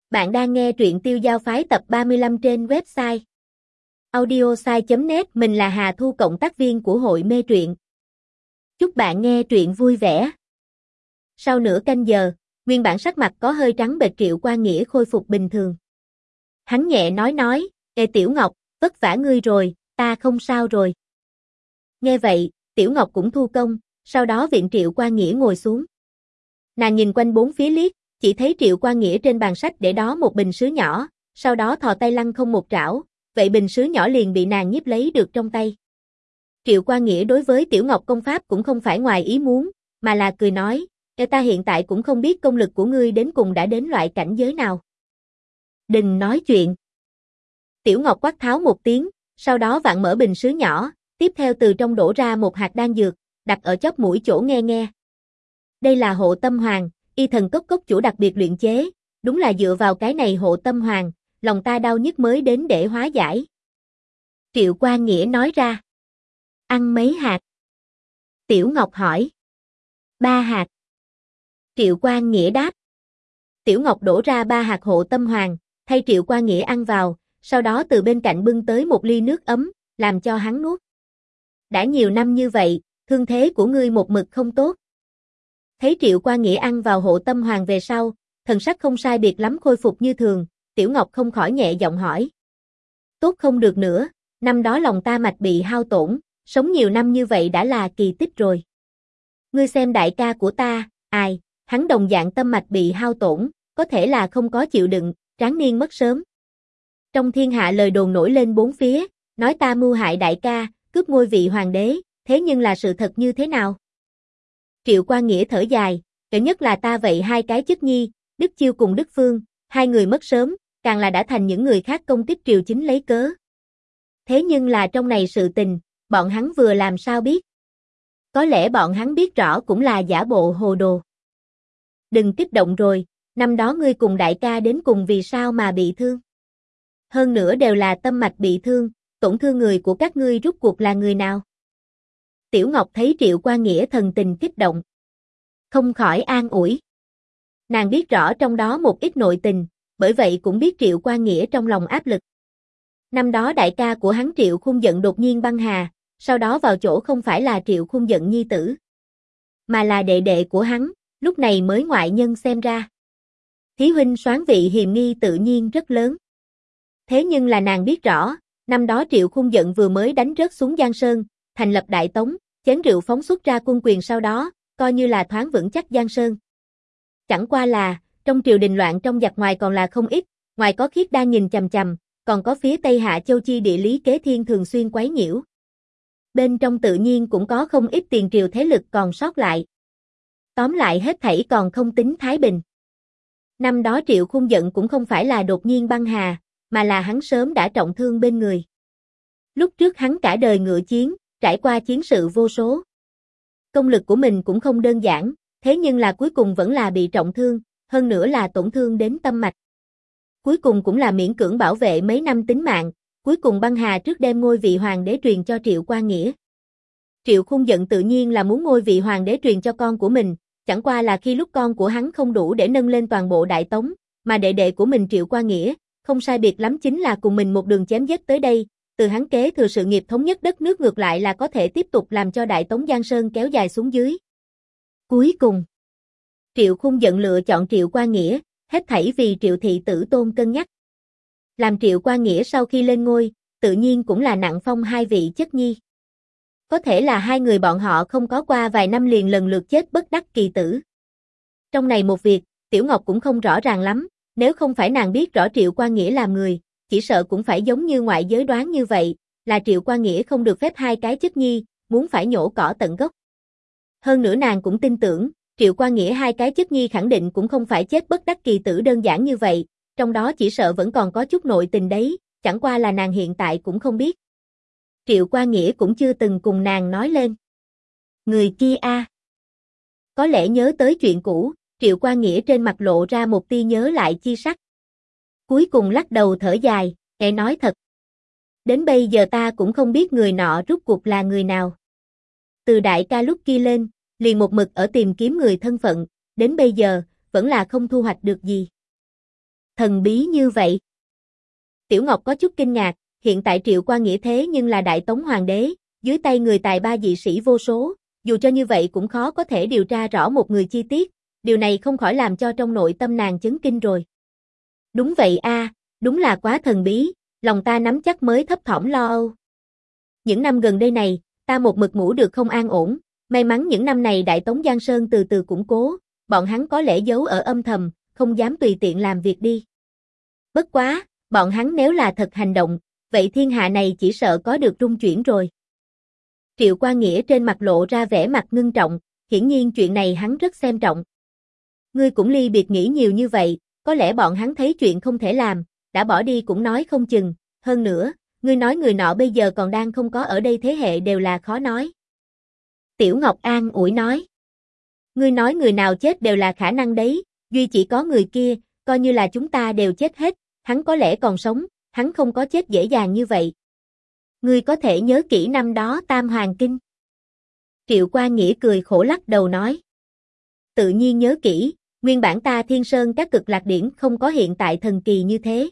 Bạn đang nghe truyện Tiêu Giao Phái tập 35 trên website audiosai.net. Mình là Hà Thu, cộng tác viên của hội mê truyện. Chúc bạn nghe truyện vui vẻ. Sau nửa canh giờ, nguyên bản sắc mặt có hơi trắng bệch Triệu Qua Nghĩa khôi phục bình thường. Hắn nhẹ nói, Ê Tiểu Ngọc, vất vả ngươi rồi, ta không sao rồi. Nghe vậy, Tiểu Ngọc cũng thu công, sau đó viện Triệu Qua Nghĩa ngồi xuống. Nàng nhìn quanh bốn phía liếc, chỉ thấy Triệu Qua Nghĩa trên bàn sách để đó một bình sứ nhỏ, sau đó thò tay lăng không một trảo, vậy bình sứ nhỏ liền bị nàng nhiếp lấy được trong tay. Triệu Qua Nghĩa đối với Tiểu Ngọc công pháp cũng không phải ngoài ý muốn, mà là cười nói, ta hiện tại cũng không biết công lực của ngươi đến cùng đã đến loại cảnh giới nào. Đừng nói chuyện. Tiểu Ngọc quát tháo một tiếng, sau đó vặn mở bình sứ nhỏ, tiếp theo từ trong đổ ra một hạt đan dược, đặt ở chóp mũi chỗ nghe. Đây là Hộ Tâm Hoàng, y thần cốc chủ đặc biệt luyện chế, đúng là dựa vào cái này Hộ Tâm Hoàng, lòng ta đau nhức mới đến để hóa giải. Triệu Qua Nghĩa nói ra. Ăn mấy hạt? Tiểu Ngọc hỏi. 3 hạt. Triệu Qua Nghĩa đáp. Tiểu Ngọc đổ ra 3 hạt Hộ Tâm Hoàng, thay Triệu Qua Nghĩa ăn vào, sau đó từ bên cạnh bưng tới một ly nước ấm, làm cho hắn nuốt. Đã nhiều năm như vậy, thương thế của ngươi một mực không tốt. Thấy Triệu Qua Nghĩa ăn vào Hộ Tâm Hoàng về sau, thần sắc không sai biệt lắm khôi phục như thường, Tiểu Ngọc không khỏi nhẹ giọng hỏi. Tốt không được nữa, năm đó lòng ta mạch bị hao tổn, sống nhiều năm như vậy đã là kỳ tích rồi. Ngươi xem đại ca của ta, hắn đồng dạng tâm mạch bị hao tổn, có thể là không có chịu đựng, tráng niên mất sớm. Trong thiên hạ lời đồn nổi lên bốn phía, nói ta mưu hại đại ca, cướp ngôi vị hoàng đế, thế nhưng là sự thật như thế nào? Triệu Qua Nghĩa thở dài, kể nhất là ta vậy 2 cái chức nhi, Đức Chiêu cùng Đức Phương, 2 người mất sớm, càng là đã thành những người khác công kích triều chính lấy cớ. Thế nhưng là trong này sự tình, bọn hắn vừa làm sao biết? Có lẽ bọn hắn biết rõ cũng là giả bộ hồ đồ. Đừng kích động rồi, năm đó ngươi cùng đại ca đến cùng vì sao mà bị thương? Hơn nữa đều là tâm mạch bị thương, tổn thương người của các ngươi rút cuộc là người nào? Tiểu Ngọc thấy Triệu Qua Nghĩa thần tình kích động, không khỏi an ủi. Nàng biết rõ trong đó một ít nội tình, bởi vậy cũng biết Triệu Qua Nghĩa trong lòng áp lực. Năm đó đại ca của hắn Triệu Khung Dận đột nhiên băng hà, sau đó vào chỗ không phải là Triệu Khung Dận nhi tử, mà là đệ đệ của hắn, lúc này mới ngoại nhân xem ra. Thí huynh soán vị hiềm nghi tự nhiên rất lớn. Thế nhưng là nàng biết rõ, năm đó Triệu Khung Dận vừa mới đánh rớt xuống Giang Sơn, thành lập Đại Tống, chén rượu phóng xuất ra quân quyền sau đó, coi như là thoáng vững chắc Giang Sơn. Chẳng qua là, trong triều đình loạn trong giặc ngoài còn là không ít, ngoài có Khiết Đan nhìn chằm chằm, còn có phía Tây Hạ Châu chi địa lý kế thiên thường xuyên quấy nhiễu. Bên trong tự nhiên cũng có không ít tiền triều thế lực còn sót lại. Tóm lại hết thảy còn không tính thái bình. Năm đó Triệu Khung Dận cũng không phải là đột nhiên băng hà, mà là hắn sớm đã trọng thương bên người. Lúc trước hắn cả đời ngựa chiến, trải qua chiến sự vô số. Công lực của mình cũng không đơn giản, thế nhưng là cuối cùng vẫn là bị trọng thương, hơn nữa là tổn thương đến tâm mạch. Cuối cùng cũng là miễn cưỡng bảo vệ mấy năm tính mạng, cuối cùng băng hà trước đem ngôi vị hoàng đế truyền cho Triệu Qua Nghĩa. Triệu Khung Dận tự nhiên là muốn ngôi vị hoàng đế truyền cho con của mình, chẳng qua là khi lúc con của hắn không đủ để nâng lên toàn bộ Đại Tống, mà đệ đệ của mình Triệu Qua Nghĩa, không sai biệt lắm chính là cùng mình một đường chém giết tới đây, từ hắn kế thừa sự nghiệp thống nhất đất nước ngược lại là có thể tiếp tục làm cho Đại Tống Giang Sơn kéo dài xuống dưới. Cuối cùng, Triệu Khung Dận lựa chọn Triệu Qua Nghĩa, hết thảy vì Triệu thị tử tôn cân nhắc. Làm Triệu Qua Nghĩa sau khi lên ngôi, tự nhiên cũng là nặng phong 2 vị chất nhi. Có thể là 2 người bọn họ không có qua vài năm liền lần lượt chết bất đắc kỳ tử. Trong này một việc, Tiểu Ngọc cũng không rõ ràng lắm, nếu không phải nàng biết rõ Triệu Qua Nghĩa làm người, chỉ sợ cũng phải giống như ngoại giới đoán như vậy, là Triệu Qua Nghĩa không được phép 2 cái chức nhi, muốn phải nhổ cỏ tận gốc. Hơn nữa nàng cũng tin tưởng, Triệu Qua Nghĩa 2 cái chức nhi khẳng định cũng không phải chết bất đắc kỳ tử đơn giản như vậy, trong đó chỉ sợ vẫn còn có chút nội tình đấy, chẳng qua là nàng hiện tại cũng không biết. Triệu Qua Nghĩa cũng chưa từng cùng nàng nói lên. Người kia có lẽ nhớ tới chuyện cũ, Triệu Qua Nghĩa trên mặt lộ ra một tia nhớ lại chi sắc. Cuối cùng lắc đầu thở dài, nói thật. Đến bây giờ ta cũng không biết người nọ rút cuộc là người nào. Từ đại ca lúc kia lên, liền một mực ở tìm kiếm người thân phận, đến bây giờ, vẫn là không thu hoạch được gì. Thần bí như vậy. Tiểu Ngọc có chút kinh ngạc, hiện tại Triệu Quang Nghĩa thế nhưng là Đại Tống Hoàng đế, dưới tay người tài ba dị sĩ vô số, dù cho như vậy cũng khó có thể điều tra rõ một người chi tiết, điều này không khỏi làm cho trong nội tâm nàng chấn kinh rồi. Đúng vậy a, đúng là quá thần bí, lòng ta nắm chắc mới thấp thỏm lo âu. Những năm gần đây này, ta một mực ngủ được không an ổn, may mắn những năm này Đại Tống Giang Sơn từ từ củng cố, bọn hắn có lẽ giấu ở âm thầm, không dám tùy tiện làm việc đi. Bất quá, bọn hắn nếu là thật hành động, vậy thiên hạ này chỉ sợ có được rung chuyển rồi. Triệu Quang Nghĩa trên mặt lộ ra vẻ mặt ngưng trọng, hiển nhiên chuyện này hắn rất xem trọng. Ngươi cũng ly biệt nghĩ nhiều như vậy, có lẽ bọn hắn thấy chuyện không thể làm, đã bỏ đi cũng nói không chừng, hơn nữa, ngươi nói người nọ bây giờ còn đang không có ở đây thế hệ đều là khó nói. Tiểu Ngọc an ủi nói. Ngươi nói người nào chết đều là khả năng đấy, duy chỉ có người kia, coi như là chúng ta đều chết hết, hắn có lẽ còn sống, hắn không có chết dễ dàng như vậy. Ngươi có thể nhớ kỹ năm đó Tam Hoàng Kinh. Triệu Quang Nghĩa cười khổ lắc đầu nói. Tự nhiên nhớ kỹ, nguyên bản ta Thiên Sơn các cực lạc điển không có hiện tại thần kỳ như thế.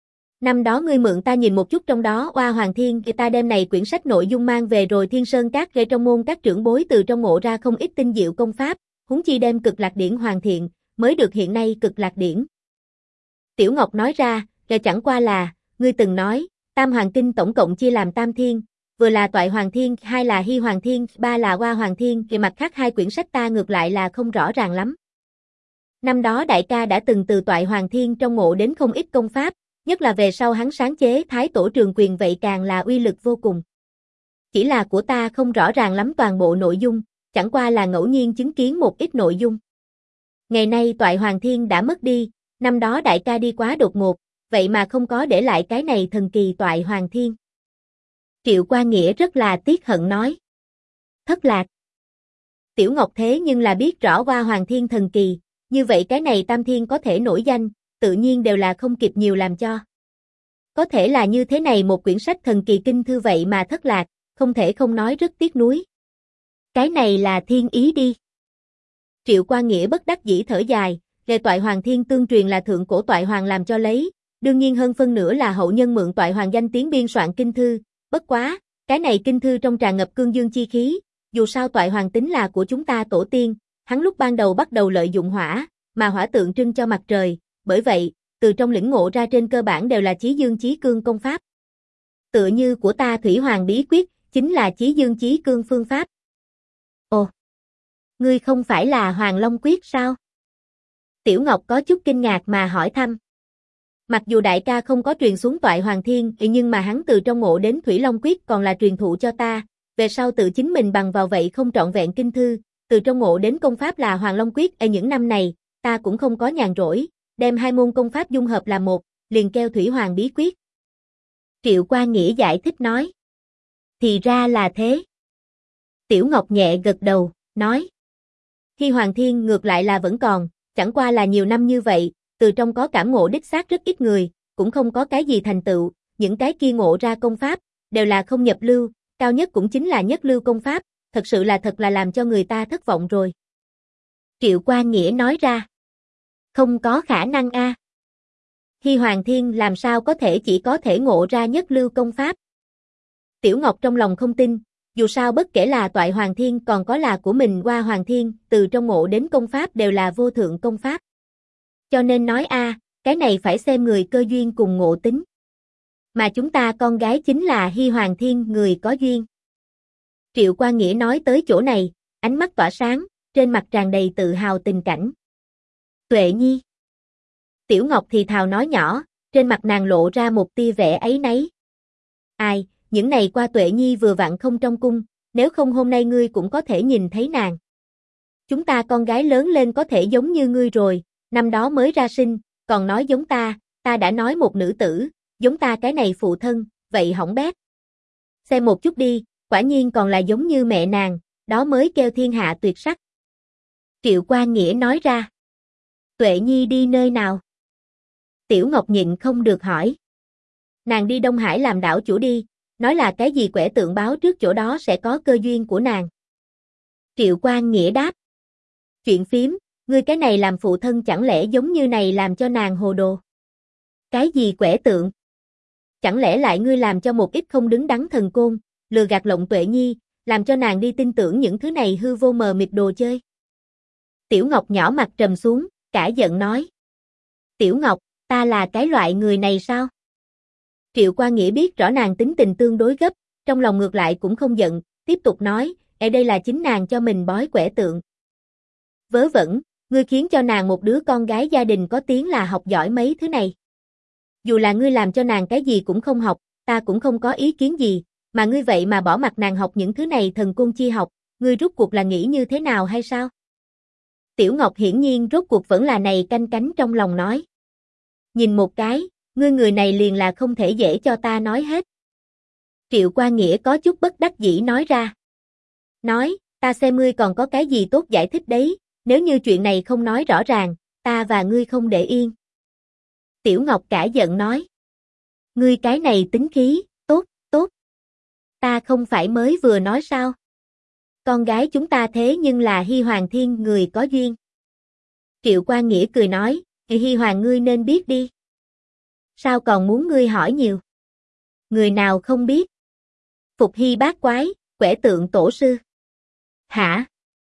Năm đó ngươi mượn ta nhìn một chút trong đó Oa Hoàng Thiên, ta đem này quyển sách nội dung mang về rồi Thiên Sơn các gây trong môn các trưởng bối từ trong ngộ ra không ít tinh diệu công pháp, huống chi đem cực lạc điển hoàn thiện, mới được hiện nay cực lạc điển. Tiểu Ngọc nói ra, chẳng qua là, ngươi từng nói, Tam Hoàng Kinh tổng cộng chia làm Tam Thiên, vừa là Toại Hoàng Thiên, hai là Hy Hoàng Thiên, ba là Oa Hoàng Thiên, về mặt khác hai quyển sách ta ngược lại là không rõ ràng lắm. Năm đó đại ca đã từng từ Toại Hoàng Thiên trong ngộ đến không ít công pháp, nhất là về sau hắn sáng chế Thái Tổ Trường Quyền vậy càng là uy lực vô cùng. Chỉ là của ta không rõ ràng lắm toàn bộ nội dung, chẳng qua là ngẫu nhiên chứng kiến một ít nội dung. Ngày nay Toại Hoàng Thiên đã mất đi, năm đó đại ca đi quá đột ngột, vậy mà không có để lại cái này thần kỳ Toại Hoàng Thiên. Triệu Quang Nghĩa rất là tiếc hận nói. Thất lạc. Tiểu Ngọc thế nhưng là biết rõ Oa Hoàng Thiên thần kỳ, như vậy cái này Tam Thiên có thể nổi danh, tự nhiên đều là không kịp nhiều làm cho. Có thể là như thế này một quyển sách thần kỳ kinh thư vậy mà thất lạc, không thể không nói rất tiếc nuối. Cái này là thiên ý đi. Triệu Quang Nghĩa bất đắc dĩ thở dài, về Toại Hoàng Thiên tương truyền là thượng cổ Toại Hoàng làm cho lấy, đương nhiên hơn phân nửa là hậu nhân mượn Toại Hoàng danh tiếng biên soạn kinh thư, bất quá, cái này kinh thư trong tràn ngập cương dương chi khí, dù sao Toại Hoàng tính là của chúng ta tổ tiên, hắn lúc ban đầu bắt đầu lợi dụng hỏa, mà hỏa tượng trưng cho mặt trời, bởi vậy, từ trong lĩnh ngộ ra trên cơ bản đều là chí dương chí cương công pháp. Tựa như của ta Thủy Hoàng bí quyết, chính là chí dương chí cương phương pháp. Ồ, ngươi không phải là Hoàng Long quyết sao? Tiểu Ngọc có chút kinh ngạc mà hỏi thăm. Mặc dù đại ca không có truyền xuống Toại Hoàng Thiên, nhưng mà hắn từ trong ngộ đến Thủy Long quyết còn là truyền thụ cho ta, về sau tự chính mình bằng vào vậy không trọn vẹn kinh thư, từ trong ngộ đến công pháp là Hoàng Long quyết. Ở những năm này, ta cũng không có nhàn rỗi, đem hai môn công pháp dung hợp làm một, liền kêu Thủy Hoàng bí quyết. Triệu Quang Nghĩa giải thích nói. Thì ra là thế. Tiểu Ngọc nhẹ gật đầu, nói. Hy Hoàng Thiên ngược lại là vẫn còn, chẳng qua là nhiều năm như vậy, từ trong có cảm ngộ đích xác rất ít người, cũng không có cái gì thành tựu, những cái kia ngộ ra công pháp, đều là không nhập lưu, cao nhất cũng chính là nhất lưu công pháp, thật sự là thật là làm cho người ta thất vọng rồi. Triệu Quang Nghĩa nói ra. Không có khả năng a. Hy Hoàng Thiên làm sao có thể chỉ có thể ngộ ra nhất lưu công pháp. Tiểu Ngọc trong lòng không tin, dù sao bất kể là Toại Hoàng Thiên còn có là của mình Oa Hoàng Thiên, từ trong ngộ đến công pháp đều là vô thượng công pháp. Cho nên nói cái này phải xem người cơ duyên cùng ngộ tính. Mà chúng ta con gái chính là Hy Hoàng Thiên người có duyên. Triệu Quang Nghĩa nói tới chỗ này, ánh mắt tỏa sáng, trên mặt tràn đầy tự hào tình cảnh. Tuệ Nhi. Tiểu Ngọc thì thào nói nhỏ, trên mặt nàng lộ ra một tia vẻ áy náy. Ai, những ngày qua Tuệ Nhi vừa vặn không trong cung, nếu không hôm nay ngươi cũng có thể nhìn thấy nàng. Chúng ta con gái lớn lên có thể giống như ngươi rồi, năm đó mới ra sinh, còn nói giống ta đã nói một nữ tử, giống ta cái này phụ thân, vậy hỏng bét. Xem một chút đi, quả nhiên còn là giống như mẹ nàng, đó mới kêu thiên hạ tuyệt sắc. Triệu Quang Nghĩa nói ra. Tuệ Nhi đi nơi nào? Tiểu Ngọc nhịn không được hỏi. Nàng đi Đông Hải làm đảo chủ đi, nói là cái gì quẻ tượng báo trước chỗ đó sẽ có cơ duyên của nàng. Triệu Quang Nghĩa đáp. Chuyện phím, ngươi cái này làm phụ thân chẳng lẽ giống như này làm cho nàng hồ đồ. Cái gì quẻ tượng? Chẳng lẽ lại ngươi làm cho một ít không đứng đắn thần côn, lừa gạt lộng Tuệ Nhi, làm cho nàng đi tin tưởng những thứ này hư vô mờ mịt đồ chơi? Tiểu Ngọc nhỏ mặt trầm xuống, cả giận nói. Tiểu Ngọc, ta là cái loại người này sao? Triệu Qua Nghĩa biết rõ nàng tính tình tương đối gấp, trong lòng ngược lại cũng không giận, tiếp tục nói, ở đây là chính nàng cho mình bói quẻ tượng. Vớ vẩn, ngươi khiến cho nàng một đứa con gái gia đình có tiếng là học giỏi mấy thứ này. Dù là ngươi làm cho nàng cái gì cũng không học, ta cũng không có ý kiến gì, mà ngươi vậy mà bỏ mặc nàng học những thứ này thần côn chi học, ngươi rốt cuộc là nghĩ như thế nào hay sao? Tiểu Ngọc hiển nhiên rốt cuộc vẫn là này canh cánh trong lòng nói. Nhìn một cái, ngươi người này liền là không thể dễ cho ta nói hết. Triệu Qua Nghĩa có chút bất đắc dĩ nói ra. Nói, ta xem ngươi còn có cái gì tốt giải thích đấy, nếu như chuyện này không nói rõ ràng, ta và ngươi không để yên. Tiểu Ngọc cả giận nói. Ngươi cái này tính khí, tốt, tốt. Ta không phải mới vừa nói sao? Con gái chúng ta thế nhưng là Hy Hoàng Thiên người có duyên. Triệu Qua Nghĩa cười nói, Hy Hoàng ngươi nên biết đi. Sao còn muốn ngươi hỏi nhiều? Người nào không biết? Phục Hy bát quái, quẻ tượng tổ sư. Hả?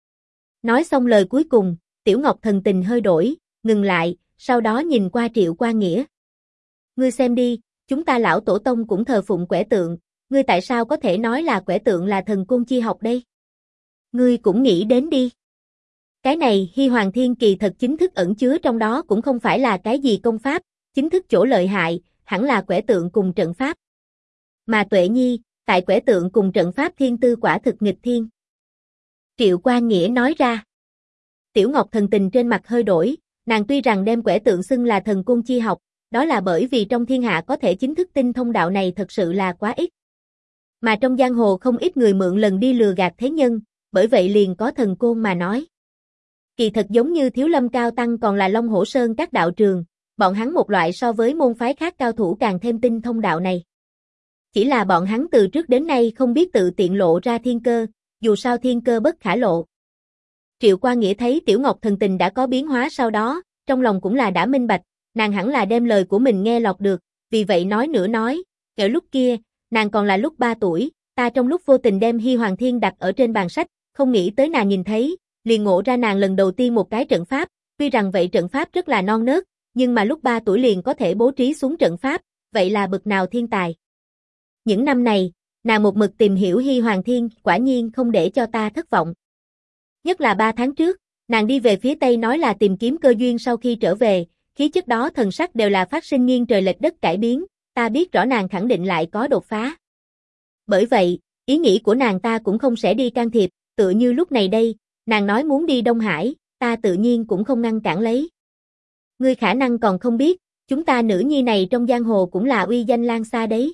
Nói xong lời cuối cùng, Tiểu Ngọc thần tình hơi đổi, ngừng lại, sau đó nhìn qua Triệu Qua Nghĩa. Ngươi xem đi, chúng ta lão tổ tông cũng thờ phụng quẻ tượng, ngươi tại sao có thể nói là quẻ tượng là thần côn chi học đây? Ngươi cũng nghĩ đến đi. Cái này Hy Hoàng Thiên kỳ thật chính thức ẩn chứa trong đó cũng không phải là cái gì công pháp, chính thức chỗ lợi hại, hẳn là quẻ tượng cùng trận pháp. Mà Tuệ Nhi, tại quẻ tượng cùng trận pháp thiên tư quả thực nghịch thiên. Triệu Qua Nghĩa nói ra. Tiểu Ngọc thần tình trên mặt hơi đổi, nàng tuy rằng đem quẻ tượng xưng là thần côn chi học, đó là bởi vì trong thiên hạ có thể chính thức tinh thông đạo này thật sự là quá ít. Mà trong giang hồ không ít người mượn lần đi lừa gạt thế nhân, bởi vậy liền có thần côn mà nói. Kỳ thật giống như Thiếu Lâm Cao Tăng còn là Long Hổ Sơn các đạo trường, bọn hắn một loại so với môn phái khác cao thủ càng thêm tinh thông đạo này. Chỉ là bọn hắn từ trước đến nay không biết tự tiện lộ ra thiên cơ, dù sao thiên cơ bất khả lộ. Triệu Qua Nghĩa thấy Tiểu Ngọc thần tình đã có biến hóa sau đó, trong lòng cũng là đã minh bạch, nàng hẳn là đem lời của mình nghe lọt được, vì vậy nói nữa nói, ở lúc kia, nàng còn là lúc 3 tuổi, ta trong lúc vô tình đem Hy Hoàng Thiên đặt ở trên bàn sách, không nghĩ tới nàng nhìn thấy, liền ngộ ra nàng lần đầu tiên một cái trận pháp, tuy rằng vậy trận pháp rất là non nớt, nhưng mà lúc 3 tuổi liền có thể bố trí xuống trận pháp, vậy là bậc nào thiên tài. Những năm này, nàng một mực tìm hiểu Hy Hoàng Thiên, quả nhiên không để cho ta thất vọng. Nhất là 3 tháng trước, nàng đi về phía Tây nói là tìm kiếm cơ duyên sau khi trở về, khí chất đó thần sắc đều là phát sinh nghiêng trời lệch đất cải biến, ta biết rõ nàng khẳng định lại có đột phá. Bởi vậy, ý nghĩ của nàng ta cũng không sẽ đi can thiệp, tựa như lúc này đây, nàng nói muốn đi Đông Hải, ta tự nhiên cũng không ngăn cản lấy. Ngươi khả năng còn không biết, chúng ta nữ nhi này trong giang hồ cũng là uy danh lan xa đấy.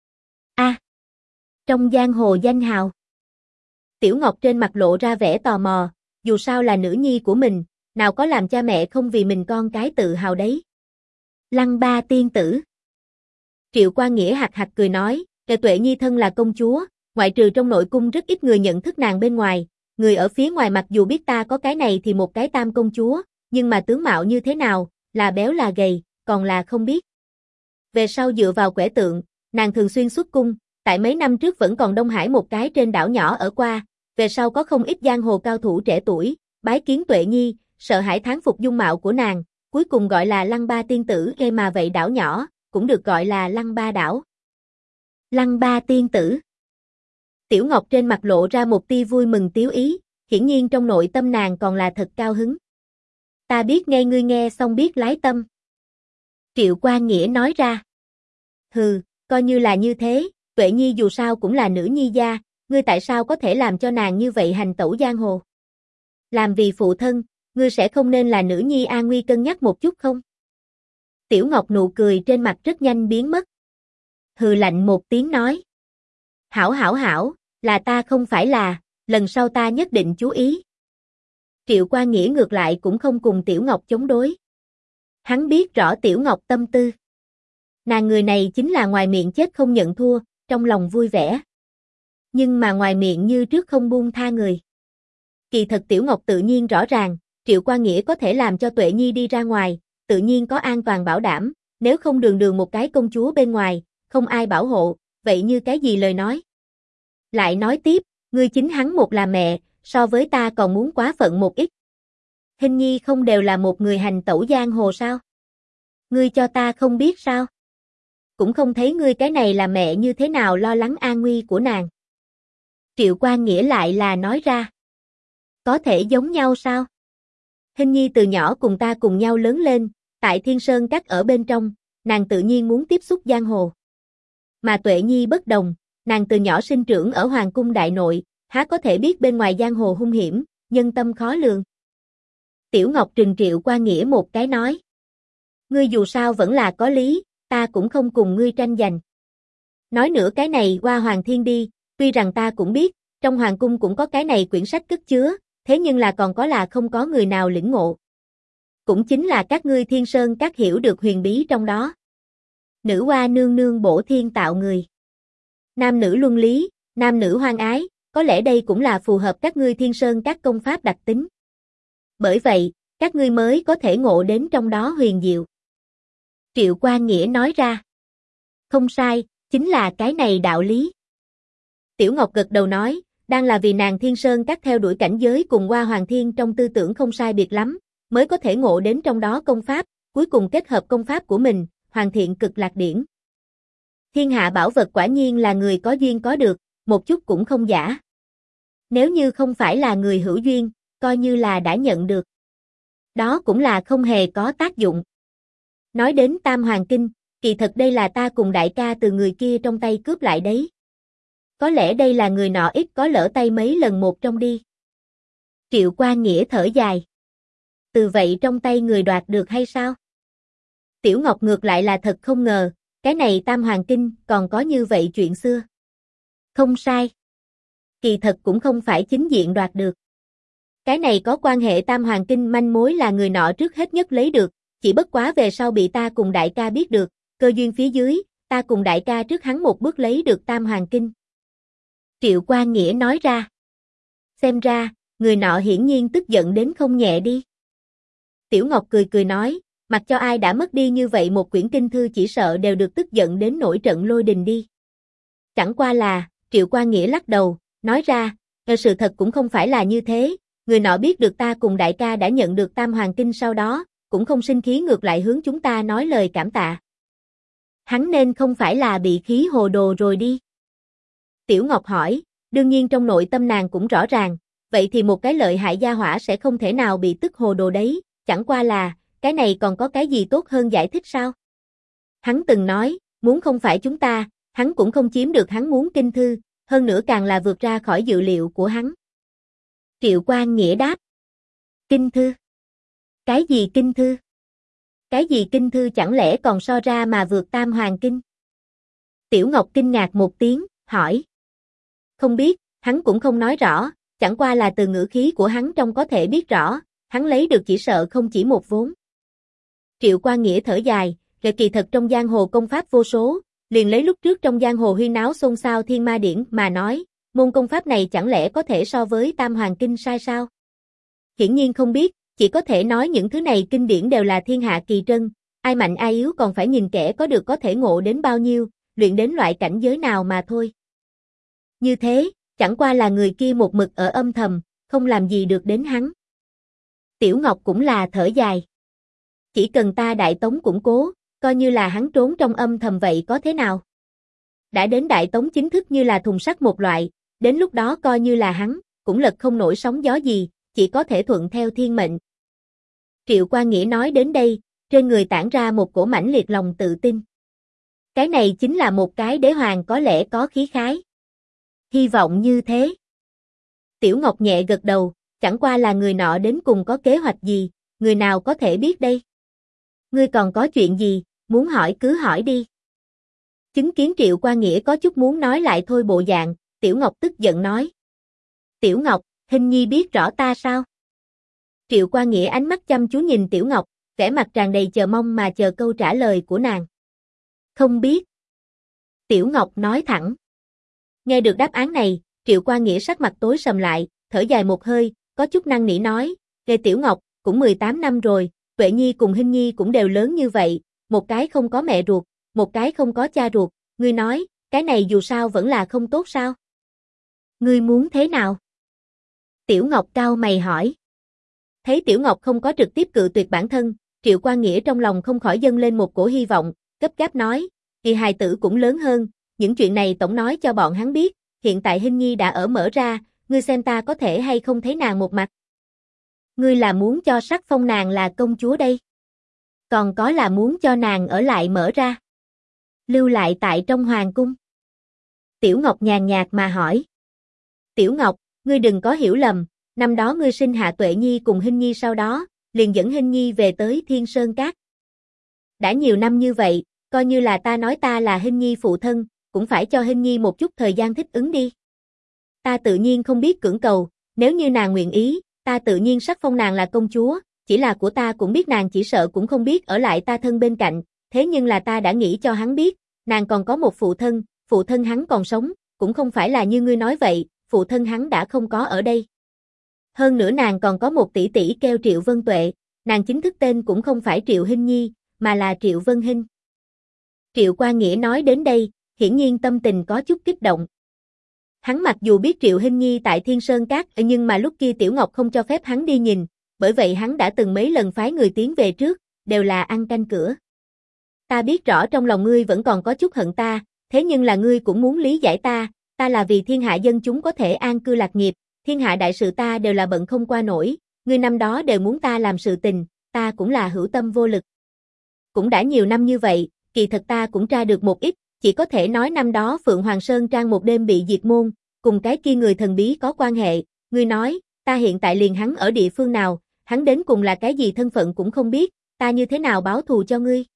Trong giang hồ danh hào. Tiểu Ngọc trên mặt lộ ra vẻ tò mò, dù sao là nữ nhi của mình, nào có làm cha mẹ không vì mình con cái tự hào đấy. Lăng Ba tiên tử. Triệu Qua Nghĩa hạc hạc cười nói, Tuệ Nhi thân là công chúa, ngoại trừ trong nội cung rất ít người nhận thức nàng bên ngoài, người ở phía ngoài mặc dù biết ta có cái này thì một cái tam công chúa, nhưng mà tướng mạo như thế nào, là béo là gầy, còn là không biết. Về sau dựa vào quẻ tượng, nàng thường xuyên xuất cung, tại mấy năm trước vẫn còn Đông Hải một cái trên đảo nhỏ ở qua, về sau có không ít giang hồ cao thủ trẻ tuổi, bái kiến Tuệ Nhi, sợ hãi thán phục dung mạo của nàng, cuối cùng gọi là Lăng Ba tiên tử, gây mà vậy đảo nhỏ, cũng được gọi là Lăng Ba đảo. Lăng Ba tiên tử. Tiểu Ngọc trên mặt lộ ra một tia vui mừng tiếu ý, hiển nhiên trong nội tâm nàng còn là thật cao hứng. Ta biết nghe ngươi nghe xong biết lái tâm. Triệu Qua Nghĩa nói ra. Hừ, coi như là như thế, Tuệ Nhi dù sao cũng là nữ nhi gia, ngươi tại sao có thể làm cho nàng như vậy hành tẩu giang hồ? Làm vì phụ thân, ngươi sẽ không nên là nữ nhi an nguy cân nhắc một chút không? Tiểu Ngọc nụ cười trên mặt rất nhanh biến mất. Hừ lạnh một tiếng nói. Hảo hảo hảo, là ta không phải là, lần sau ta nhất định chú ý. Triệu Qua Nghĩa ngược lại cũng không cùng Tiểu Ngọc chống đối. Hắn biết rõ Tiểu Ngọc tâm tư. Nàng người này chính là ngoài miệng chết không nhận thua, trong lòng vui vẻ. Nhưng mà ngoài miệng như trước không buông tha người. Kỳ thật Tiểu Ngọc tự nhiên rõ ràng, Triệu Qua Nghĩa có thể làm cho Tuệ Nhi đi ra ngoài, tự nhiên có an toàn bảo đảm, Nếu không đường đường một cái công chúa bên ngoài, không ai bảo hộ, vậy như cái gì lời nói? Lại nói tiếp, ngươi chính hắn một là mẹ, so với ta còn muốn quá phận một ít. Hình nhi không đều là một người hành tẩu giang hồ sao? Ngươi cho ta không biết sao? Cũng không thấy ngươi cái này là mẹ như thế nào lo lắng an nguy của nàng. Triệu Quan Nghĩa lại là nói ra. Có thể giống nhau sao? Hình nhi từ nhỏ cùng ta cùng nhau lớn lên, tại Thiên Sơn Các ở bên trong, nàng tự nhiên muốn tiếp xúc giang hồ. Mà Tuệ Nhi bất đồng, nàng từ nhỏ sinh trưởng ở Hoàng cung đại nội, há có thể biết bên ngoài giang hồ hung hiểm, nhân tâm khó lường. Tiểu Ngọc trừng Triệu Quan Nghĩa một cái nói. Ngươi dù sao vẫn là có lý, ta cũng không cùng ngươi tranh giành. Nói nữa cái này qua Hoàng Thiên đi, tuy rằng ta cũng biết, trong Hoàng cung cũng có cái này quyển sách cất chứa, thế nhưng là còn có là không có người nào lĩnh ngộ. Cũng chính là các ngươi Thiên Sơn Các hiểu được huyền bí trong đó. Nữ hoa nương nương bổ thiên tạo người. Nam nữ luân lý, nam nữ hoan ái, có lẽ đây cũng là phù hợp các ngươi Thiên Sơn Các công pháp đặc tính. Bởi vậy, các ngươi mới có thể ngộ đến trong đó huyền diệu. Triệu Quan Nghĩa nói ra. Không sai, chính là cái này đạo lý. Tiểu Ngọc gật đầu nói, đang là vì nàng Thiên Sơn Các theo đuổi cảnh giới cùng qua Hoàng Thiên trong tư tưởng không sai biệt lắm, mới có thể ngộ đến trong đó công pháp, cuối cùng kết hợp công pháp của mình, hoàn thiện cực lạc điển. Thiên hạ bảo vật quả nhiên là người có duyên có được, một chút cũng không giả. Nếu như không phải là người hữu duyên, coi như là đã nhận được. Đó cũng là không hề có tác dụng. Nói đến Tam Hoàng Kinh, kỳ thật đây là ta cùng đại ca từ người kia trong tay cướp lại đấy. Có lẽ đây là người nọ ít có lỡ tay mấy lần một trong đi. Triệu Quan Nghĩa thở dài. Từ vậy trong tay người đoạt được hay sao? Tiểu Ngọc ngược lại là thật không ngờ, cái này Tam Hoàng Kinh còn có như vậy chuyện xưa. Không sai. Kỳ thật cũng không phải chính diện đoạt được. Cái này có quan hệ Tam Hoàng Kinh manh mối là người nọ trước hết nhất lấy được, chỉ bất quá về sau bị ta cùng đại ca biết được, cơ duyên phía dưới, ta cùng đại ca trước hắn một bước lấy được Tam Hoàng Kinh. Triệu Quan Nghĩa nói ra. Xem ra, người nọ hiển nhiên tức giận đến không nhẹ đi. Tiểu Ngọc cười cười nói, mặc cho ai đã mất đi như vậy một quyển kinh thư chỉ sợ đều được tức giận đến nổi trận lôi đình đi. Chẳng qua là, Triệu Quan Nghĩa lắc đầu, nói ra, sự thật cũng không phải là như thế, người nọ biết được ta cùng đại ca đã nhận được Tam Hoàng Kinh sau đó, cũng không sinh khí ngược lại hướng chúng ta nói lời cảm tạ. Hắn nên không phải là bị khí hồ đồ rồi đi. Tiểu Ngọc hỏi, đương nhiên trong nội tâm nàng cũng rõ ràng, vậy thì một cái lợi hại gia hỏa sẽ không thể nào bị tức hồ đồ đấy, chẳng qua là, cái này còn có cái gì tốt hơn giải thích sao? Hắn từng nói, muốn không phải chúng ta, hắn cũng không chiếm được hắn muốn kinh thư, hơn nữa càng là vượt ra khỏi dự liệu của hắn. Triệu Quan Nghĩa đáp. Kinh thư? Cái gì kinh thư? Cái gì kinh thư chẳng lẽ còn so ra mà vượt Tam Hoàng Kinh? Tiểu Ngọc kinh ngạc một tiếng, hỏi. Không biết, hắn cũng không nói rõ, chẳng qua là từ ngữ khí của hắn trong có thể biết rõ, hắn lấy được chỉ sợ không chỉ một vốn. Triệu Quan Nghĩa thở dài, rồi kỳ thật trong giang hồ công pháp vô số, liền lấy lúc trước trong giang hồ huyên náo xôn xao Thiên Ma Điển mà nói, môn công pháp này chẳng lẽ có thể so với Tam Hoàng Kinh sai sao? Hiển nhiên không biết, chỉ có thể nói những thứ này kinh điển đều là thiên hạ kỳ trân, ai mạnh ai yếu còn phải nhìn kẻ có được có thể ngộ đến bao nhiêu, luyện đến loại cảnh giới nào mà thôi. Như thế, chẳng qua là người kia một mực ở âm thầm, không làm gì được đến hắn. Tiểu Ngọc cũng là thở dài. Chỉ cần ta Đại Tống củng cố, coi như là hắn trốn trong âm thầm vậy có thế nào? Đã đến Đại Tống chính thức như là thùng sắt một loại, đến lúc đó coi như là hắn, cũng lật không nổi sóng gió gì, chỉ có thể thuận theo thiên mệnh. Triệu Quan Nghĩa nói đến đây, trên người tản ra một cổ mãnh liệt lòng tự tin. Cái này chính là một cái đế hoàng có lẽ có khí khái. Hy vọng như thế. Tiểu Ngọc nhẹ gật đầu, chẳng qua là người nọ đến cùng có kế hoạch gì, người nào có thể biết đây. Ngươi còn có chuyện gì, muốn hỏi cứ hỏi đi. Chứng kiến Triệu Quan Nghĩa có chút muốn nói lại thôi bộ dạng, Tiểu Ngọc tức giận nói. Tiểu Ngọc, Hình nhi biết rõ ta sao? Triệu Quan Nghĩa ánh mắt chăm chú nhìn Tiểu Ngọc, vẻ mặt tràn đầy chờ mong mà chờ câu trả lời của nàng. Không biết. Tiểu Ngọc nói thẳng. Nghe được đáp án này, Triệu Quan Nghĩa sắc mặt tối sầm lại, thở dài một hơi, có chút năn nỉ nói, Lê Tiểu Ngọc, cũng 18 năm rồi, Tuệ Nhi cùng Hình nhi cũng đều lớn như vậy, một cái không có mẹ ruột, một cái không có cha ruột, ngươi nói, cái này dù sao vẫn là không tốt sao? Ngươi muốn thế nào? Tiểu Ngọc cau mày hỏi. Thấy Tiểu Ngọc không có trực tiếp cự tuyệt bản thân, Triệu Quang Nghĩa trong lòng không khỏi dâng lên một cổ hy vọng, gấp gáp nói, kỳ hài tử cũng lớn hơn, những chuyện này tổng nói cho bọn hắn biết, hiện tại Hinh Nhi đã ở mở ra, ngươi xem ta có thể hay không thấy nàng một mặt. Ngươi là muốn cho sắc phong nàng là công chúa đây? Còn có là muốn cho nàng ở lại mở ra? Lưu lại tại trong hoàng cung? Tiểu Ngọc nhàn nhạt mà hỏi. Tiểu Ngọc, ngươi đừng có hiểu lầm, năm đó ngươi sinh hạ Tuệ Nhi cùng Hinh Nhi sau đó, liền dẫn Hinh Nhi về tới Thiên Sơn Các. Đã nhiều năm như vậy, coi như là ta nói ta là Hinh Nhi phụ thân, cũng phải cho Hinh Nhi một chút thời gian thích ứng đi. Ta tự nhiên không biết cưỡng cầu, nếu như nàng nguyện ý, ta tự nhiên sắc phong nàng là công chúa, chỉ là của ta cũng biết nàng chỉ sợ cũng không biết ở lại ta thân bên cạnh, thế nhưng là ta đã nghĩ cho hắn biết, nàng còn có một phụ thân hắn còn sống, cũng không phải là như ngươi nói vậy, phụ thân hắn đã không có ở đây. Hơn nữa nàng còn có một tỷ tỷ kêu Triệu Vân Tuệ, nàng chính thức tên cũng không phải Triệu Hinh Nhi, mà là Triệu Vân Hinh. Triệu Quang Nghĩa nói đến đây, hiển nhiên tâm tình có chút kích động. Hắn mặc dù biết Triệu Hinh Nhi tại Thiên Sơn Các, nhưng mà lúc kia Tiểu Ngọc không cho phép hắn đi nhìn, bởi vậy hắn đã từng mấy lần phái người tiến về trước, đều là ăn canh cửa. Ta biết rõ trong lòng ngươi vẫn còn có chút hận ta, thế nhưng là ngươi cũng muốn lý giải ta là vì thiên hạ dân chúng có thể an cư lạc nghiệp, thiên hạ đại sự ta đều là bận không qua nổi, ngươi năm đó đều muốn ta làm sự tình, ta cũng là hữu tâm vô lực. Cũng đã nhiều năm như vậy, kỳ thật ta cũng tra được một ít, chỉ có thể nói năm đó Phượng Hoàng Sơn Trang một đêm bị diệt môn, cùng cái kia người thần bí có quan hệ, ngươi nói, ta hiện tại liền hắn ở địa phương nào, hắn đến cùng là cái gì thân phận cũng không biết, ta như thế nào báo thù cho ngươi?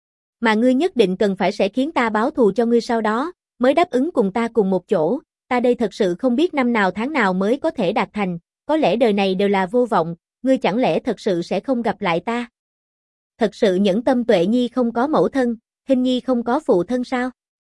Mà ngươi nhất định cần phải sẽ khiến ta báo thù cho ngươi sau đó, mới đáp ứng cùng ta cùng một chỗ, ta đây thật sự không biết năm nào tháng nào mới có thể đạt thành, có lẽ đời này đều là vô vọng, ngươi chẳng lẽ thật sự sẽ không gặp lại ta? Thật sự nhẫn tâm Tuệ Nhi không có mẫu thân, Hinh Nhi không có phụ thân sao?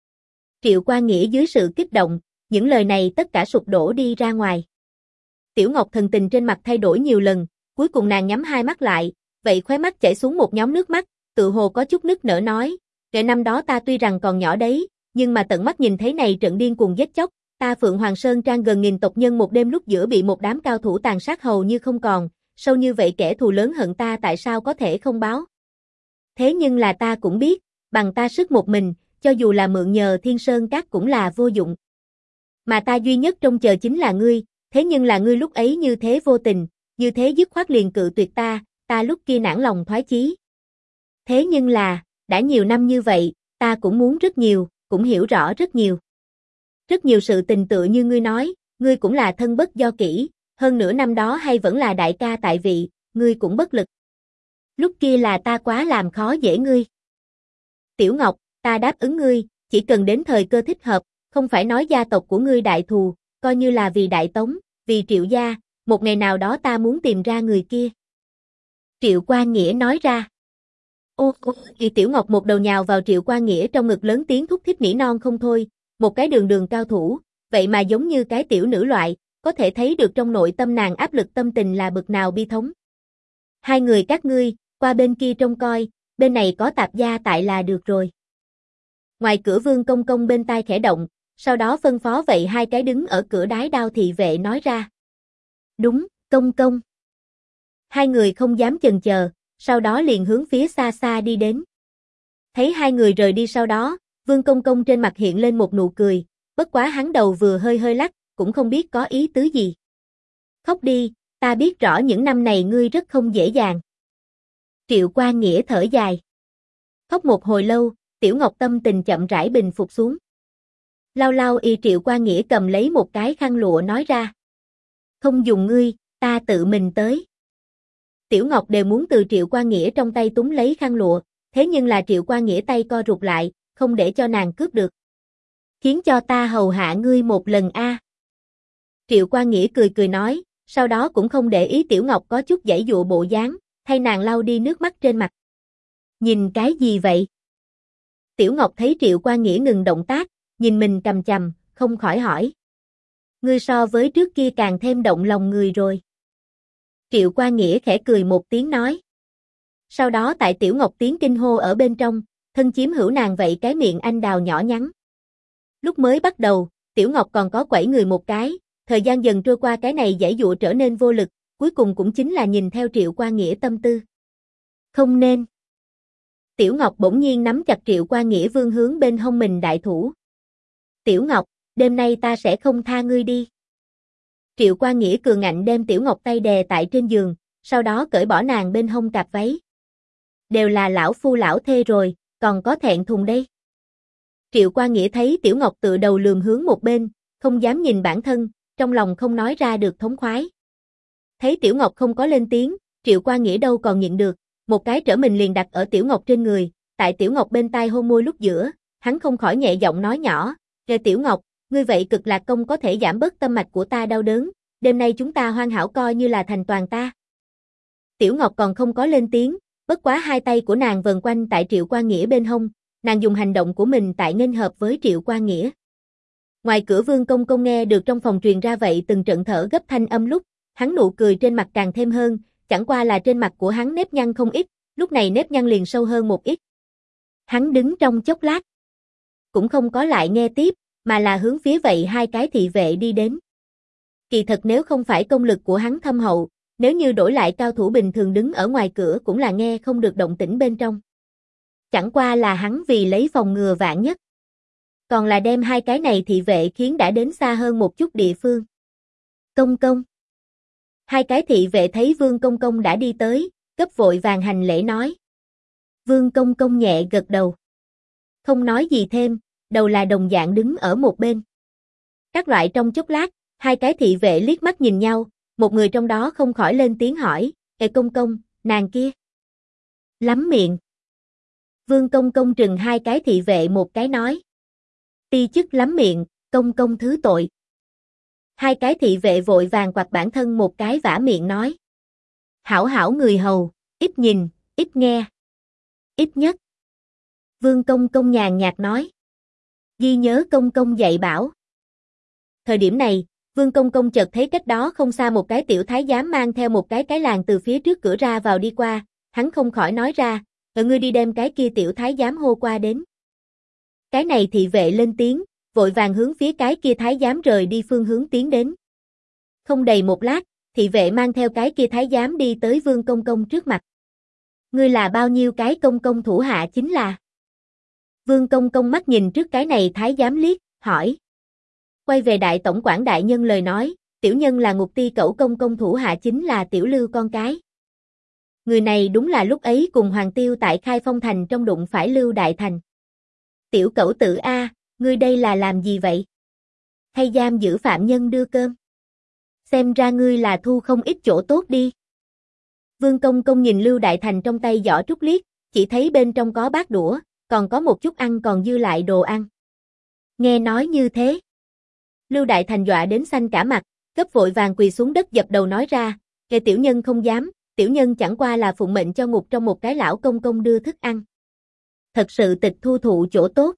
Triệu Quang Nghĩa dưới sự kích động, những lời này tất cả sụp đổ đi ra ngoài. Tiểu Ngọc thần tình trên mặt thay đổi nhiều lần, cuối cùng nàng nhắm hai mắt lại, vậy khóe mắt chảy xuống một nhóm nước mắt, tự hồ có chút nức nở nói, kể năm đó ta tuy rằng còn nhỏ đấy, nhưng mà tận mắt nhìn thấy này trận điên cuồng giết chóc, ta Phượng Hoàng Sơn Trang gần nghìn tộc nhân một đêm lúc giữa bị một đám cao thủ tàn sát hầu như không còn, sâu như vậy kẻ thù lớn hận ta tại sao có thể không báo? Thế nhưng là ta cũng biết, bằng ta sức một mình, cho dù là mượn nhờ Thiên Sơn Các cũng là vô dụng. Mà ta duy nhất trông chờ chính là ngươi, thế nhưng là ngươi lúc ấy như thế vô tình, như thế dứt khoát liền cự tuyệt ta lúc kia nản lòng thoái chí. Thế nhưng là, đã nhiều năm như vậy, ta cũng muốn rất nhiều, cũng hiểu rõ rất nhiều. Rất nhiều sự tình tựa như ngươi nói, ngươi cũng là thân bất do kỷ, hơn nửa năm đó hay vẫn là đại ca tại vị, ngươi cũng bất lực. Lúc kia là ta quá làm khó dễ ngươi. Tiểu Ngọc, ta đáp ứng ngươi, chỉ cần đến thời cơ thích hợp, không phải nói gia tộc của ngươi đại thù, coi như là vì Đại Tống, vì Triệu gia, một ngày nào đó ta muốn tìm ra người kia. Triệu Quang Nghĩa nói ra. Ô, Tiểu Ngọc một đầu nhào vào Triệu Quang Nghĩa trong ngực lớn tiếng thúc thích nỉ non không thôi, một cái đường cao thủ, vậy mà giống như cái tiểu nữ loại, có thể thấy được trong nội tâm nàng áp lực tâm tình là bực nào bi thống. Hai người các ngươi, qua bên kia trông coi, bên này có tạp gia tại là được rồi. Ngoài cửa Vương Công Công bên tai khẽ động, sau đó phân phó vậy hai cái đứng ở cửa đái đao thị vệ nói ra. Đúng, Công Công. Hai người không dám chần chờ, sau đó liền hướng phía xa xa đi đến. Thấy hai người rời đi sau đó, Vương Công Công trên mặt hiện lên một nụ cười, bất quá hắn đầu vừa hơi lắc, cũng không biết có ý tứ gì. Khóc đi, ta biết rõ những năm này ngươi rất không dễ dàng. Triệu Quang Nghĩa thở dài. Khóc một hồi lâu, Tiểu Ngọc tâm tình chậm rãi bình phục xuống. Lau Triệu Quang Nghĩa cầm lấy một cái khăn lụa nói ra. Không dùng ngươi, ta tự mình tới. Tiểu Ngọc đều muốn từ Triệu Quang Nghĩa trong tay túm lấy khăn lụa, thế nhưng là Triệu Quang Nghĩa tay co rụt lại, không để cho nàng cướp được. Khiến cho ta hầu hạ ngươi một lần a. Triệu Quang Nghĩa cười nói, sau đó cũng không để ý Tiểu Ngọc có chút giãy dụa bộ dáng, thay nàng lau đi nước mắt trên mặt. Nhìn cái gì vậy? Tiểu Ngọc thấy Triệu Quang Nghĩa ngừng động tác, nhìn mình cằm chằm, không khỏi hỏi. Ngươi so với trước kia càng thêm động lòng người rồi. Triệu Quang Nghĩa khẽ cười một tiếng nói. Sau đó tại Tiểu Ngọc tiếng kinh hô ở bên trong, thân chiếm hữu nàng vậy cái miệng anh đào nhỏ nhắn. Lúc mới bắt đầu, Tiểu Ngọc còn có quẩy người một cái, thời gian dần trôi qua cái này giãy giụa trở nên vô lực, cuối cùng cũng chính là nhìn theo Triệu Qua Nghĩa tâm tư. Không nên. Tiểu Ngọc bỗng nhiên nắm chặt Triệu Qua Nghĩa vươn hướng bên hông mình đại thủ. Tiểu Ngọc, đêm nay ta sẽ không tha ngươi đi. Triệu Qua Nghĩa cường ngạnh đem Tiểu Ngọc tay đè tại trên giường, sau đó cởi bỏ nàng bên hông cạp váy. Đều là lão phu lão thê rồi, còn có thẹn thùng đây. Triệu Qua Nghĩa thấy Tiểu Ngọc tựa đầu lườm hướng một bên, không dám nhìn bản thân, trong lòng không nói ra được thống khoái. Thấy Tiểu Ngọc không có lên tiếng, Triệu Qua Nghĩa đâu còn nhịn được, một cái trở mình liền đặt ở Tiểu Ngọc trên người, tại Tiểu Ngọc bên tai hôn môi lúc giữa, hắn không khỏi nhẹ giọng nói nhỏ, "Kìa Tiểu Ngọc, ngươi vậy cực lạc công có thể giảm bớt tâm mạch của ta đau đớn, đêm nay chúng ta hoàn hảo coi như là thành toàn ta." Tiểu Ngọc còn không có lên tiếng, bất quá hai tay của nàng vần quanh tại Triệu Qua Nghĩa bên hông, nàng dùng hành động của mình tại nghênh hợp với Triệu Qua Nghĩa. Ngoài cửa Vương Công Công nghe được trong phòng truyền ra vậy từng trận thở gấp thanh âm lúc, hắn nụ cười trên mặt càng thêm hơn, chẳng qua là trên mặt của hắn nếp nhăn không ít, lúc này nếp nhăn liền sâu hơn một ít. Hắn đứng trong chốc lát, cũng không có lại nghe tiếp, mà là hướng phía vậy hai cái thị vệ đi đến. Kỳ thật nếu không phải công lực của hắn thâm hậu, nếu như đổi lại cao thủ bình thường đứng ở ngoài cửa cũng là nghe không được động tĩnh bên trong. Chẳng qua là hắn vì lấy phòng ngừa vạn nhất. Còn là đem hai cái này thị vệ khiến đã đến xa hơn một chút địa phương. Công công. Hai cái thị vệ thấy Vương Công Công đã đi tới, gấp vội vàng hành lễ nói. Vương Công Công nhẹ gật đầu. Không nói gì thêm, đầu là đồng dạng đứng ở một bên. Các loại trong chốc lát, hai cái thị vệ liếc mắt nhìn nhau, một người trong đó không khỏi lên tiếng hỏi, "Ê Công Công, nàng kia." Lắm miệng. Vương Công Công trừng hai cái thị vệ một cái nói. Ti chức lắm miệng, Công Công thứ tội. Hai cái thị vệ vội vàng quạt bản thân một cái vả miệng nói. Hảo hảo người hầu, ít nhìn, ít nghe. Ít nhất. Vương Công Công nhàn nhạt nói. Ghi nhớ Công Công dạy bảo. Thời điểm này, Vương Công Công chợt thấy cách đó không xa một cái tiểu thái giám mang theo một cái làng từ phía trước cửa ra vào đi qua, hắn không khỏi nói ra, ngươi đi đem cái kia tiểu thái giám hô qua đến. Cái này thị vệ lên tiếng, vội vàng hướng phía cái kia thái giám rời đi phương hướng tiến đến. Không đầy một lát, thị vệ mang theo cái kia thái giám đi tới Vương Công Công trước mặt. Ngươi là bao nhiêu cái công công thủ hạ chính là? Vương Công Công mắt nhìn trước cái này thái giám liếc, hỏi. Quay về đại tổng quản đại nhân lời nói, tiểu nhân là Ngục Ti Cẩu công công thủ hạ chính là Tiểu Lưu con cái. Người này đúng là lúc ấy cùng Hoàng Tiêu tại Khai Phong Thành trong đụng phải Lưu Đại Thành. Tiểu Cẩu tử A, ngươi đây là làm gì vậy? Hay giam giữ phạm nhân đưa cơm? Xem ra ngươi là thu không ít chỗ tốt đi. Vương Công Công nhìn Lưu Đại Thành trong tay giỏ trúc liếc, chỉ thấy bên trong có bát đũa, còn có một chút ăn còn dư lại đồ ăn. Nghe nói như thế. Lưu Đại Thành dọa đến xanh cả mặt, gấp vội vàng quỳ xuống đất dập đầu nói ra, kẻ tiểu nhân không dám, tiểu nhân chẳng qua là phụng mệnh cho ngục trong một cái lão công công đưa thức ăn. Thật sự tịch thu thụ chỗ tốt.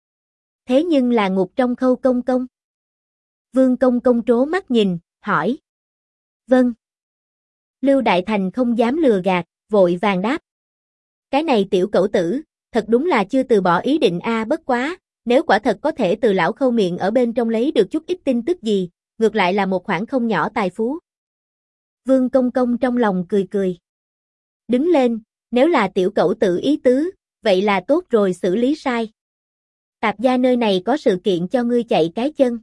Thế nhưng là ngục trong Khâu công công. Vương Công Công trố mắt nhìn, hỏi. Vâng. Lưu Đại Thành không dám lừa gạt, vội vàng đáp. Cái này tiểu cẩu tử, thật đúng là chưa từ bỏ ý định a, bất quá, nếu quả thật có thể từ lão Khâu miệng ở bên trong lấy được chút ít tin tức gì, ngược lại là một khoản không nhỏ tài phú. Vương Công Công trong lòng cười cười. Đứng lên, nếu là tiểu cẩu tử ý tứ, vậy là tốt rồi, xử lý sai. Tạp gia nơi này có sự kiện cho ngươi chạy cái chân.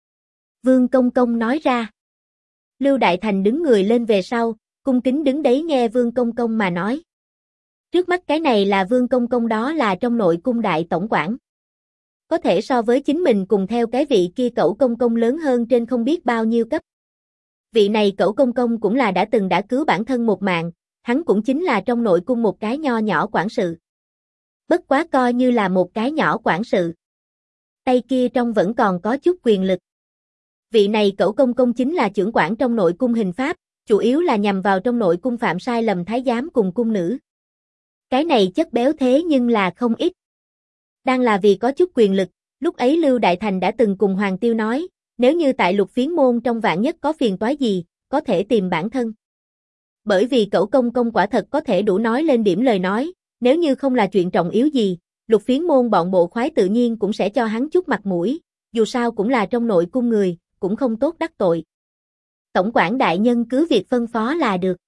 Vương Công Công nói ra. Lưu Đại Thành đứng người lên về sau, cung kính đứng đấy nghe Vương Công Công mà nói. Trước mắt cái này là Vương Công Công, đó là trong nội cung đại tổng quản. Có thể so với chính mình cùng theo cái vị kia Cẩu công công lớn hơn trên không biết bao nhiêu cấp. Vị này Cẩu công công cũng là đã cứu bản thân một mạng, hắn cũng chính là trong nội cung một cái nho nhỏ quản sự. Bất quá coi như là một cái nhỏ quản sự. Tay kia trong vẫn còn có chút quyền lực. Vị này Cẩu công công chính là trưởng quản trong nội cung hình pháp, chủ yếu là nhằm vào trong nội cung phạm sai lầm thái giám cùng cung nữ. Cái này chất béo thế nhưng là không ít. Đang là vì có chút quyền lực, lúc ấy Lưu Đại Thành đã từng cùng Hoàng Tiêu nói, nếu như tại Lục Phiến môn trong vạn nhất có phiền toái gì, có thể tìm bản thân. bởi vì cẩu công công quả thật có thể đủ nói lên điểm lời nói, nếu như không là chuyện trọng yếu gì, Lục Phiến môn bọn bộ khoái tự nhiên cũng sẽ cho hắn chút mặt mũi, dù sao cũng là trong nội cung người, cũng không tốt đắc tội. Tổng quản đại nhân cứ việc phân phó là được.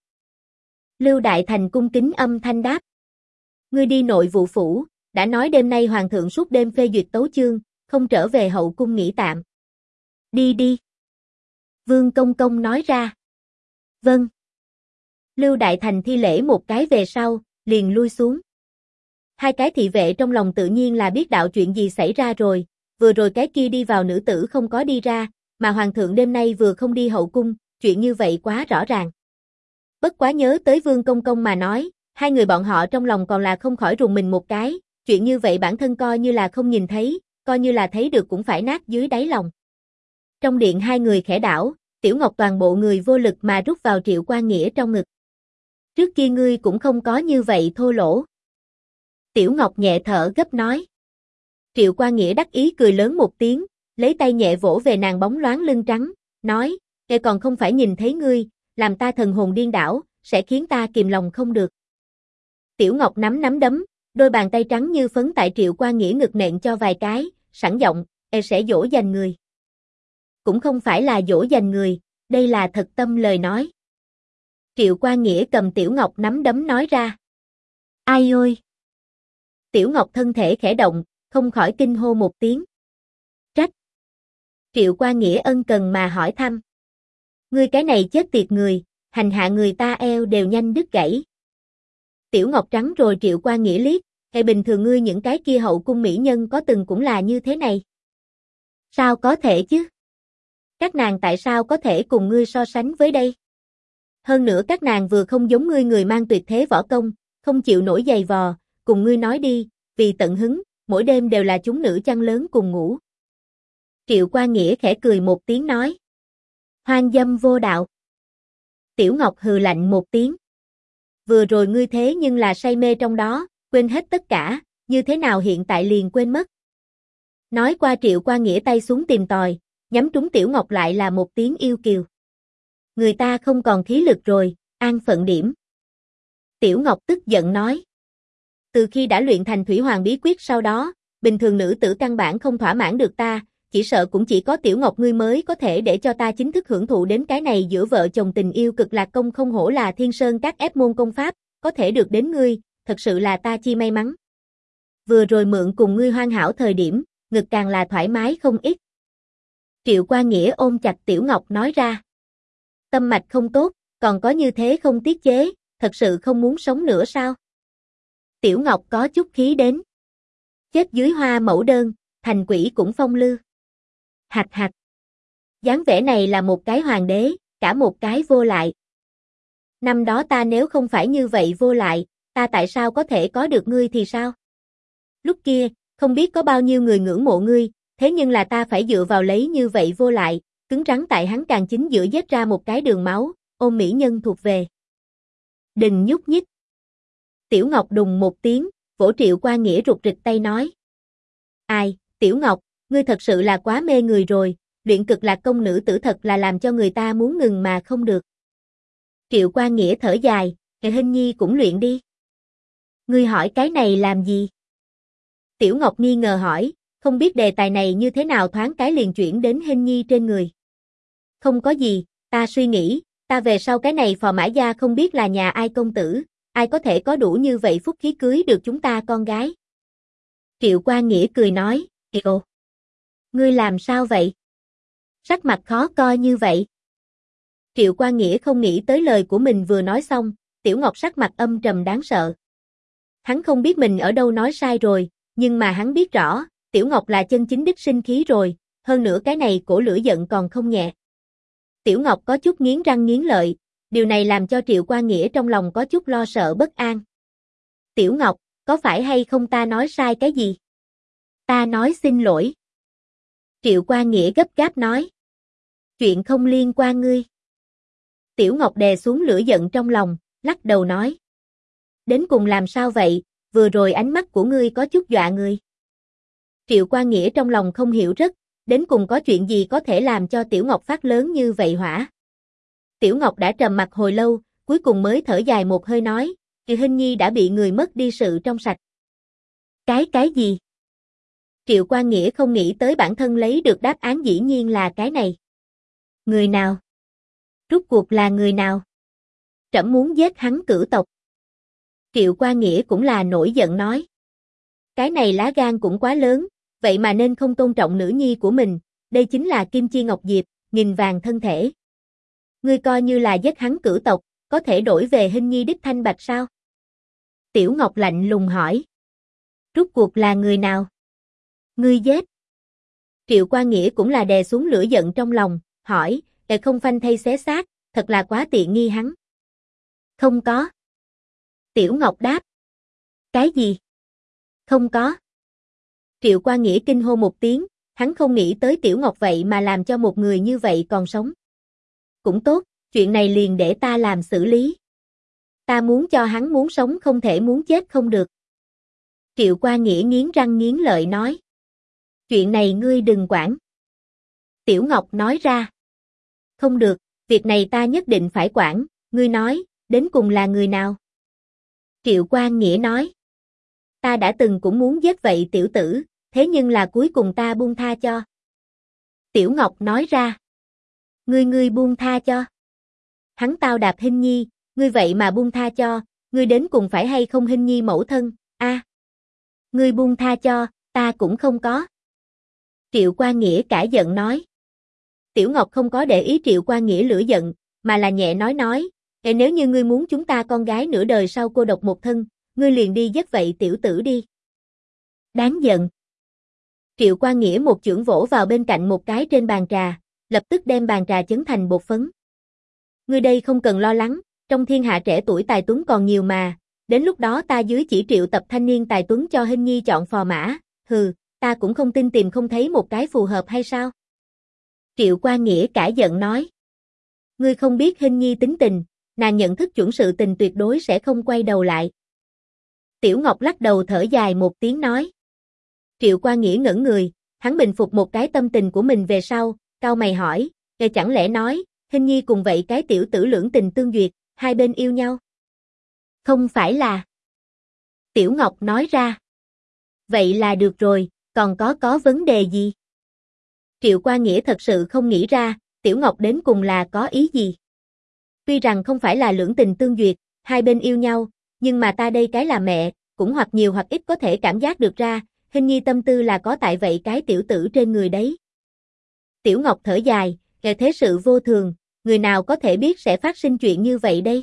Lưu Đại Thành cung kính âm thanh đáp. Ngươi đi nội vụ phủ, đã nói đêm nay hoàng thượng suốt đêm phê duyệt tấu chương, không trở về hậu cung nghỉ tạm. Đi đi. Vương Công Công nói ra. Vâng. Lưu Đại Thành thi lễ một cái về sau, liền lui xuống. Hai cái thị vệ trong lòng tự nhiên là biết đạo chuyện gì xảy ra rồi, vừa rồi cái kia đi vào nữ tử không có đi ra, mà hoàng thượng đêm nay vừa không đi hậu cung, chuyện như vậy quá rõ ràng. Bất quá nhớ tới Vương Công Công mà nói, hai người bọn họ trong lòng còn là không khỏi rùng mình một cái, chuyện như vậy bản thân coi như là không nhìn thấy, coi như là thấy được cũng phải nát dưới đáy lòng. Trong điện hai người khẽ đảo, Tiểu Ngọc toàn bộ người vô lực mà rút vào Triệu Quan Nghĩa trong ngực. Trước kia ngươi cũng không có như vậy thô lỗ. Tiểu Ngọc nhẹ thở gấp nói. Triệu Quan Nghĩa đắc ý cười lớn một tiếng, lấy tay nhẹ vỗ về nàng bóng loáng lưng trắng, nói, "Kẻ còn không phải nhìn thấy ngươi, làm ta thần hồn điên đảo, sẽ khiến ta kìm lòng không được." Tiểu Ngọc nắm nắm đấm, đôi bàn tay trắng như phấn tại Triệu Quan Nghĩa ngực nện cho vài cái, sẵn giọng, sẽ dỗ dành người." Cũng không phải là dỗ dành người, đây là thật tâm lời nói. Triệu Quan Nghĩa cầm Tiểu Ngọc nắm đấm nói ra. Ai ôi! Tiểu Ngọc thân thể khẽ động, không khỏi kinh hô một tiếng. Trách! Triệu Quan Nghĩa ân cần mà hỏi thăm. Ngươi cái này chết tiệt người, hành hạ người ta eo đều nhanh đứt gãy. Tiểu Ngọc trắng rồi Triệu Quan Nghĩa liếc, bình thường ngươi những cái kia hậu cung mỹ nhân có từng cũng là như thế này. Sao có thể chứ? Các nàng tại sao có thể cùng ngươi so sánh với đây? Hơn nữa các nàng vừa không giống ngươi người mang tuyệt thế võ công, không chịu nổi giày vò, cùng ngươi nói đi, vì tận hứng, mỗi đêm đều là chúng nữ chăn lớn cùng ngủ. Triệu Quan Nghĩa khẽ cười một tiếng nói. Hoang dâm vô đạo. Tiểu Ngọc hừ lạnh một tiếng. Vừa rồi ngươi thế nhưng là say mê trong đó, quên hết tất cả, như thế nào hiện tại liền quên mất. Nói qua Triệu Quan Nghĩa tay xuống tìm tòi, nhắm trúng Tiểu Ngọc lại là một tiếng yêu kiều. Người ta không còn khí lực rồi, an phận điểm. Tiểu Ngọc tức giận nói. Từ khi đã luyện thành Thủy Hoàng bí quyết sau đó, bình thường nữ tử căn bản không thỏa mãn được ta, chỉ sợ cũng chỉ có Tiểu Ngọc ngươi mới có thể để cho ta chính thức hưởng thụ đến cái này giữa vợ chồng tình yêu cực lạc công, không hổ là Thiên Sơn các ép môn công pháp, có thể được đến ngươi, thật sự là ta chi may mắn. Vừa rồi mượn cùng ngươi hoàn hảo thời điểm, ngực càng là thoải mái không ít. Triệu Quan Nghĩa ôm chặt Tiểu Ngọc nói ra. Tâm mạch không tốt, còn có như thế không tiết chế, thật sự không muốn sống nữa sao? Tiểu Ngọc có chút khí đến. Chết dưới hoa mẫu đơn, thành quỷ cũng phong lư. Hạch hạch. Dáng vẻ này là một cái hoàng đế, cả một cái vô lại. Năm đó ta nếu không phải như vậy vô lại, ta tại sao có thể có được ngươi thì sao? Lúc kia, không biết có bao nhiêu người ngưỡng mộ ngươi, thế nhưng là ta phải dựa vào lấy như vậy vô lại, cứng rắn tại hắn càng chính giữa vết ra một cái đường máu, ôm mỹ nhân thuộc về. Đừng nhúc nhích. Tiểu Ngọc đùng một tiếng, vỗ Triệu Quan Nghĩa rụt rịch tay nói. Ai, Tiểu Ngọc, ngươi thật sự là quá mê người rồi, luyện cực lạc công nữ tử thật là làm cho người ta muốn ngừng mà không được. Triệu Quan Nghĩa thở dài, Hình Nhi cũng luyện đi. Ngươi hỏi cái này làm gì? Tiểu Ngọc nghi ngờ hỏi, không biết đề tài này như thế nào thoáng cái liền chuyển đến Hình Nhi trên người. Không có gì, ta suy nghĩ, ta về sau cái này phò mã gia không biết là nhà ai công tử, ai có thể có đủ như vậy phúc khí cưới được chúng ta con gái. Triệu Quan Nghĩa cười nói, Ồ, ngươi làm sao vậy? Sắc mặt khó coi như vậy. Triệu Quan Nghĩa không nghĩ tới lời của mình vừa nói xong, Tiểu Ngọc sắc mặt âm trầm đáng sợ. Hắn không biết mình ở đâu nói sai rồi, nhưng mà hắn biết rõ, Tiểu Ngọc là chân chính đích sinh khí rồi, hơn nữa cái này cổ lửa giận còn không nhẹ. Tiểu Ngọc có chút nghiến răng nghiến lợi, điều này làm cho Triệu Quan Nghĩa trong lòng có chút lo sợ bất an. Tiểu Ngọc, có phải hay không ta nói sai cái gì? Ta nói xin lỗi. Triệu Quan Nghĩa gấp gáp nói. Chuyện không liên quan ngươi. Tiểu Ngọc đè xuống lửa giận trong lòng, lắc đầu nói. Đến cùng làm sao vậy, vừa rồi ánh mắt của ngươi có chút dọa người. Triệu Quan Nghĩa trong lòng không hiểu rất, đến cùng có chuyện gì có thể làm cho Tiểu Ngọc phát lớn như vậy hỏa. Tiểu Ngọc đã trầm mặc hồi lâu, cuối cùng mới thở dài một hơi nói, Hình Nhi đã bị người mất đi sự trong sạch. Cái gì? Triệu Quang Nghĩa không nghĩ tới bản thân lấy được đáp án dĩ nhiên là cái này. Người nào? Rốt cuộc là người nào? Trẫm muốn giết hắn cửu tộc. Triệu Quang Nghĩa cũng là nổi giận nói. Cái này lá gan cũng quá lớn, vậy mà nên không tôn trọng nữ nhi của mình, đây chính là Kim Chi Ngọc Diệp, nghìn vàng thân thể. Ngươi coi như là giết hắn cửu tộc, có thể đổi về Hình Nhi đích thanh bạch sao? Tiểu Ngọc lạnh lùng hỏi. Rốt cuộc là người nào? Ngươi giết. Triệu Quang Nghĩa cũng là đè xuống lửa giận trong lòng, hỏi, không phanh thay xé xác, thật là quá tiện nghi hắn. Không có. Tiểu Ngọc đáp. Cái gì? Không có. Triệu Quang Nghĩa kinh hô một tiếng, hắn không nghĩ tới Tiểu Ngọc vậy mà làm cho một người như vậy còn sống. Cũng tốt, chuyện này liền để ta làm xử lý. Ta muốn cho hắn muốn sống không thể muốn chết không được. Triệu Quang Nghĩa nghiến răng nghiến lợi nói. Chuyện này ngươi đừng quản. Tiểu Ngọc nói ra. Không được, việc này ta nhất định phải quản, ngươi nói, đến cùng là người nào? Triệu Quang Nghĩa nói. Ta đã từng cũng muốn giết vậy tiểu tử, thế nhưng là cuối cùng ta buông tha cho. Tiểu Ngọc nói ra. Ngươi buông tha cho. Hắn tao đạp Hình Nhi, ngươi vậy mà buông tha cho, ngươi đến cùng phải hay không Hình Nhi mẫu thân, a? Ngươi buông tha cho, ta cũng không có. Triệu Quang Nghĩa cả giận nói. Tiểu Ngọc không có để ý Triệu Quang Nghĩa lửa giận, mà là nhẹ nói, nếu như ngươi muốn chúng ta con gái nửa đời sau cô độc một thân, ngươi liền đi giết vậy tiểu tử đi. Đáng giận. Triệu Quang Nghĩa một chưởng vỗ vào bên cạnh một cái trên bàn trà, lập tức đem bàn trà chấn thành bột phấn. Ngươi đây không cần lo lắng, trong thiên hạ trẻ tuổi tài tuấn còn nhiều mà, đến lúc đó ta dưới chỉ triệu tập thanh niên tài tuấn cho Hình Nhi chọn phò mã, hừ, ta cũng không tin tìm không thấy một cái phù hợp hay sao? Triệu Quang Nghĩa cả giận nói. Ngươi không biết Hình Nhi tính tình, nàng nhận thức chuẩn sự tình tuyệt đối sẽ không quay đầu lại. Tiểu Ngọc lắc đầu thở dài một tiếng nói. Triệu Quang Nghĩa ngẩn người, hắn bình phục một cái tâm tình của mình về sau, cau mày hỏi, chẳng lẽ nói, Hình Nhi cùng vậy cái tiểu tử lưỡng tình tương duyệt, hai bên yêu nhau? Không phải là. Tiểu Ngọc nói ra. Vậy là được rồi, còn có vấn đề gì? Triệu Quang Nghĩa thật sự không nghĩ ra, Tiểu Ngọc đến cùng là có ý gì? Tuy rằng không phải là lưỡng tình tương duyệt, hai bên yêu nhau, nhưng mà ta đây cái là mẹ, cũng hoặc nhiều hoặc ít có thể cảm giác được ra, Hình Nhi tâm tư là có tại vậy cái tiểu tử trên người đấy. Tiểu Ngọc thở dài, thế sự vô thường, người nào có thể biết sẽ phát sinh chuyện như vậy đây?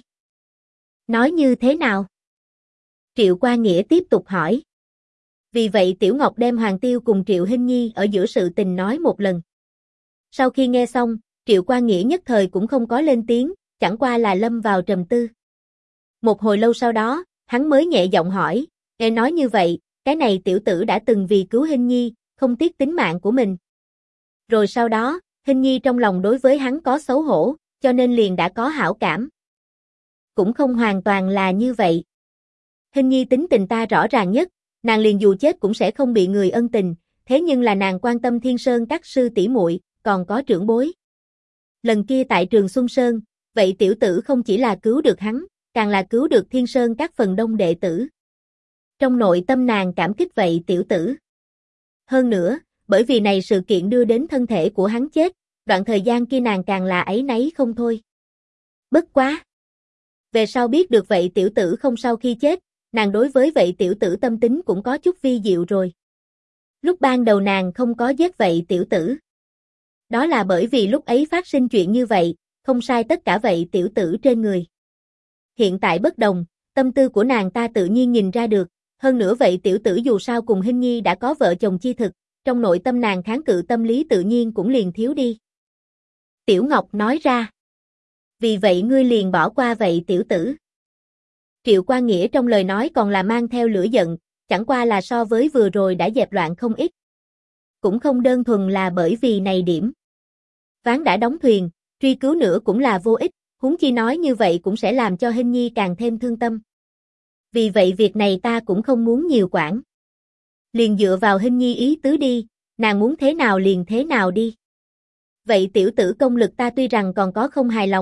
Nói như thế nào? Triệu Quang Nghĩa tiếp tục hỏi. Vì vậy Tiểu Ngọc đem Hoàng Tiêu cùng Triệu Hình Nhi ở giữa sự tình nói một lần. Sau khi nghe xong, Triệu Quang Nghĩa nhất thời cũng không có lên tiếng, chẳng qua là lâm vào trầm tư. Một hồi lâu sau đó, hắn mới nhẹ giọng hỏi, nghe nói như vậy, cái này tiểu tử đã từng vì cứu Hình Nhi, không tiếc tính mạng của mình. Rồi sau đó, Hình Nhi trong lòng đối với hắn có xấu hổ, cho nên liền đã có hảo cảm. Cũng không hoàn toàn là như vậy. Hình Nhi tính tình ta rõ ràng nhất, nàng liền dù chết cũng sẽ không bị người ân tình, thế nhưng là nàng quan tâm Thiên Sơn các sư tỷ muội, còn có trưởng bối. Lần kia tại Trường Xuân Sơn, vậy tiểu tử không chỉ là cứu được hắn, càng là cứu được Thiên Sơn các phần đông đệ tử. Trong nội tâm nàng cảm kích vậy tiểu tử. Hơn nữa, bởi vì này sự kiện đưa đến thân thể của hắn chết, đoạn thời gian kia nàng càng là áy náy không thôi. Bất quá. Về sau biết được vậy tiểu tử không sau khi chết, nàng đối với vậy tiểu tử tâm tính cũng có chút vi diệu rồi. Lúc ban đầu nàng không có giết vậy tiểu tử. Đó là bởi vì lúc ấy phát sinh chuyện như vậy, không sai tất cả vậy tiểu tử trên người. Hiện tại bất đồng, tâm tư của nàng ta tự nhiên nhìn ra được, hơn nữa vậy tiểu tử dù sao cùng Hình Nhi đã có vợ chồng chi thực, trong nội tâm nàng kháng cự tâm lý tự nhiên cũng liền thiếu đi. Tiểu Ngọc nói ra. Vì vậy ngươi liền bỏ qua vậy tiểu tử. Triệu Quang Nghĩa trong lời nói còn là mang theo lửa giận, chẳng qua là so với vừa rồi đã dẹp loạn không ít. Cũng không đơn thuần là bởi vì này điểm. Ván đã đóng thuyền, truy cứu nữa cũng là vô ích, huống chi nói như vậy cũng sẽ làm cho Hình Nhi càng thêm thương tâm. Vì vậy việc này ta cũng không muốn nhiều quản. Liền dựa vào Hình Nhi ý tứ đi, nàng muốn thế nào liền thế nào đi. Vậy tiểu tử công lực ta tuy rằng còn có không hài lòng,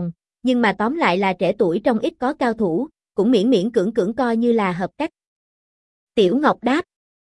nhưng mà tóm lại là trẻ tuổi trong ít có cao thủ, cũng miễn miễn cưỡng cưỡng coi như là hợp cách. Tiểu Ngọc đáp.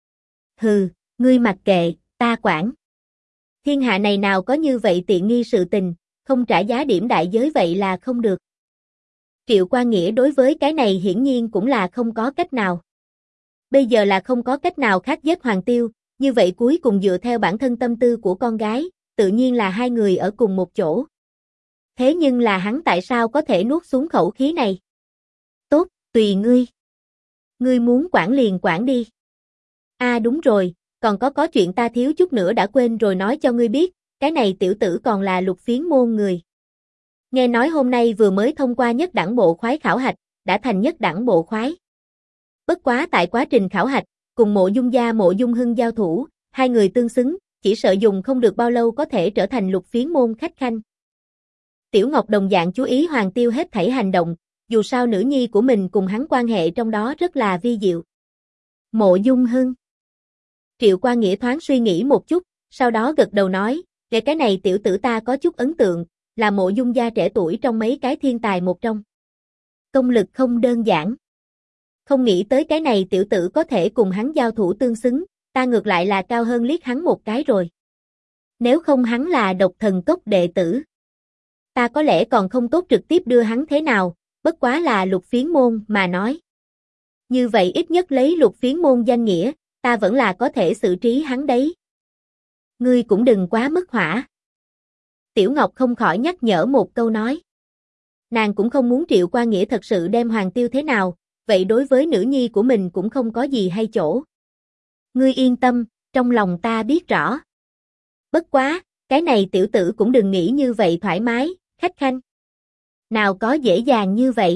Hừ, ngươi mặc kệ, ta quản. Thiên hạ này nào có như vậy tiện nghi sự tình, không trả giá điểm đại giới vậy là không được. Triệu Qua Nghĩa đối với cái này hiển nhiên cũng là không có cách nào. Bây giờ là không có cách nào khác giết Hoàng Tiêu, như vậy cuối cùng dựa theo bản thân tâm tư của con gái, tự nhiên là hai người ở cùng một chỗ. Thế nhưng là hắn tại sao có thể nuốt xuống khẩu khí này? Tốt, tùy ngươi. Ngươi muốn quản liền quản đi. Đúng rồi, còn có chuyện ta thiếu chút nữa đã quên rồi nói cho ngươi biết, cái này tiểu tử còn là Lục Phiến môn người. Nghe nói hôm nay vừa mới thông qua nhất đẳng bộ khoái khảo hạch, đã thành nhất đẳng bộ khoái. Bất quá tại quá trình khảo hạch, cùng Mộ Dung gia Mộ Dung Hưng giao thủ, hai người tương xứng, chỉ sợ dùng không được bao lâu có thể trở thành Lục Phiến môn khách khanh. Tiểu Ngọc đồng dạng chú ý Hoàng Tiêu hết thảy hành động, dù sao nữ nhi của mình cùng hắn quan hệ trong đó rất là vi diệu. Mộ Dung Hưng. Triệu Qua Nghĩa thoáng suy nghĩ một chút, sau đó gật đầu nói, về cái này tiểu tử ta có chút ấn tượng, là Mộ Dung gia trẻ tuổi trong mấy cái thiên tài một trong. Công lực không đơn giản. Không nghĩ tới cái này tiểu tử có thể cùng hắn giao thủ tương xứng, ta ngược lại là cao hơn liếc hắn một cái rồi. Nếu không hắn là Độc Thần Cốc đệ tử, ta có lẽ còn không tốt trực tiếp đưa hắn thế nào, bất quá là Lục Phiến môn mà nói. Như vậy ít nhất lấy Lục Phiến môn danh nghĩa, ta vẫn là có thể xử trí hắn đấy. Ngươi cũng đừng quá mức hỏa. Tiểu Ngọc không khỏi nhắc nhở một câu nói. Nàng cũng không muốn Triệu Qua Nghĩa thật sự đem Hoàng Tiêu thế nào, vậy đối với nữ nhi của mình cũng không có gì hay chỗ. Ngươi yên tâm, trong lòng ta biết rõ. Bất quá, cái này tiểu tử cũng đừng nghĩ như vậy thoải mái, khách khanh. Nào có dễ dàng như vậy.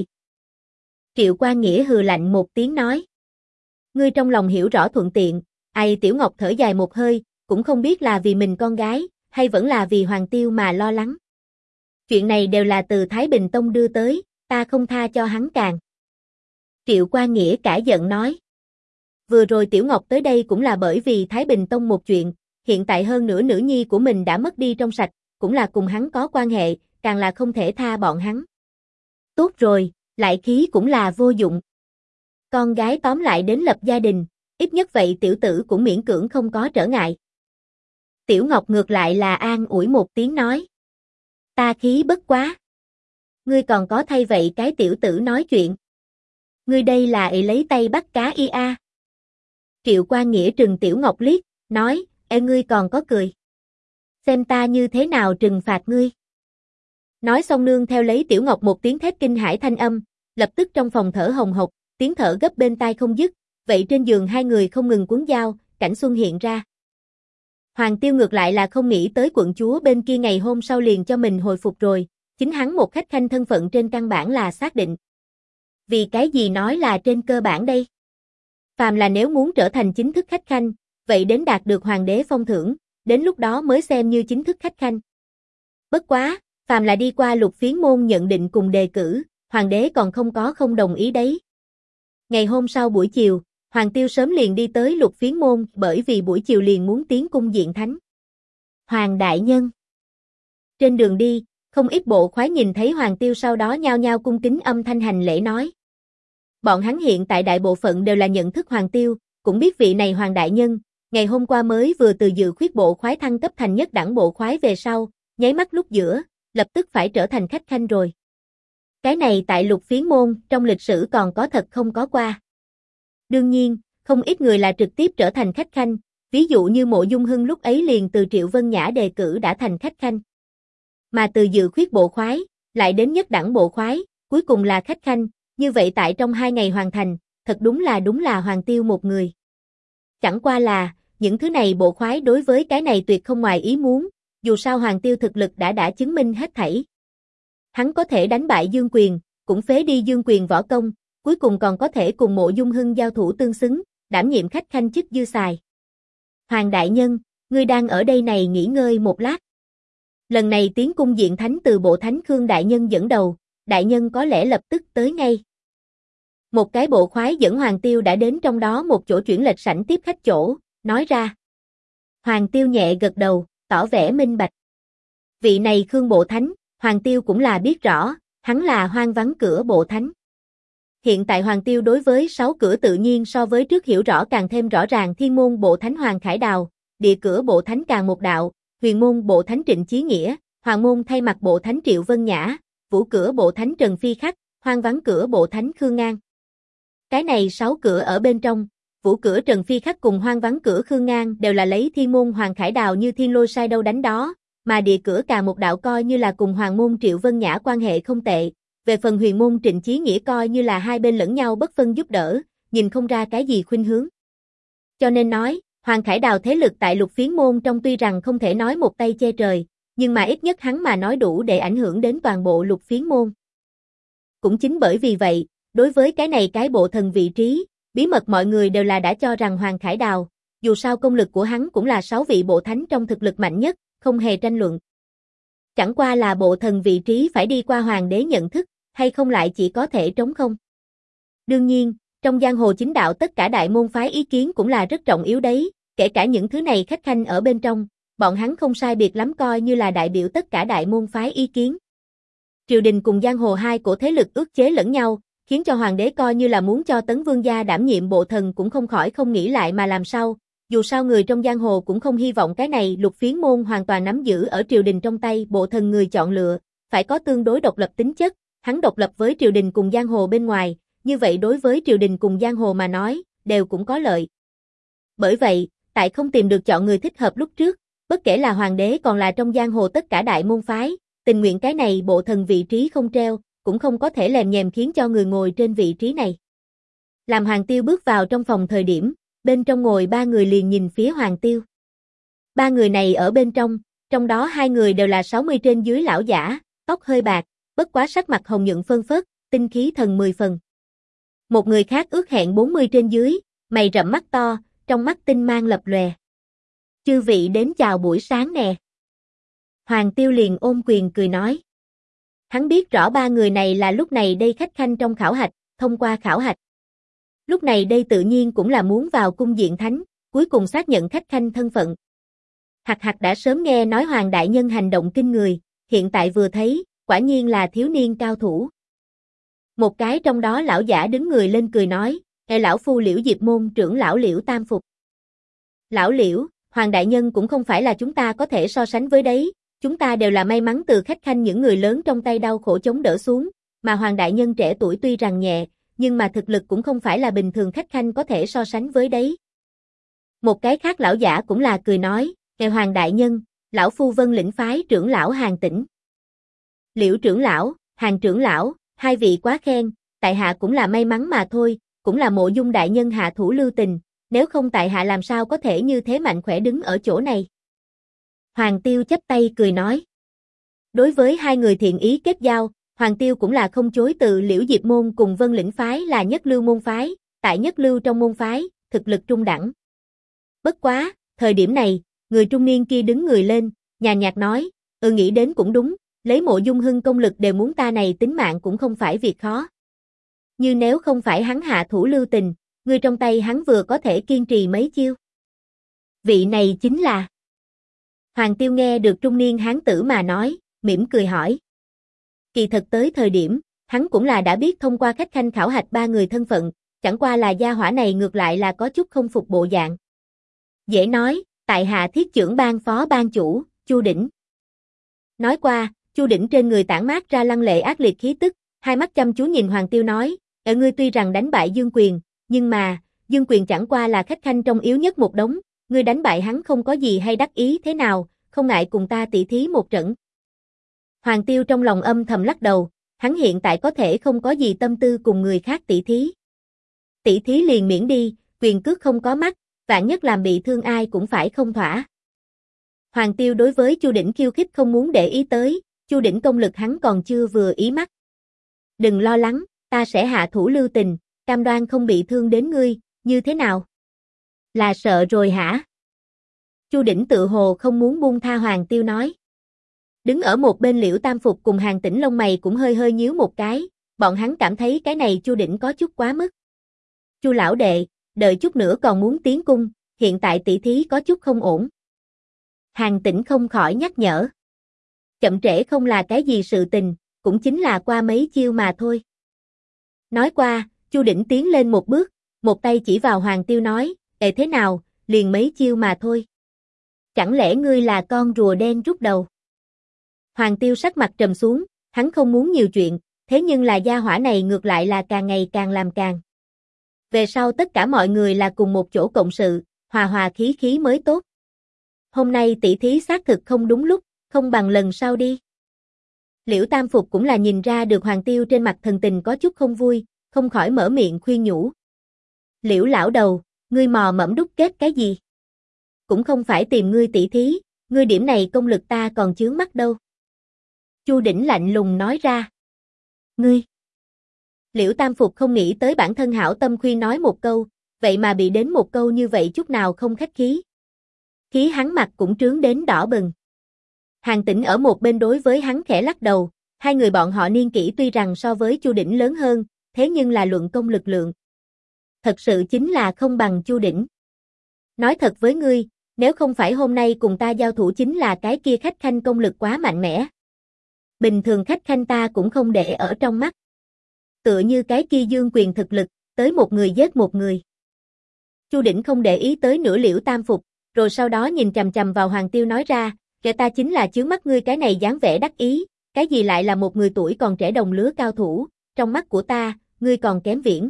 Triệu Qua Nghĩa hừ lạnh một tiếng nói. Ngươi trong lòng hiểu rõ thuận tiện, Tiểu Ngọc thở dài một hơi, cũng không biết là vì mình con gái, hay vẫn là vì Hoàng Tiêu mà lo lắng. Chuyện này đều là từ Thái Bình Tông đưa tới, ta không tha cho hắn càng. Triệu Qua Nghĩa cả giận nói. Vừa rồi Tiểu Ngọc tới đây cũng là bởi vì Thái Bình Tông một chuyện, hiện tại hơn nữa nữ nhi của mình đã mất đi trong sạch, cũng là cùng hắn có quan hệ, càng là không thể tha bọn hắn. Tốt rồi, lại khí cũng là vô dụng. Con gái tóm lại đến lập gia đình, ít nhất vậy tiểu tử cũng miễn cưỡng không có trở ngại. Tiểu Ngọc ngược lại là an ủi một tiếng nói. Ta khí bất quá. Ngươi còn có thay vậy cái tiểu tử nói chuyện. Ngươi đây là lấy tay bắt cá ia. Triệu Qua Nghĩa trừng Tiểu Ngọc liếc, nói, ngươi còn có cười. Xem ta như thế nào trừng phạt ngươi. Nói xong nương theo lấy Tiểu Ngọc một tiếng thét kinh hãi thanh âm, lập tức trong phòng thở hồng hộc, tiếng thở gấp bên tai không dứt, vậy trên giường hai người không ngừng cuốn dao, cảnh xuân hiện ra. Hoàng Tiêu ngược lại là không nghĩ tới quận chúa bên kia ngày hôm sau liền cho mình hồi phục rồi, chính hắn một khách khanh thân phận trên căn bản là xác định. Vì cái gì nói là trên cơ bản đây? Phàm là nếu muốn trở thành chính thức khách khanh, vậy đến đạt được hoàng đế phong thưởng, đến lúc đó mới xem như chính thức khách khanh. Bất quá, phàm là đi qua Lục Phiến môn nhận định cùng đề cử, hoàng đế còn không đồng ý đấy. Ngày hôm sau buổi chiều, Hoàng Tiêu sớm liền đi tới Lục Phiến môn bởi vì buổi chiều liền muốn tiến cung diện thánh. Hoàng đại nhân. Trên đường đi, không ít bộ khoái nhìn thấy Hoàng Tiêu sau đó nhao nhao cung kính âm thanh hành lễ nói. Bọn hắn hiện tại đại bộ phận đều là nhận thức Hoàng Tiêu, cũng biết vị này Hoàng đại nhân, ngày hôm qua mới vừa từ dự khuyết bộ khoái thăng cấp thành nhất đẳng bộ khoái về sau, nháy mắt lúc giữa, lập tức phải trở thành khách khanh rồi. Cái này tại Lục Phiến môn, trong lịch sử còn có thật không có qua. Đương nhiên, không ít người là trực tiếp trở thành khách khanh, ví dụ như Mộ Dung Hưng lúc ấy liền từ Triệu Vân Nhã đề cử đã thành khách khanh. Mà từ dự khuyết bộ khoái, lại đến nhất đẳng bộ khoái, cuối cùng là khách khanh, như vậy tại trong 2 ngày hoàn thành, thật đúng là Hoàng Tiêu một người. Chẳng qua là, những thứ này bộ khoái đối với cái này tuyệt không ngoài ý muốn, dù sao Hoàng Tiêu thực lực đã chứng minh hết thảy. Hắn có thể đánh bại Dương Quyền, cũng phế đi Dương Quyền võ công, cuối cùng còn có thể cùng Mộ Dung Hưng giao thủ tương xứng, đảm nhiệm khách khanh chức dư xài. Hoàng đại nhân, ngươi đang ở đây này nghỉ ngơi một lát. Lần này tiến cung diện thánh từ bộ thánh Khương đại nhân dẫn đầu, đại nhân có lẽ lập tức tới ngay. Một cái bộ khoái dẫn Hoàng Tiêu đã đến trong đó một chỗ chuyển lệch sảnh tiếp khách chỗ, nói ra. Hoàng Tiêu nhẹ gật đầu, tỏ vẻ minh bạch. Vị này Khương bộ thánh, Hoàng Tiêu cũng là biết rõ, Hắn là hoang vắng cửa bộ thánh. Hiện tại Hoàng Tiêu đối với 6 cửa tự nhiên so với trước hiểu rõ càng thêm rõ ràng. Thiên môn bộ thánh Hoàng Khải Đào, địa cửa bộ thánh Càng Một Đạo, huyền môn bộ thánh Trịnh Chí Nghĩa, hoàng môn thay mặt bộ thánh Triệu Vân Nhã, vũ cửa bộ thánh Trần Phi Khắc, hoang vắng cửa bộ thánh Khương Ngang. Cái này 6 cửa ở bên trong, vũ cửa Trần Phi Khắc cùng hoang vắng cửa Khương Ngang đều là lấy thiên môn Hoàng Khải Đào như thiên lôi sai đâu đánh đó, mà địa cửa Càng Một Đạo coi như là cùng hoàng môn Triệu Vân Nhã quan hệ không tệ. Về phần huyền môn Trịnh Chí Nghĩa coi như là hai bên lẫn nhau bất phân giúp đỡ, nhìn không ra cái gì khuynh hướng. Cho nên nói, Hoàng Khải Đào thế lực tại Lục Phiến môn trong tuy rằng không thể nói một tay che trời, nhưng mà ít nhất hắn mà nói đủ để ảnh hưởng đến toàn bộ Lục Phiến môn. Cũng chính bởi vì vậy, đối với cái này cái bộ thần vị trí, bí mật mọi người đều là đã cho rằng Hoàng Khải Đào, dù sao công lực của hắn cũng là 6 vị bộ thánh trong thực lực mạnh nhất, không hề tranh luận. Chẳng qua là bộ thần vị trí phải đi qua hoàng đế nhận thức, hay không lại chỉ có thể trống không. Đương nhiên, trong giang hồ chính đạo tất cả đại môn phái ý kiến cũng là rất trọng yếu đấy, kể cả những thứ này khách khanh ở bên trong, bọn hắn không sai biệt lắm coi như là đại biểu tất cả đại môn phái ý kiến. Triều đình cùng giang hồ hai cổ thế lực ức chế lẫn nhau, khiến cho hoàng đế coi như là muốn cho Tấn Vương gia đảm nhiệm bộ thần cũng không khỏi không nghĩ lại mà làm sao. Dù sao người trong giang hồ cũng không hy vọng cái này Lục Phiến môn hoàn toàn nắm giữ ở triều đình trong tay, bộ thần người chọn lựa, phải có tương đối độc lập tính chất, hắn độc lập với triều đình cùng giang hồ bên ngoài, như vậy đối với triều đình cùng giang hồ mà nói, đều cũng có lợi. Bởi vậy, tại không tìm được chọn người thích hợp lúc trước, bất kể là hoàng đế còn là trong giang hồ tất cả đại môn phái, tình nguyện cái này bộ thần vị trí không treo, cũng không có thể lèm nhèm khiến cho người ngồi trên vị trí này. Làm Hoàng Tiêu bước vào trong phòng thời điểm, bên trong ngồi 3 người liền nhìn phía Hoàng Tiêu. 3 người này ở bên trong đó 2 người đều là 60 trên dưới lão giả, tóc hơi bạc, bất quá sắc mặt hồng nhuận phơn phớt, tinh khí thần 10 phần. Một người khác ước hẹn 40 trên dưới, mày rậm mắt to, trong mắt tinh mang lập lòe. Chư vị đến chào buổi sáng nè. Hoàng Tiêu liền ôm quyền cười nói. Hắn biết rõ 3 người này là lúc này đây khách khanh trong khảo hạch, thông qua khảo hạch. Lúc này đây tự nhiên cũng là muốn vào cung diện thánh, cuối cùng xác nhận khách khanh thân phận. Hạc Hạc đã sớm nghe nói Hoàng đại nhân hành động kinh người, hiện tại vừa thấy, quả nhiên là thiếu niên cao thủ. Một cái trong đó lão giả đứng người lên cười nói, lão phu Liễu Diệp môn trưởng lão Liễu Tam Phục. Lão Liễu, Hoàng đại nhân cũng không phải là chúng ta có thể so sánh với đấy, chúng ta đều là may mắn từ khách khanh những người lớn trong tay đau khổ chống đỡ xuống, mà Hoàng đại nhân trẻ tuổi tuy rằng nhẹ, nhưng mà thực lực cũng không phải là bình thường khách khanh có thể so sánh với đấy. Một cái khác lão giả cũng là cười nói, Hoàng đại nhân, lão phu Vân Lĩnh phái trưởng lão Hàn Tĩnh. Liễu trưởng lão, Hàn trưởng lão, hai vị quá khen, tại hạ cũng là may mắn mà thôi, cũng là Mộ Dung đại nhân hạ thủ lưu tình, nếu không tại hạ làm sao có thể như thế mạnh khỏe đứng ở chỗ này. Hoàng Tiêu chắp tay cười nói. Đối với hai người thiện ý kết giao, Hoàng Tiêu cũng là không chối từ. Liễu Diệp môn cùng Vân Lĩnh phái là nhất lưu môn phái, tại nhất lưu trong môn phái, thực lực trung đẳng. Bất quá, thời điểm này, người trung niên kia đứng người lên, nhàn nhạt nói, nghĩ đến cũng đúng, lấy Mộ Dung Hưng công lực đều muốn ta này tính mạng cũng không phải việc khó. Như nếu không phải hắn hạ thủ lưu tình, người trong tay hắn vừa có thể kiên trì mấy chiêu. Vị này chính là... Hoàng Tiêu nghe được trung niên hán tử mà nói, mỉm cười hỏi. Kỳ thật tới thời điểm, hắn cũng là đã biết thông qua khách khanh khảo hạch 3 người thân phận, chẳng qua là gia hỏa này ngược lại là có chút không phục bộ dạng. Dễ nói, tại hạ thiết trưởng ban phó ban chủ, Chu Đỉnh. Nói qua, Chu Đỉnh trên người tản mát ra lăng lệ ác liệt khí tức, hai mắt chăm chú nhìn Hoàng Tiêu nói, ngươi tuy rằng đánh bại Dương Quyền, nhưng mà, Dương Quyền chẳng qua là khách khanh trong yếu nhất một đống, ngươi đánh bại hắn không có gì hay đắc ý thế nào, không ngại cùng ta tỉ thí một trận. Hoàng Tiêu trong lòng âm thầm lắc đầu, hắn hiện tại có thể không có gì tâm tư cùng người khác tỉ thí. Tỉ thí liền miễn đi, quyền cước không có mắt, vạn nhất làm bị thương ai cũng phải không thỏa. Hoàng Tiêu đối với Chu Đỉnh khiêu khích không muốn để ý tới, Chu Đỉnh công lực hắn còn chưa vừa ý mắt. Đừng lo lắng, ta sẽ hạ thủ lưu tình, cam đoan không bị thương đến ngươi, như thế nào? Là sợ rồi hả? Chu Đỉnh tự hồ không muốn buông tha Hoàng Tiêu nói. Đứng ở một bên Liễu Tam Phục cùng Hàn Tĩnh lông mày cũng hơi hơi nhíu một cái, bọn hắn cảm thấy cái này Chu Đỉnh có chút quá mức. Chu lão đệ, đợi chút nữa còn muốn tiến cung, hiện tại tỷ thí có chút không ổn. Hàn Tĩnh không khỏi nhắc nhở. Chậm trễ không là cái gì sự tình, cũng chính là qua mấy chiêu mà thôi. Nói qua, Chu Đỉnh tiến lên một bước, một tay chỉ vào Hoàng Tiêu nói, "Ê thế nào, liền mấy chiêu mà thôi. Chẳng lẽ ngươi là con rùa đen rút đầu?" Hoàng Tiêu sắc mặt trầm xuống, hắn không muốn nhiều chuyện, thế nhưng là gia hỏa này ngược lại là càng ngày càng làm càng. Về sau tất cả mọi người là cùng một chỗ cộng sự, hòa hòa khí khí mới tốt. Hôm nay tỷ thí xác thực không đúng lúc, không bằng lần sau đi. Liễu Tam Phục cũng là nhìn ra được Hoàng Tiêu trên mặt thần tình có chút không vui, không khỏi mở miệng khuyên nhủ. Liễu lão đầu, ngươi mò mẫm đúc kết cái gì? Cũng không phải tìm ngươi tỷ thí, ngươi điểm này công lực ta còn chướng mắt đâu. Chu Đỉnh lạnh lùng nói ra. Ngươi. Liễu Tam Phục không nghĩ tới bản thân hảo tâm khuyên nói một câu, vậy mà bị đến một câu như vậy chút nào không khách khí. Khí hắn mặt cũng trướng đến đỏ bừng. Hàn Tĩnh ở một bên đối với hắn khẽ lắc đầu, hai người bọn họ niên kỷ tuy rằng so với Chu Đỉnh lớn hơn, thế nhưng là luận công lực lượng. Thật sự chính là không bằng Chu Đỉnh. Nói thật với ngươi, nếu không phải hôm nay cùng ta giao thủ chính là cái kia khách khanh công lực quá mạnh mẽ. Bình thường khách khanh ta cũng không để ở trong mắt. Tựa như cái kia Dương Quyền thực lực, tới một người giết một người. Chu Đỉnh không để ý tới nửa Liễu Tam Phục, rồi sau đó nhìn chằm chằm vào Hoàng Tiêu nói ra, kẻ ta chính là chướng mắt ngươi cái này dáng vẻ đắc ý, cái gì lại là một người tuổi còn trẻ đồng lứa cao thủ, trong mắt của ta, ngươi còn kém viễn.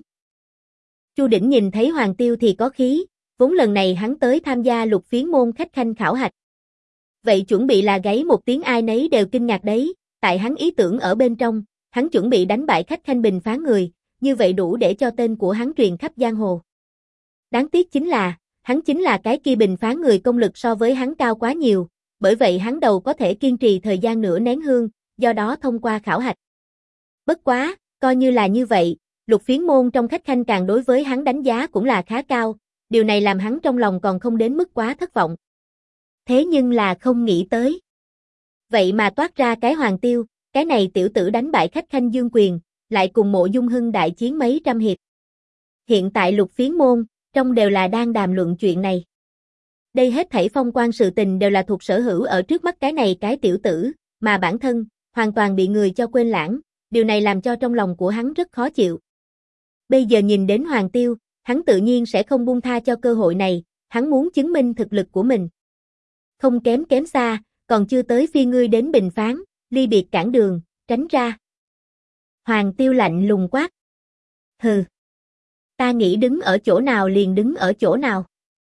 Chu Đỉnh nhìn thấy Hoàng Tiêu thì có khí, vốn lần này hắn tới tham gia Lục Phiến môn khách khanh khảo hạch. Vậy chuẩn bị là gáy một tiếng ai nấy đều kinh ngạc đấy, tại hắn ý tưởng ở bên trong, hắn chuẩn bị đánh bại khách khanh bình phán người, như vậy đủ để cho tên của hắn truyền khắp giang hồ. Đáng tiếc chính là, hắn chính là cái kia bình phán người công lực so với hắn cao quá nhiều, bởi vậy hắn đầu có thể kiên trì thời gian nửa nén hương, do đó thông qua khảo hạch. Bất quá, coi như là như vậy, Lục Phiến môn trong khách khanh càng đối với hắn đánh giá cũng là khá cao, điều này làm hắn trong lòng còn không đến mức quá thất vọng. Thế nhưng là không nghĩ tới. Vậy mà toát ra cái Hoàng Tiêu, cái này tiểu tử đánh bại khách khanh Dương Quyền, lại cùng Mộ Dung Hưng đại chiến mấy trăm hiệp. Hiện tại Lục Phiến môn, trong đều là đang đàm luận chuyện này. Đây hết thảy phong quan sự tình đều là thuộc sở hữu ở trước mắt cái này cái tiểu tử, mà bản thân, hoàn toàn bị người cho quên lãng, điều này làm cho trong lòng của hắn rất khó chịu. Bây giờ nhìn đến Hoàng Tiêu, hắn tự nhiên sẽ không buông tha cho cơ hội này, hắn muốn chứng minh thực lực của mình. Không kém xa, còn chưa tới phi ngươi đến bình phán, ly biệt cản đường, tránh ra. Hoàng Tiêu lạnh lùng quát. Hừ. Ta nghĩ đứng ở chỗ nào liền đứng ở chỗ nào.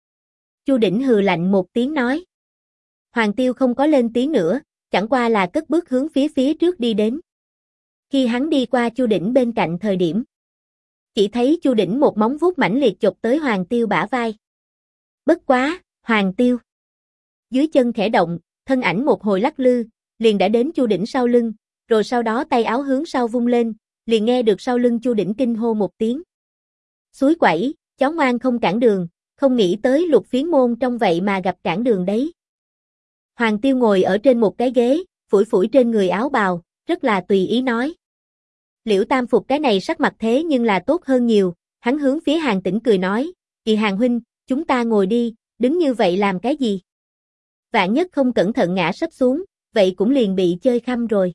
Chu Đỉnh hừ lạnh một tiếng nói. Hoàng Tiêu không có lên tiếng nữa, chẳng qua là cất bước hướng phía trước đi đến. Khi hắn đi qua Chu Đỉnh bên cạnh thời điểm, chỉ thấy Chu Đỉnh một móng vuốt mãnh liệt chộp tới Hoàng Tiêu bả vai. Bất quá, Hoàng Tiêu. Dưới chân khẽ động, thân ảnh một hồi lắc lư, liền đã đến Chu Đỉnh sau lưng, rồi sau đó tay áo hướng sau vung lên, liền nghe được sau lưng Chu Đỉnh kinh hô một tiếng. Suối quẩy, chó ngoan không cản đường, không nghĩ tới Lục Phiến môn trong vậy mà gặp cản đường đấy. Hoàng Tiêu ngồi ở trên một cái ghế, phủi phủi trên người áo bào, rất là tùy ý nói. Liễu Tam Phục cái này sắc mặt thế nhưng là tốt hơn nhiều, hắn hướng phía Hàn Tĩnh cười nói, "Kỳ Hàn huynh, chúng ta ngồi đi, đứng như vậy làm cái gì? Vạn nhất không cẩn thận ngã sấp xuống, vậy cũng liền bị chơi khăm rồi."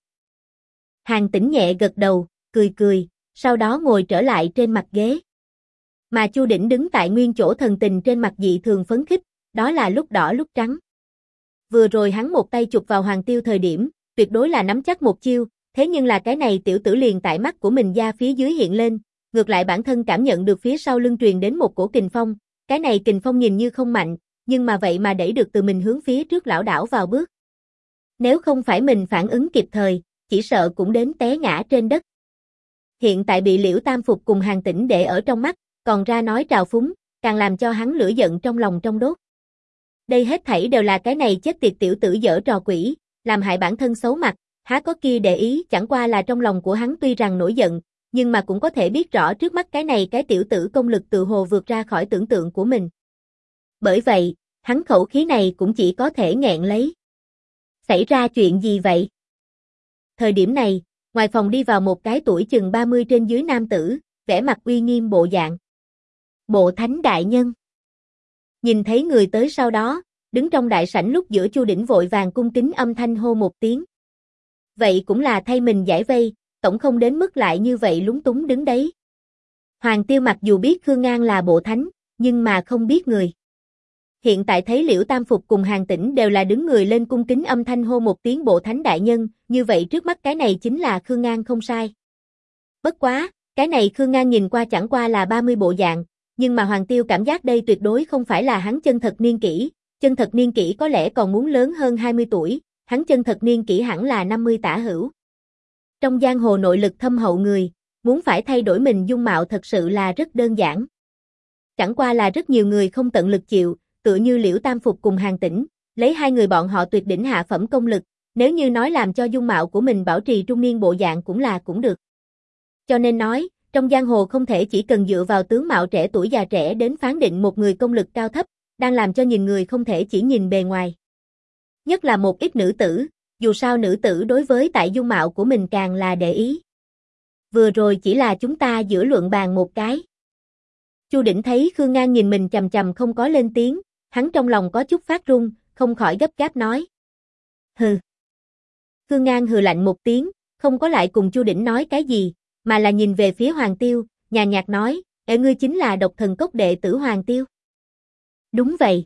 Hàn Tĩnh nhẹ gật đầu, cười, sau đó ngồi trở lại trên mặt ghế. Mà Chu Đỉnh đứng tại nguyên chỗ thần tình trên mặt dị thường phấn khích, đó là lúc đỏ lúc trắng. Vừa rồi hắn một tay chụp vào Hoàng Tiêu thời điểm, tuyệt đối là nắm chắc một chiêu, thế nhưng là cái này tiểu tử liền tại mắt của mình da phía dưới hiện lên, ngược lại bản thân cảm nhận được phía sau lưng truyền đến một cổ kình phong, cái này kình phong nhìn như không mạnh, nhưng mà vậy mà đẩy được từ mình hướng phía trước lảo đảo vào bước. Nếu không phải mình phản ứng kịp thời, chỉ sợ cũng đến té ngã trên đất. Hiện tại bị Liễu Tam Phục cùng Hàn Tĩnh để ở trong mắt, còn ra nói trào phúng, càng làm cho hắn lửa giận trong lòng trong đốt. Đây hết thảy đều là cái này chết tiệt tiểu tử dở trò quỷ, làm hại bản thân xấu mặt, há có kia để ý, chẳng qua là trong lòng của hắn tuy rằng nổi giận, nhưng mà cũng có thể biết rõ trước mắt cái này cái tiểu tử công lực tự hồ vượt ra khỏi tưởng tượng của mình. Bởi vậy, hắn khẩu khí này cũng chỉ có thể nghẹn lấy. Xảy ra chuyện gì vậy? Thời điểm này, ngoài phòng đi vào một cái tuổi chừng 30 trên dưới nam tử, vẻ mặt uy nghiêm bộ dạng. Bộ thánh đại nhân. Nhìn thấy người tới sau đó, đứng trong đại sảnh lúc giữa Chu Đỉnh vội vàng cung kính âm thanh hô một tiếng. Vậy cũng là thay mình giải vây, tổng không đến mức lại như vậy lúng túng đứng đấy. Hoàng Tiêu mặc dù biết Khương Ngang là bộ thánh, nhưng mà không biết người. Hiện tại thấy Liễu Tam Phục cùng Hàn Tĩnh đều là đứng người lên cung kính âm thanh hô một tiếng bộ thánh đại nhân, như vậy trước mắt cái này chính là Khương Ngang không sai. Bất quá, cái này Khương Ngang nhìn qua chẳng qua là 30 bộ dạng, nhưng mà Hoàng Tiêu cảm giác đây tuyệt đối không phải là hắn chân thật niên kỷ, chân thật niên kỷ có lẽ còn muốn lớn hơn 20 tuổi, hắn chân thật niên kỷ hẳn là 50 tả hữu. Trong giang hồ nội lực thâm hậu người, muốn phải thay đổi mình dung mạo thật sự là rất đơn giản. Chẳng qua là rất nhiều người không tận lực chịu, tựa như Liễu Tam Phục cùng Hàn Tĩnh, lấy hai người bọn họ tuyệt đỉnh hạ phẩm công lực, nếu như nói làm cho dung mạo của mình bảo trì trung niên bộ dạng cũng được. Cho nên nói, trong giang hồ không thể chỉ cần dựa vào tướng mạo trẻ tuổi già trẻ đến phán định một người công lực cao thấp, đang làm cho nhìn người không thể chỉ nhìn bề ngoài. Nhất là một ít nữ tử, dù sao nữ tử đối với tại dung mạo của mình càng là để ý. Vừa rồi chỉ là chúng ta giữa luận bàn một cái. Chu Đỉnh thấy Khương Ngang nhìn mình chằm chằm không có lên tiếng, hắn trong lòng có chút phát run, không khỏi gấp gáp nói. Hừ. Khương Ngang hừ lạnh một tiếng, không có lại cùng Chu Đỉnh nói cái gì, mà là nhìn về phía Hoàng Tiêu, nhàn nhạt nói, ngươi chính là Độc Thần Cốc đệ tử Hoàng Tiêu. Đúng vậy.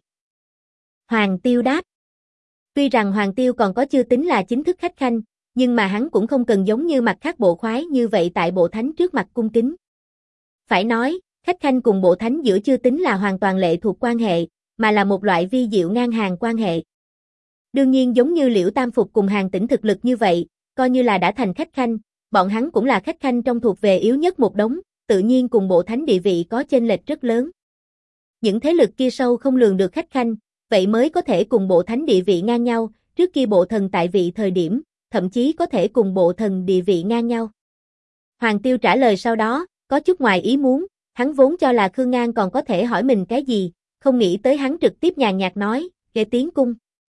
Hoàng Tiêu đáp. Tuy rằng Hoàng Tiêu còn có chưa tính là chính thức khách khanh, nhưng mà hắn cũng không cần giống như mặt khác bộ khoái như vậy tại bộ thánh trước mặt cung kính. Phải nói, khách khanh cùng bộ thánh giữa chưa tính là hoàn toàn lệ thuộc quan hệ, mà là một loại vi diệu ngang hàng quan hệ. Đương nhiên giống như Liễu Tam Phục cùng Hàn Tĩnh thực lực như vậy, coi như là đã thành khách khanh, bọn hắn cũng là khách khanh trong thuộc về yếu nhất một đống, tự nhiên cùng bộ thánh địa vị có chênh lệch rất lớn. Những thế lực kia sâu không lường được khách khanh, vậy mới có thể cùng bộ thánh địa vị ngang nhau, trước kia bộ thần tại vị thời điểm, thậm chí có thể cùng bộ thần địa vị ngang nhau. Hoàng Tiêu trả lời sau đó, có chút ngoài ý muốn, hắn vốn cho là Khương Ngang còn có thể hỏi mình cái gì, không nghĩ tới hắn trực tiếp nhàn nhạt nói, ghê tiến cung.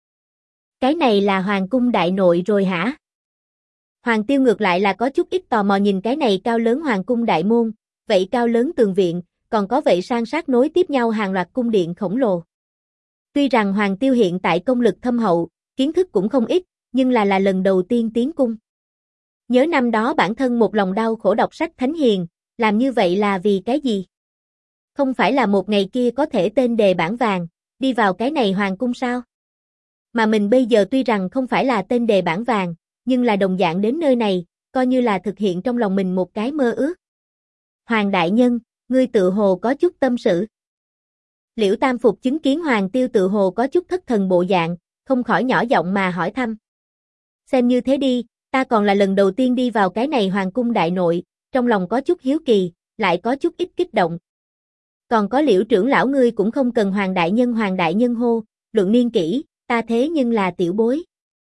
Cái này là Hoàng cung đại nội rồi hả? Hoàng Tiêu ngược lại là có chút ít tò mò nhìn cái này cao lớn Hoàng cung đại môn, vậy cao lớn tường viện, còn có vậy san sát nối tiếp nhau hàng loạt cung điện khổng lồ. Tuy rằng Hoàng Tiêu hiện tại công lực thâm hậu, kiến thức cũng không ít, nhưng là lần đầu tiên tiến cung. Nhớ năm đó bản thân một lòng đau khổ đọc sách thánh hiền, làm như vậy là vì cái gì? Không phải là một ngày kia có thể tên đề bảng vàng, đi vào cái này hoàng cung sao? Mà mình bây giờ tuy rằng không phải là tên đề bảng vàng, nhưng là đồng dạng đến nơi này, coi như là thực hiện trong lòng mình một cái mơ ước. Hoàng đại nhân, ngươi tự hồ có chút tâm sự. Liễu Tam Phục chứng kiến Hoàng Tiêu tự hồ có chút thất thần bộ dạng, không khỏi nhỏ giọng mà hỏi thăm. Xem như thế đi, ta còn là lần đầu tiên đi vào cái này hoàng cung đại nội, trong lòng có chút hiếu kỳ, lại có chút ít kích động. Còn có Liễu trưởng lão ngươi cũng không cần hoàng đại nhân hô, luận niên kỷ, ta thế nhưng là tiểu bối.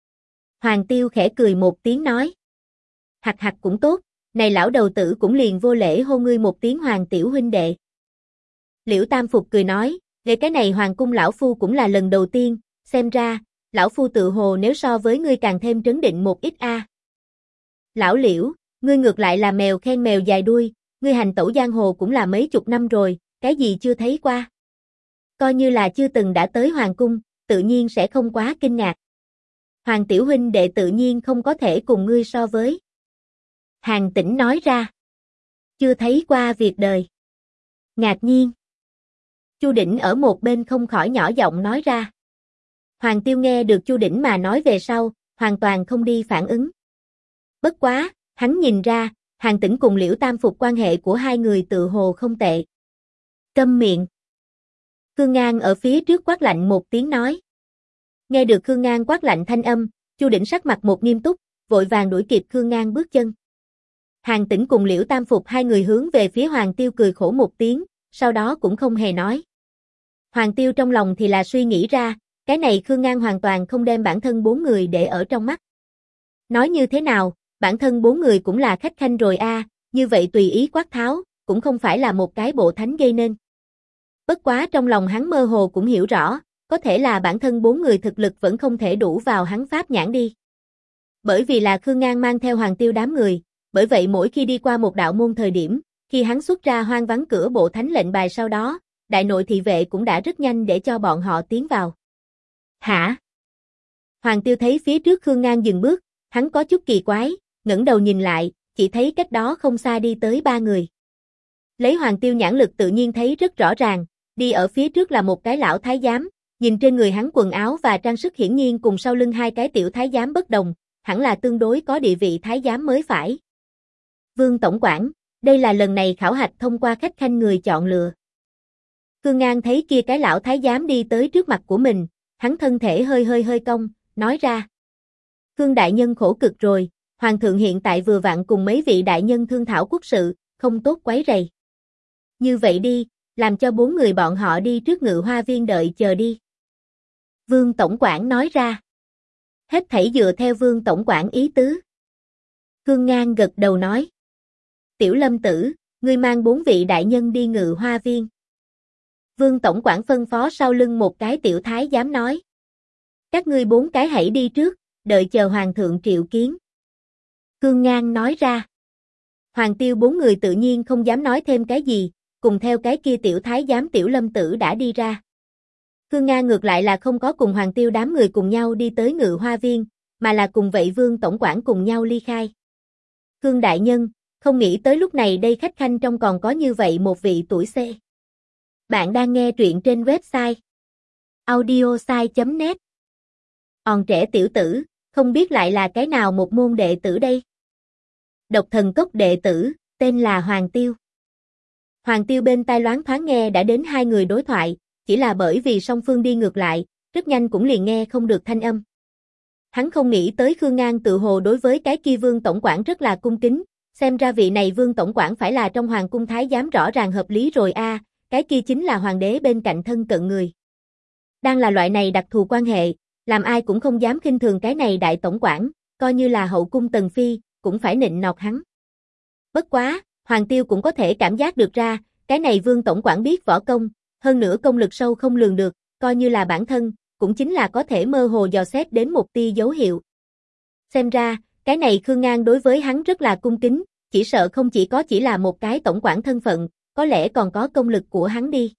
Hoàng Tiêu khẽ cười một tiếng nói. Hặc hặc cũng tốt, này lão đầu tử cũng liền vô lễ hô ngươi một tiếng hoàng tiểu huynh đệ. Liễu Tam Phục cười nói, về cái này hoàng cung lão phu cũng là lần đầu tiên, xem ra, lão phu tự hồ nếu so với ngươi càng thêm trấn định một ít a. Lão Liễu, ngươi ngược lại là mèo khen mèo dài đuôi, ngươi hành tẩu giang hồ cũng là mấy chục năm rồi, cái gì chưa thấy qua. Coi như là chưa từng đã tới hoàng cung, tự nhiên sẽ không quá kinh ngạc. Hoàng tiểu huynh đệ tự nhiên không có thể cùng ngươi so với. Hàn Tĩnh nói ra. Chưa thấy qua việc đời. Ngạc nhiên. Chu Đỉnh ở một bên không khỏi nhỏ giọng nói ra. Hoàng Tiêu nghe được Chu Đỉnh mà nói về sau, hoàn toàn không đi phản ứng. Bất quá, hắn nhìn ra, Hàn Tĩnh cùng Liễu Tam Phục quan hệ của hai người tự hồ không tệ. Câm miệng. Khương Ngang ở phía trước quát lạnh một tiếng nói. Nghe được Khương Ngang quát lạnh thanh âm, Chu Đỉnh sắc mặt một nghiêm túc, vội vàng đuổi kịp Khương Ngang bước chân. Hàn Tĩnh cùng Liễu Tam Phục hai người hướng về phía Hoàng Tiêu cười khổ một tiếng, sau đó cũng không hề nói. Hoàng Tiêu trong lòng thì là suy nghĩ ra, cái này Khương Ngang hoàn toàn không đem bản thân bốn người để ở trong mắt. Nói như thế nào, bản thân bốn người cũng là khách khanh rồi a, như vậy tùy ý quát tháo, cũng không phải là một cái bộ thánh gây nên. Bất quá trong lòng hắn mơ hồ cũng hiểu rõ, có thể là bản thân bốn người thực lực vẫn không thể đủ vào hắn pháp nhãn đi. Bởi vì là Khương Ngang mang theo Hoàng Tiêu đám người, bởi vậy mỗi khi đi qua một đạo môn thời điểm, khi hắn xuất ra hoang vắng cửa bộ thánh lệnh bài sau đó, đại nội thị vệ cũng đã rất nhanh để cho bọn họ tiến vào. Hả? Hoàng Tiêu thấy phía trước Khương Ngang dừng bước, Hắn có chút kỳ quái, ngẩng đầu nhìn lại, chỉ thấy cách đó không xa đi tới 3 người. Lấy Hoàng Tiêu nhãn lực tự nhiên thấy rất rõ ràng, đi ở phía trước là một cái lão thái giám, nhìn trên người hắn quần áo và trang sức hiển nhiên cùng sau lưng hai cái tiểu thái giám bất đồng, hẳn là tương đối có địa vị thái giám mới phải. Vương tổng quản, đây là lần này khảo hạch thông qua khách khanh người chọn lựa. Khương Ngang thấy kia cái lão thái giám đi tới trước mặt của mình, hắn thân thể hơi cong, nói ra. Khương đại nhân khổ cực rồi, hoàng thượng hiện tại vừa vặn cùng mấy vị đại nhân thương thảo quốc sự, không tốt quấy rầy. Như vậy đi, làm cho 4 người bọn họ đi trước Ngự Hoa Viên đợi chờ đi. Vương tổng quản nói ra. Hết thảy dựa theo Vương tổng quản ý tứ. Khương Ngang gật đầu nói. Tiểu Lâm tử, ngươi mang 4 vị đại nhân đi Ngự Hoa Viên. Vương tổng quản phân phó sau lưng một cái tiểu thái giám nói. Các ngươi 4 cái hãy đi trước, đợi chờ hoàng thượng triệu kiến. Khương Ngang nói ra. Hoàng Tiêu 4 người tự nhiên không dám nói thêm cái gì, cùng theo cái kia tiểu thái giám Tiểu Lâm tử đã đi ra. Khương Ngang ngược lại là không có cùng Hoàng Tiêu đám người cùng nhau đi tới Ngự Hoa Viên, mà là cùng vậy Vương tổng quản cùng nhau ly khai. Khương đại nhân, không nghĩ tới lúc này đây khách khanh trong còn có như vậy một vị tuổi C. Bạn đang nghe truyện trên website audiosai.net. Còn trẻ tiểu tử, không biết lại là cái nào một môn đệ tử đây? Độc Thần Cốc đệ tử, tên là Hoàng Tiêu. Hoàng Tiêu bên tai loáng thoáng nghe đã đến 2 người đối thoại, chỉ là bởi vì song phương đi ngược lại, rất nhanh cũng liền nghe không được thanh âm. Hắn không nghĩ tới Khương Ngang tự hồ đối với cái kia Vương tổng quản rất là cung kính, xem ra vị này Vương tổng quản phải là trong hoàng cung thái giám rõ ràng hợp lý rồi a, cái kia chính là hoàng đế bên cạnh thân cận người. Đang là loại này đặc thù quan hệ, làm ai cũng không dám khinh thường cái này đại tổng quản, coi như là hậu cung tần phi, cũng phải nịnh nọt hắn. Bất quá, Hoàng Tiêu cũng có thể cảm giác được ra, cái này Vương tổng quản biết võ công, hơn nữa công lực sâu không lường được, coi như là bản thân, cũng chính là có thể mơ hồ dò xét đến một tia dấu hiệu. Xem ra, cái này Khương Ngang đối với hắn rất là cung kính, chỉ sợ không chỉ là một cái tổng quản thân phận, có lẽ còn có công lực của hắn đi.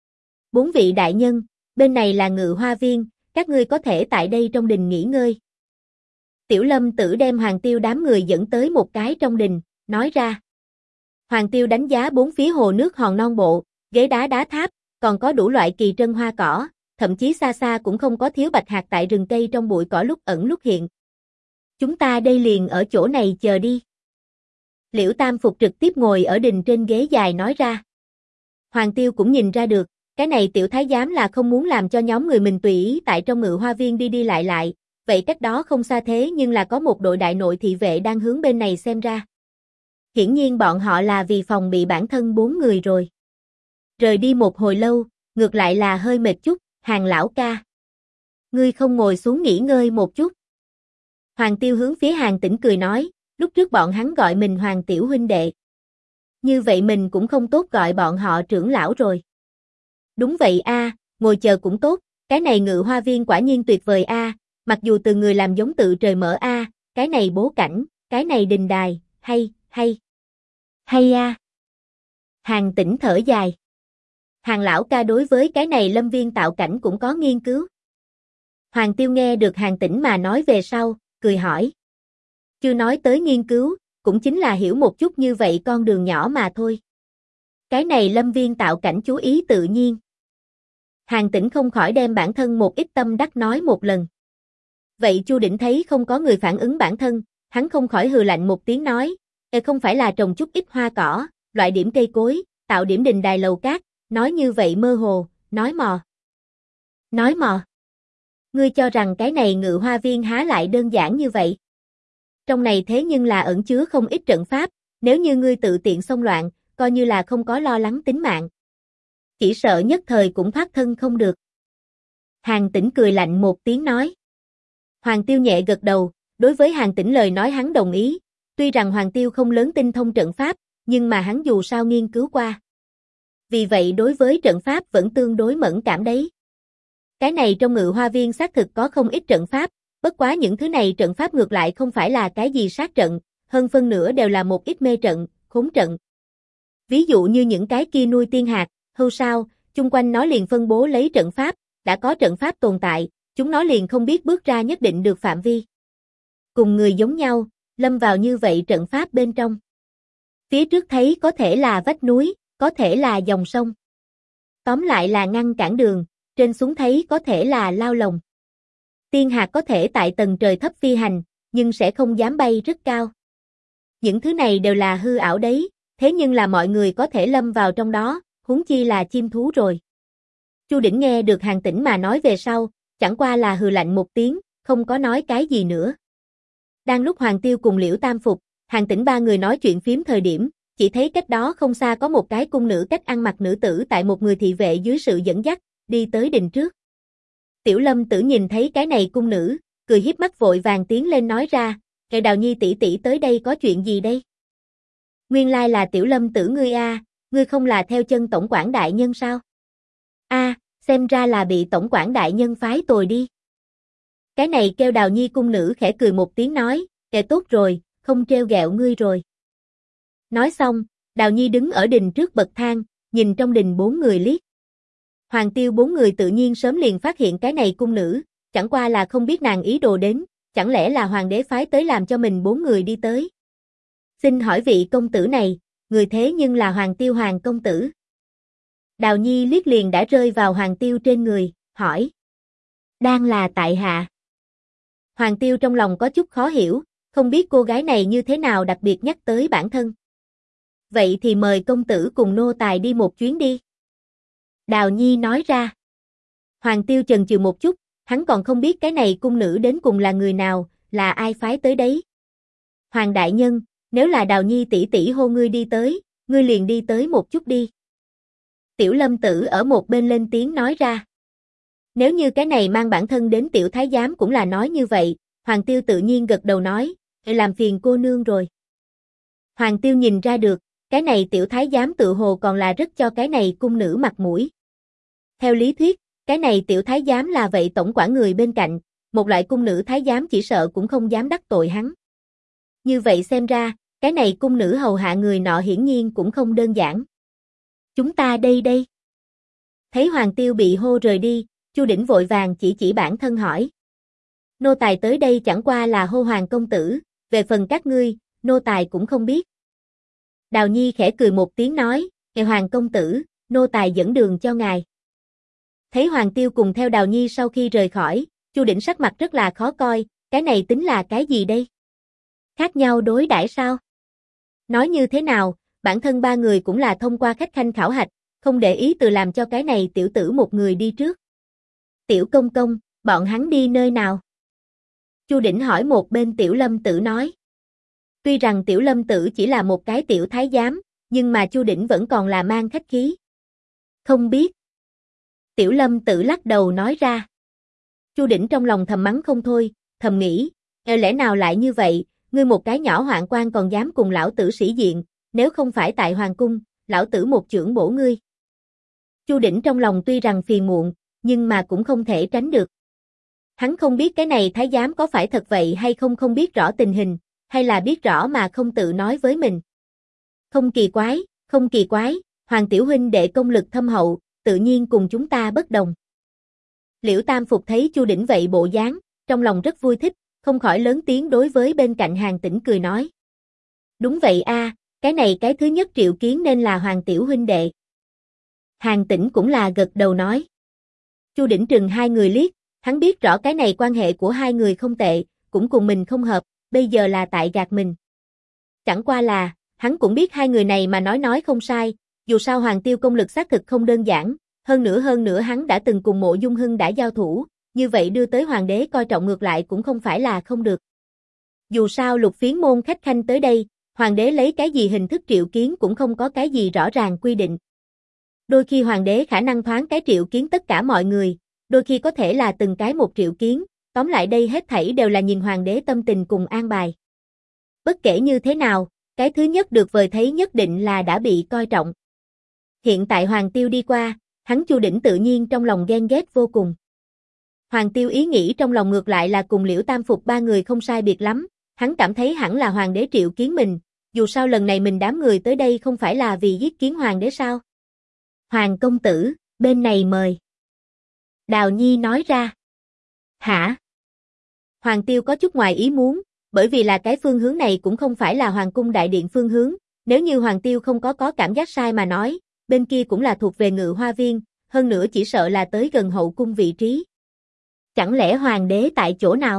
4 vị đại nhân, bên này là Ngự Hoa Viên, các ngươi có thể tại đây trong đình nghỉ ngơi. Tiểu Lâm tử đem Hoàng Tiêu đám người dẫn tới một cái trong đình, nói ra. Hoàng Tiêu đánh giá 4 phía hồ nước hòn non bộ, ghế đá đá tháp, còn có đủ loại kỳ trân hoa cỏ, thậm chí xa xa cũng không có thiếu bạch hạc tại rừng cây trong bụi cỏ lúc ẩn lúc hiện. Chúng ta đây liền ở chỗ này chờ đi. Liễu Tam Phục trực tiếp ngồi ở đình trên ghế dài nói ra. Hoàng Tiêu cũng nhìn ra được, cái này tiểu thái giám là không muốn làm cho nhóm người mình tùy ý tại trong Ngự Hoa Viên đi đi lại, vậy cách đó không xa thế nhưng là có một đội đại nội thị vệ đang hướng bên này xem ra. Hiển nhiên bọn họ là vì phòng bị bản thân 4 người rồi. Rời đi một hồi lâu, ngược lại là hơi mệt chút, Hàng lão ca. Ngươi không ngồi xuống nghỉ ngơi một chút. Hoàng Tiêu hướng phía Hàng Tĩnh cười nói, lúc trước bọn hắn gọi mình Hoàng tiểu huynh đệ. Như vậy mình cũng không tốt gọi bọn họ trưởng lão rồi. Đúng vậy a, ngồi chờ cũng tốt, cái này Ngự Hoa Viên quả nhiên tuyệt vời a, mặc dù từ người làm giống tự trời mở a, cái này bố cảnh, cái này đình đài, hay a. Hàng Tĩnh thở dài. Hàng lão ca đối với cái này lâm viên tạo cảnh cũng có nghiên cứu. Hoàng Tiêu nghe được Hàng Tĩnh mà nói về sau, cười hỏi. Chưa nói tới nghiên cứu, cũng chính là hiểu một chút như vậy con đường nhỏ mà thôi. Cái này lâm viên tạo cảnh chú ý tự nhiên. Hàng Tĩnh không khỏi đem bản thân một ít tâm đắc nói một lần. Vậy Chu Đỉnh thấy không có người phản ứng bản thân, hắn không khỏi hừ lạnh một tiếng nói, không phải là trồng chút ít hoa cỏ, loại điểm cây cối, tạo điểm đình đài lầu cát, nói như vậy mơ hồ, nói mò. Nói mò. Ngươi cho rằng cái này Ngự Hoa Viên há lại đơn giản như vậy? Trong này thế nhưng là ẩn chứa không ít trận pháp, nếu như ngươi tự tiện xông loạn, coi như là không có lo lắng tính mạng. Chỉ sợ nhất thời cũng thoát thân không được. Hàng Tĩnh cười lạnh một tiếng nói. Hoàng Tiêu nhẹ gật đầu, đối với Hàng Tĩnh lời nói hắn đồng ý, tuy rằng Hoàng Tiêu không lớn tinh thông trận pháp, nhưng mà hắn dù sao nghiên cứu qua. Vì vậy đối với trận pháp vẫn tương đối mẫn cảm đấy. Cái này trong Ngự Hoa Viên xác thực có không ít trận pháp, bất quá những thứ này trận pháp ngược lại không phải là cái gì sát trận, hơn phân nửa đều là một ít mê trận, khốn trận. Ví dụ như những cái kia nuôi tiên hạt, hưu sao, chung quanh nó liền phân bố lấy trận pháp, đã có trận pháp tồn tại, chúng nó liền không biết bước ra nhất định được phạm vi. cùng người giống nhau, lâm vào như vậy trận pháp bên trong. Phía trước thấy có thể là vách núi, có thể là dòng sông. Tóm lại là ngăn cản đường, trên xuống thấy có thể là lao lồng. Tiên hạc có thể tại tầng trời thấp phi hành, nhưng sẽ không dám bay rất cao. Những thứ này đều là hư ảo đấy, thế nhưng là mọi người có thể lâm vào trong đó, huống chi là chim thú rồi. Chu Đỉnh nghe được Hàn Tĩnh mà nói về sau, chẳng qua là hừ lạnh một tiếng, không có nói cái gì nữa. Đang lúc Hoàng Tiêu cùng Liễu Tam Phục, Hàn Tĩnh ba người nói chuyện phiếm thời điểm, chỉ thấy cách đó không xa có một cái cung nữ cách ăn mặc nữ tử tại một người thị vệ dưới sự dẫn dắt, đi tới đình trước. Tiểu Lâm Tử nhìn thấy cái này cung nữ, cười hiếp mắt vội vàng tiến lên nói ra, "Kệ Đào Nhi tỷ tỷ tới đây có chuyện gì đây?" "Nguyên lai là Tiểu Lâm Tử ngươi a, ngươi không là theo chân tổng quản đại nhân sao?" "A, xem ra là bị tổng quản đại nhân phái tồi đi." Cái này kêu Đào Nhi cung nữ khẽ cười một tiếng nói, "Kệ tốt rồi, không trêu ghẹo ngươi rồi." Nói xong, Đào Nhi đứng ở đình trước bậc thang, nhìn trong đình 4 người liếc. Hoàng Tiêu 4 người tự nhiên sớm liền phát hiện cái này cung nữ, chẳng qua là không biết nàng ý đồ đến, chẳng lẽ là hoàng đế phái tới làm cho mình 4 người đi tới. "Xin hỏi vị công tử này, người thế nhưng là Hoàng Tiêu Hoàng công tử?" Đào Nhi liếc liền đã rơi vào Hoàng Tiêu trên người, hỏi. "Đang là tại hạ." Hoàng Tiêu trong lòng có chút khó hiểu, không biết cô gái này như thế nào đặc biệt nhắc tới bản thân. "Vậy thì mời công tử cùng nô tài đi một chuyến đi." Đào Nhi nói ra. Hoàng Tiêu chần chừ một chút, hắn còn không biết cái này cung nữ đến cùng là người nào, là ai phái tới đấy. "Hoàng đại nhân, nếu là Đào Nhi tỷ tỷ hô ngươi đi tới, ngươi liền đi tới một chút đi." Tiểu Lâm Tử ở một bên lên tiếng nói ra. Nếu như cái này mang bản thân đến tiểu thái giám cũng là nói như vậy, Hoàng Tiêu tự nhiên gật đầu nói, "Làm phiền cô nương rồi." Hoàng Tiêu nhìn ra được, cái này tiểu thái giám tự hồ còn là rất cho cái này cung nữ mặt mũi. Theo lý thuyết, cái này tiểu thái giám là vậy tổng quản người bên cạnh, một loại cung nữ thái giám chỉ sợ cũng không dám đắc tội hắn. Như vậy xem ra, cái này cung nữ hầu hạ người nọ hiển nhiên cũng không đơn giản. "Chúng ta đây." Thấy Hoàng Tiêu bị hô rời đi, Chu Đỉnh vội vàng chỉ bản thân hỏi. "Nô tài tới đây chẳng qua là hô Hoàng công tử, về phần các ngươi, nô tài cũng không biết." Đào Nhi khẽ cười một tiếng nói, "Ngài Hoàng công tử, nô tài dẫn đường cho ngài." Thấy Hoàng Tiêu cùng theo Đào Nhi sau khi rời khỏi, Chu Đỉnh sắc mặt rất là khó coi, cái này tính là cái gì đây? Khác nhau đối đãi sao? Nói như thế nào, bản thân ba người cũng là thông qua khách khanh khảo hạch, không để ý từ làm cho cái này tiểu tử một người đi trước. "Tiểu công công, bọn hắn đi nơi nào?" Chu Đỉnh hỏi một bên Tiểu Lâm Tử nói. Tuy rằng Tiểu Lâm Tử chỉ là một cái tiểu thái giám, nhưng mà Chu Đỉnh vẫn còn là mang khách khí. "Không biết." Tiểu Lâm Tử lắc đầu nói ra. Chu Đỉnh trong lòng thầm mắng không thôi, thầm nghĩ, lẽ nào lại như vậy, ngươi một cái nhỏ hoạn quan còn dám cùng lão tử sĩ diện, nếu không phải tại hoàng cung, lão tử một chưởng bổ ngươi. Chu Đỉnh trong lòng tuy rằng phiền muộn, nhưng mà cũng không thể tránh được. Hắn không biết cái này thái giám có phải thật vậy hay không biết rõ tình hình, hay là biết rõ mà không tự nói với mình. Không kỳ quái, Hoàng tiểu huynh đệ công lực thâm hậu, tự nhiên cùng chúng ta bất đồng." Liễu Tam Phục thấy Chu Đỉnh vậy bộ dáng, trong lòng rất vui thích, không khỏi lớn tiếng đối với bên cạnh Hàn Tĩnh cười nói. "Đúng vậy a, cái này cái thứ nhất triệu kiến nên là Hoàng tiểu huynh đệ." Hàn Tĩnh cũng là gật đầu nói. Chu Đỉnh trừng hai người liếc, hắn biết rõ cái này quan hệ của hai người không tệ, cũng cùng mình không hợp, bây giờ là tại gạt mình. Chẳng qua là, hắn cũng biết hai người này mà nói không sai, dù sao Hoàng Tiêu công lực xác thực không đơn giản, hơn nữa hắn đã từng cùng Mộ Dung Hưng đã giao thủ, như vậy đưa tới hoàng đế coi trọng ngược lại cũng không phải là không được. Dù sao Lục Phiến môn khách khanh tới đây, hoàng đế lấy cái gì hình thức triệu kiến cũng không có cái gì rõ ràng quy định. Đôi khi hoàng đế khả năng thoáng cái triệu kiến tất cả mọi người, đôi khi có thể là từng cái một triệu kiến, tóm lại đây hết thảy đều là nhìn hoàng đế tâm tình cùng an bài. Bất kể như thế nào, cái thứ nhất được vời thấy nhất định là đã bị coi trọng. Hiện tại Hoàng Tiêu đi qua, hắn Chu Đỉnh tự nhiên trong lòng ghen ghét vô cùng. Hoàng Tiêu ý nghĩ trong lòng ngược lại là cùng Liễu Tam Phục ba người không sai biệt lắm, hắn cảm thấy hẳn là hoàng đế triệu kiến mình, dù sao lần này mình đám người tới đây không phải là vì giết kiến hoàng đế sao? "Hoàng công tử, bên này mời." Đào Nhi nói ra. "Hả?" Hoàng Tiêu có chút ngoài ý muốn, bởi vì là cái phương hướng này cũng không phải là Hoàng cung đại điện phương hướng, nếu như Hoàng Tiêu không có cảm giác sai mà nói, bên kia cũng là thuộc về Ngự Hoa Viên, hơn nữa chỉ sợ là tới gần hậu cung vị trí. Chẳng lẽ Hoàng đế tại chỗ nào?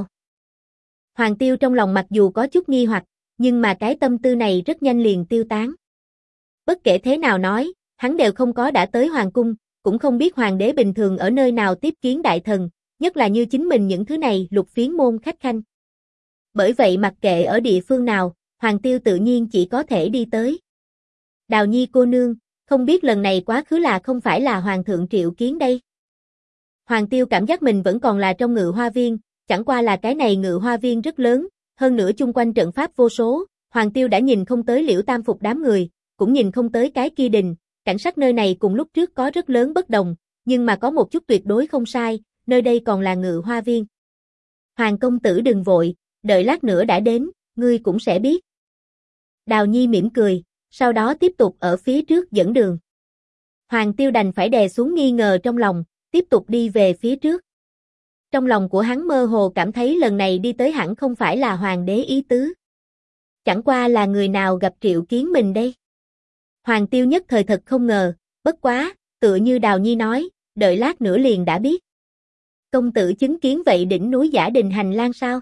Hoàng Tiêu trong lòng mặc dù có chút nghi hoặc, nhưng mà cái tâm tư này rất nhanh liền tiêu tán. Bất kể thế nào nói, hắn đều không có đã tới Hoàng cung, cũng không biết Hoàng đế bình thường ở nơi nào tiếp kiến đại thần, nhất là như chính mình những thứ này lục phiến môn khách khanh. Bởi vậy mặc kệ ở địa phương nào, Hoàng Tiêu tự nhiên chỉ có thể đi tới. Đào Nhi cô nương, không biết lần này quá khứ là không phải là Hoàng thượng triệu kiến đây. Hoàng Tiêu cảm giác mình vẫn còn là trong Ngự Hoa Viên, chẳng qua là cái này Ngự Hoa Viên rất lớn, hơn nữa chung quanh trận pháp vô số, Hoàng Tiêu đã nhìn không tới Liễu Tam Phục đám người, cũng nhìn không tới cái kia đình, cảnh sắc nơi này cùng lúc trước có rất lớn bất đồng, nhưng mà có một chút tuyệt đối không sai, nơi đây còn là Ngự Hoa Viên. Hoàng công tử đừng vội, đợi lát nữa đã đến, ngươi cũng sẽ biết. Đào Nhi mỉm cười, sau đó tiếp tục ở phía trước dẫn đường. Hoàng Tiêu đành phải đè xuống nghi ngờ trong lòng, tiếp tục đi về phía trước. Trong lòng của hắn mơ hồ cảm thấy lần này đi tới hẳn không phải là Hoàng đế ý tứ. Chẳng qua là người nào gặp triệu kiến mình đây. Hoàng Tiêu nhất thời thật không ngờ, bất quá, tựa như Đào Nhi nói, đợi lát nữa liền đã biết. Công tử chứng kiến vậy đỉnh núi Giả Đình hành lang sao?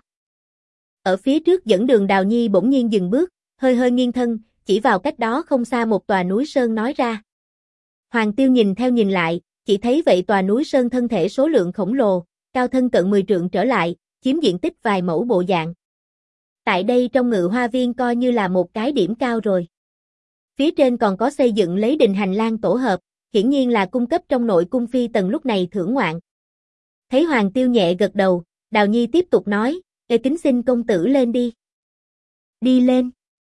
Ở phía trước dẫn đường Đào Nhi bỗng nhiên dừng bước, hơi hơi nghiêng thân, chỉ vào cách đó không xa một tòa núi sơn nói ra. Hoàng Tiêu nhìn theo nhìn lại, chỉ thấy vậy tòa núi sơn thân thể số lượng khổng lồ, cao thân cận 10 trượng trở lại, chiếm diện tích vài mẫu bộ dạng. Tại đây trong Ngự Hoa Viên coi như là một cái điểm cao rồi. Phía trên còn có xây dựng lấy đình hành lang tổ hợp, hiển nhiên là cung cấp trong nội cung phi tần lúc này thưởng ngoạn. Thấy Hoàng Tiêu nhẹ gật đầu, Đào Nhi tiếp tục nói, kính xin công tử lên đi. Đi lên.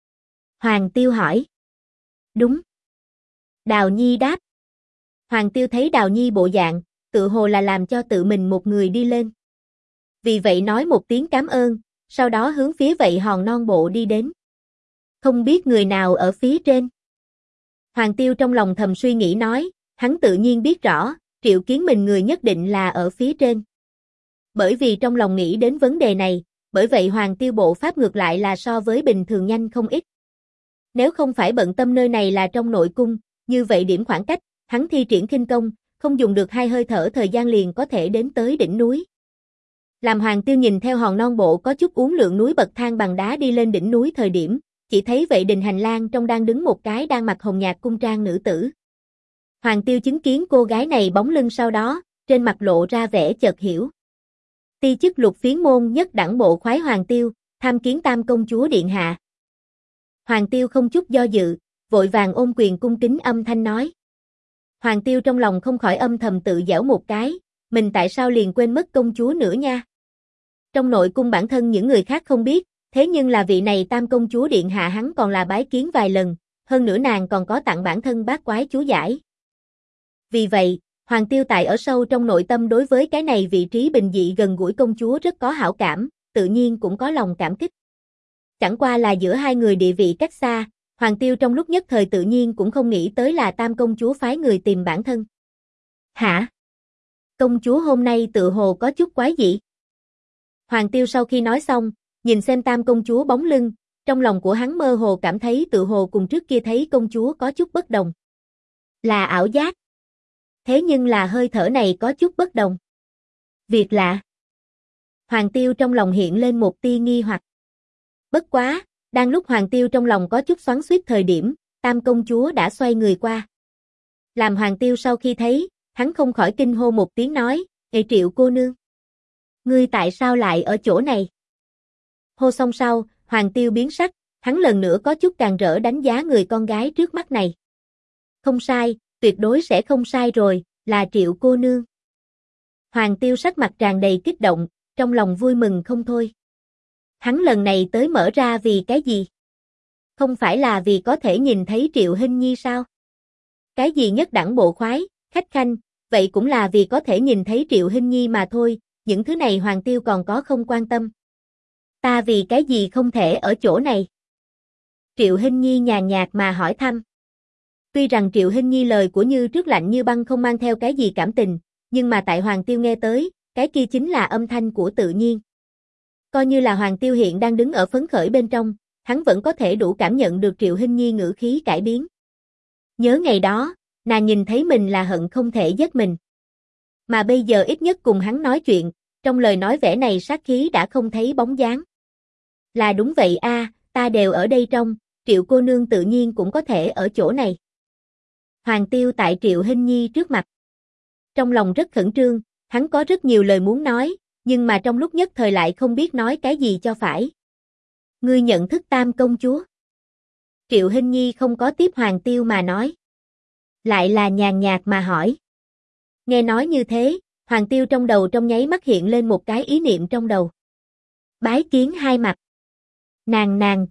Hoàng Tiêu hỏi. Đúng. Đào Nhi đáp. Hoàng Tiêu thấy Đào Nhi bộ dạng, tự hồ là làm cho tự mình một người đi lên. Vì vậy nói một tiếng cảm ơn, sau đó hướng phía vậy hòn non bộ đi đến. Không biết người nào ở phía trên. Hoàng Tiêu trong lòng thầm suy nghĩ nói, hắn tự nhiên biết rõ, triệu kiến mình người nhất định là ở phía trên. Bởi vì trong lòng nghĩ đến vấn đề này, bởi vậy Hoàng Tiêu bộ pháp ngược lại là so với bình thường nhanh không ít. Nếu không phải bận tâm nơi này là trong nội cung, như vậy điểm khoảng cách, hắn thi triển khinh công, không dùng được 2 hơi thở thời gian liền có thể đến tới đỉnh núi. Làm Hoàng Tiêu nhìn theo hòn non bộ có chút uốn lượn núi bậc thang bằng đá đi lên đỉnh núi thời điểm, chỉ thấy vậy đình hành lang trong đang đứng một cái đang mặc hồng nhạt cung trang nữ tử. Hoàng Tiêu chứng kiến cô gái này bóng lưng sau đó, trên mặt lộ ra vẻ chợt hiểu. Ti chức lục phiến môn nhất đẳng bộ khoái Hoàng Tiêu, tham kiến Tam công chúa điện hạ. Hoàng Tiêu không chút do dự, vội vàng ôm quyền cung kính âm thanh nói. Hoàng Tiêu trong lòng không khỏi âm thầm tự giễu một cái, mình tại sao liền quên mất công chúa nữa nha. Trong nội cung bản thân những người khác không biết, thế nhưng là vị này Tam công chúa điện hạ hắn còn là bái kiến vài lần, hơn nữa nàng còn có tặng bản thân bát quái chú giải. Vì vậy, Hoàng Tiêu tại ở sâu trong nội tâm đối với cái này vị trí bình dị gần gũi công chúa rất có hảo cảm, tự nhiên cũng có lòng cảm kích. Chẳng qua là giữa hai người địa vị cách xa, Hoàng Tiêu trong lúc nhất thời tự nhiên cũng không nghĩ tới là Tam công chúa phái người tìm bản thân. Hả? Công chúa hôm nay tự hồ có chút quái dị. Hoàng Tiêu sau khi nói xong, nhìn xem Tam công chúa bóng lưng, trong lòng của hắn mơ hồ cảm thấy tự hồ cùng trước kia thấy công chúa có chút bất đồng. Là ảo giác. Thế nhưng là hơi thở này có chút bất đồng. Việc lạ. Hoàng Tiêu trong lòng hiện lên một tia nghi hoặc. Bất quá, đang lúc Hoàng Tiêu trong lòng có chút xoắn xuýt thời điểm, Tam công chúa đã xoay người qua. Làm Hoàng Tiêu sau khi thấy, hắn không khỏi kinh hô một tiếng nói, Triệu cô nương. Ngươi tại sao lại ở chỗ này? Hô xong sau, Hoàng Tiêu biến sắc, hắn lần nữa có chút càng rỡ đánh giá người con gái trước mắt này. Không sai, tuyệt đối sẽ không sai rồi, là Triệu cô nương. Hoàng Tiêu sắc mặt tràn đầy kích động, trong lòng vui mừng không thôi. Hắn lần này tới mở ra vì cái gì? Không phải là vì có thể nhìn thấy Triệu Hinh Nhi sao? Cái gì nhất đẳng bộ khoái, khách khanh, vậy cũng là vì có thể nhìn thấy Triệu Hinh Nhi mà thôi, những thứ này Hoàng Tiêu còn có không quan tâm. Ta vì cái gì không thể ở chỗ này? Triệu Hinh Nhi nhàn nhạt mà hỏi thăm. Tuy rằng Triệu Hinh Nhi lời của như trước lạnh như băng không mang theo cái gì cảm tình, nhưng mà tại Hoàng Tiêu nghe tới, cái kia chính là âm thanh của tự nhiên. Coi như là Hoàng Tiêu hiện đang đứng ở phấn khởi bên trong, hắn vẫn có thể đủ cảm nhận được Triệu Hinh Nhi ngữ khí cải biến. Nhớ ngày đó, nàng nhìn thấy mình là hận không thể giết mình. Mà bây giờ ít nhất cùng hắn nói chuyện, trong lời nói vẻ này sát khí đã không thấy bóng dáng. Là đúng vậy a, ta đều ở đây trong, Triệu cô nương tự nhiên cũng có thể ở chỗ này. Hoàng Tiêu tại Triệu Hinh Nhi trước mặt. Trong lòng rất khẩn trương, hắn có rất nhiều lời muốn nói, nhưng mà trong lúc nhất thời lại không biết nói cái gì cho phải. Ngươi nhận thức Tam công chúa? Triệu Hinh Nhi không có tiếp Hoàng Tiêu mà nói. Lại là nhàn nhạt mà hỏi. Nghe nói như thế, Hoàng Tiêu trong đầu trong nháy mắt hiện lên một cái ý niệm trong đầu. Bái kiến hai mặt. Nàng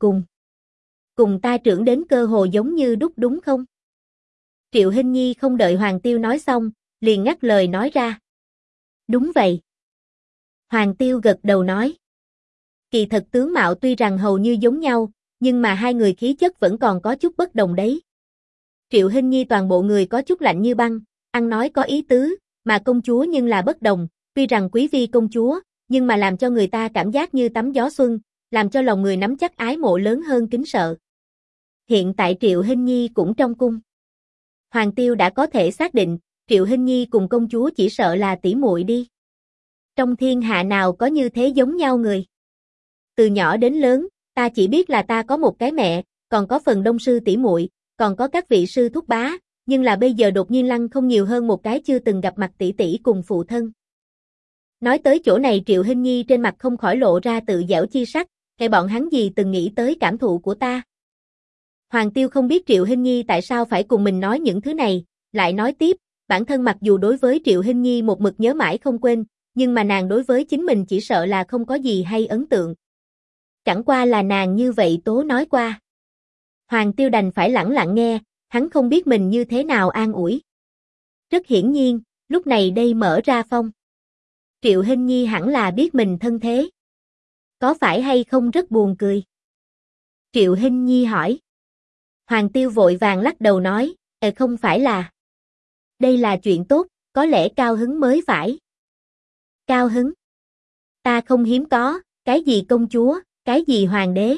cùng ta trưởng đến cơ hồ giống như đúc đúng không? Triệu Hinh Nhi không đợi Hoàng Tiêu nói xong, liền ngắt lời nói ra. Đúng vậy. Hoàng Tiêu gật đầu nói. Kỳ thật tướng mạo tuy rằng hầu như giống nhau, nhưng mà hai người khí chất vẫn còn có chút bất đồng đấy. Triệu Hinh Nhi toàn bộ người có chút lạnh như băng, ăn nói có ý tứ, mà công chúa nhưng là bất đồng, tuy rằng quý vi công chúa, nhưng mà làm cho người ta cảm giác như tắm gió xuân, làm cho lòng người nắm chắc ái mộ lớn hơn kính sợ. Hiện tại Triệu Hinh Nhi cũng trong cung. Hoàng Tiêu đã có thể xác định, Triệu Hinh Nhi cùng công chúa chỉ sợ là tỷ muội đi. Trong thiên hạ nào có như thế giống nhau người. Từ nhỏ đến lớn, ta chỉ biết là ta có một cái mẹ, còn có phần đông sư tỷ muội, còn có các vị sư thúc bá, nhưng là bây giờ đột nhiên lăng không nhiều hơn một cái chưa từng gặp mặt tỷ tỷ cùng phụ thân. Nói tới chỗ này Triệu Hinh Nhi trên mặt không khỏi lộ ra tự giễu chi sắc, cái bọn hắn gì từng nghĩ tới cảm thụ của ta. Hoàng Tiêu không biết Triệu Hinh Nhi tại sao phải cùng mình nói những thứ này, lại nói tiếp, bản thân mặc dù đối với Triệu Hinh Nhi một mực nhớ mãi không quên, nhưng mà nàng đối với chính mình chỉ sợ là không có gì hay ấn tượng. Chẳng qua là nàng như vậy tố nói qua. Hoàng Tiêu đành phải lẳng lặng nghe, hắn không biết mình như thế nào an ủi. Rất hiển nhiên, lúc này đây mở ra phong. Triệu Hinh Nhi hẳn là biết mình thân thế. Có phải hay không rất buồn cười? Triệu Hinh Nhi hỏi. Hoàng Tiêu vội vàng lắc đầu nói, không phải là. Đây là chuyện tốt, có lẽ cao hứng mới phải. Cao hứng? Ta không hiếm có, cái gì công chúa, cái gì hoàng đế.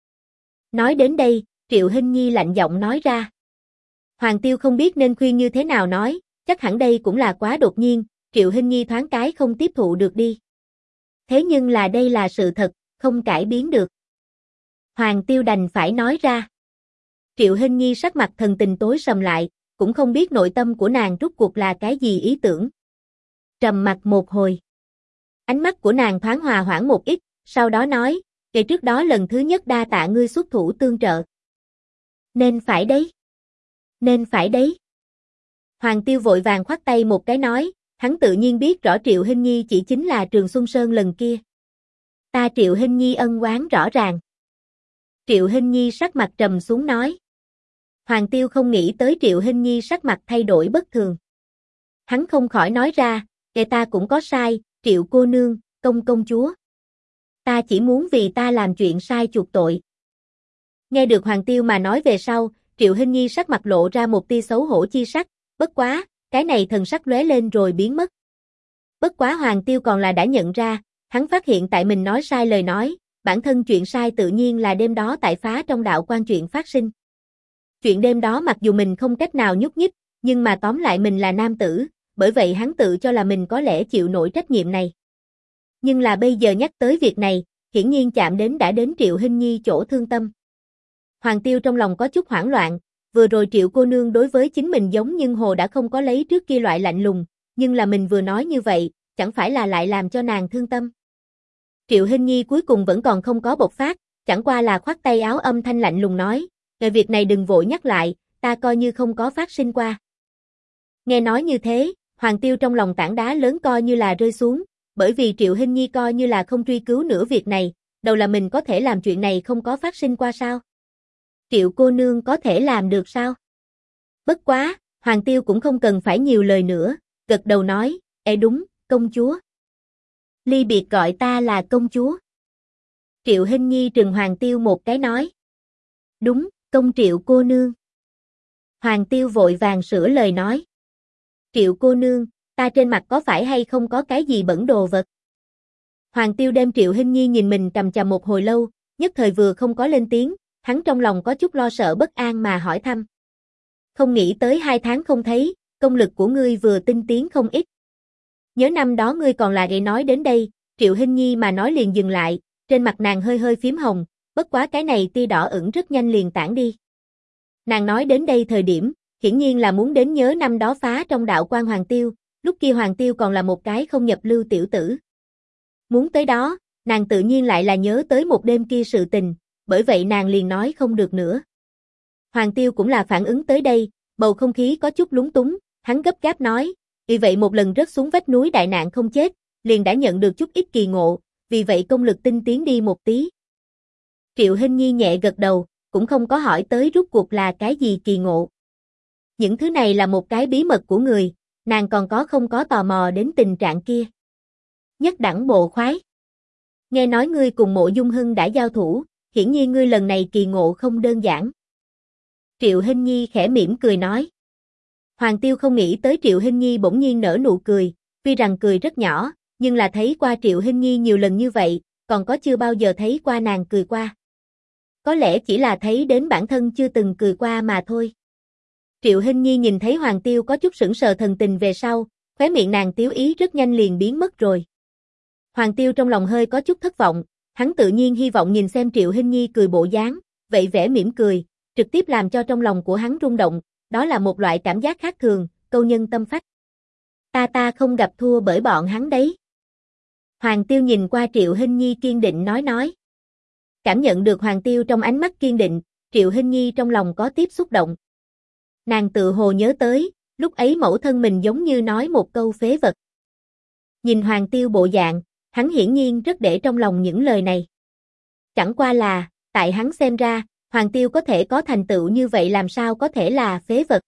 Nói đến đây, Triệu Hinh Nhi lạnh giọng nói ra. Hoàng Tiêu không biết nên khuyên như thế nào nói, chắc hẳn đây cũng là quá đột nhiên, Triệu Hinh Nhi thoáng cái không tiếp thụ được đi. Thế nhưng là đây là sự thật, không cải biến được. Hoàng Tiêu đành phải nói ra. Triệu Hinh Nhi sắc mặt thần tình tối sầm lại, cũng không biết nội tâm của nàng rốt cuộc là cái gì ý tưởng. Trầm mặc một hồi. Ánh mắt của nàng thoáng hòa hoãn một ít, sau đó nói, kể trước đó lần thứ nhất đa tạ ngươi xuất thủ tương trợ. Nên phải đấy. Nên phải đấy. Hoàng Tiêu vội vàng khoát tay một cái nói, hắn tự nhiên biết rõ Triệu Hinh Nhi chỉ chính là Trường Xuân Sơn lần kia. Ta Triệu Hinh Nhi ân oán rõ ràng. Triệu Hinh Nhi sắc mặt trầm xuống nói. Hoàng Tiêu không nghĩ tới Triệu Hinh Nhi sắc mặt thay đổi bất thường. Hắn không khỏi nói ra, kể ta cũng có sai, Triệu cô nương, công chúa. Ta chỉ muốn vì ta làm chuyện sai chuộc tội. Nghe được Hoàng Tiêu mà nói về sau, Triệu Hinh Nhi sắc mặt lộ ra một tia xấu hổ chi sắc, bất quá, cái này thần sắc lóe lên rồi biến mất. Bất quá Hoàng Tiêu còn là đã nhận ra, hắn phát hiện tại mình nói sai lời nói, bản thân chuyện sai tự nhiên là đêm đó tại phá trong đạo quan chuyện phát sinh. Chuyện đêm đó mặc dù mình không cách nào nhúc nhích, nhưng mà tóm lại mình là nam tử, bởi vậy hắn tự cho là mình có lẽ chịu nổi trách nhiệm này. Nhưng là bây giờ nhắc tới việc này, hiển nhiên chạm đến đã đến Triệu Hinh Nhi chỗ thương tâm. Hoàng Tiêu trong lòng có chút hoảng loạn, vừa rồi Triệu cô nương đối với chính mình giống nhưng hồ đã không có lấy trước kia loại lạnh lùng, nhưng là mình vừa nói như vậy, chẳng phải là lại làm cho nàng thương tâm. Triệu Hinh Nhi cuối cùng vẫn còn không có bộc phát, chẳng qua là khoát tay áo âm thanh lạnh lùng nói, về việc này đừng vội nhắc lại, ta coi như không có phát sinh qua. Nghe nói như thế, Hoàng Tiêu trong lòng tảng đá lớn coi như là rơi xuống, bởi vì Triệu Hinh Nhi coi như là không truy cứu nữa việc này, đầu là mình có thể làm chuyện này không có phát sinh qua sao? Triệu cô nương có thể làm được sao? Bất quá, Hoàng Tiêu cũng không cần phải nhiều lời nữa, gật đầu nói, đúng, công chúa. Ly biệt gọi ta là công chúa. Triệu Hinh Nhi trừng Hoàng Tiêu một cái nói. Đúng, công Triệu cô nương. Hoàng Tiêu vội vàng sửa lời nói. Triệu cô nương, ta trên mặt có phải hay không có cái gì bẩn đồ vật? Hoàng Tiêu đem Triệu Hinh Nhi nhìn mình chằm chằm một hồi lâu, nhất thời vừa không có lên tiếng, hắn trong lòng có chút lo sợ bất an mà hỏi thăm. Không nghĩ tới 2 tháng không thấy, công lực của ngươi vừa tinh tiến không ít. Nhớ năm đó ngươi còn là để nói đến đây, Triệu Hinh Nhi mà nói liền dừng lại, trên mặt nàng hơi hơi phím hồng, bất quá cái này tia đỏ ửng rất nhanh liền tản đi. Nàng nói đến đây thời điểm, hiển nhiên là muốn đến nhớ năm đó phá trong đạo quan Hoàng Tiêu, lúc kia Hoàng Tiêu còn là một cái không nhập lưu tiểu tử. Muốn tới đó, nàng tự nhiên lại là nhớ tới một đêm kia sự tình, bởi vậy nàng liền nói không được nữa. Hoàng Tiêu cũng là phản ứng tới đây, bầu không khí có chút lúng túng, hắn gấp gáp nói, vì vậy một lần rớt xuống vách núi đại nạn không chết, liền đã nhận được chút ít kỳ ngộ, vì vậy công lực tinh tiến đi một tí. Triệu Hinh Nhi nhẹ gật đầu, cũng không có hỏi tới rốt cuộc là cái gì kỳ ngộ. Những thứ này là một cái bí mật của người, nàng còn không có tò mò đến tình trạng kia. Nhất đẳng bộ khoái. Nghe nói ngươi cùng Mộ Dung Hưng đã giao thủ, hiển nhiên ngươi lần này kỳ ngộ không đơn giản. Triệu Hinh Nhi khẽ mỉm cười nói. Hoàng Tiêu không nghĩ tới Triệu Hinh Nhi bỗng nhiên nở nụ cười, tuy rằng cười rất nhỏ, nhưng là thấy qua Triệu Hinh Nhi nhiều lần như vậy, còn có chưa bao giờ thấy qua nàng cười qua. Có lẽ chỉ là thấy đến bản thân chưa từng cười qua mà thôi. Triệu Hinh Nhi nhìn thấy Hoàng Tiêu có chút sững sờ thần tình về sau, khóe miệng nàng tiếu ý rất nhanh liền biến mất rồi. Hoàng Tiêu trong lòng hơi có chút thất vọng, hắn tự nhiên hy vọng nhìn xem Triệu Hinh Nhi cười bộ dáng, vậy vẻ mỉm cười, trực tiếp làm cho trong lòng của hắn rung động, đó là một loại cảm giác khác thường, câu nhân tâm phách. Ta không gặp thua bởi bọn hắn đấy. Hoàng Tiêu nhìn qua Triệu Hinh Nhi kiên định nói. Cảm nhận được Hoàng Tiêu trong ánh mắt kiên định, Triệu Hinh Nhi trong lòng có tiếp xúc động. Nàng tự hồ nhớ tới, lúc ấy mẫu thân mình giống như nói một câu phế vật. Nhìn Hoàng Tiêu bộ dạng, hắn hiển nhiên rất để trong lòng những lời này. Chẳng qua là, tại hắn xem ra, Hoàng Tiêu có thể có thành tựu như vậy làm sao có thể là phế vật.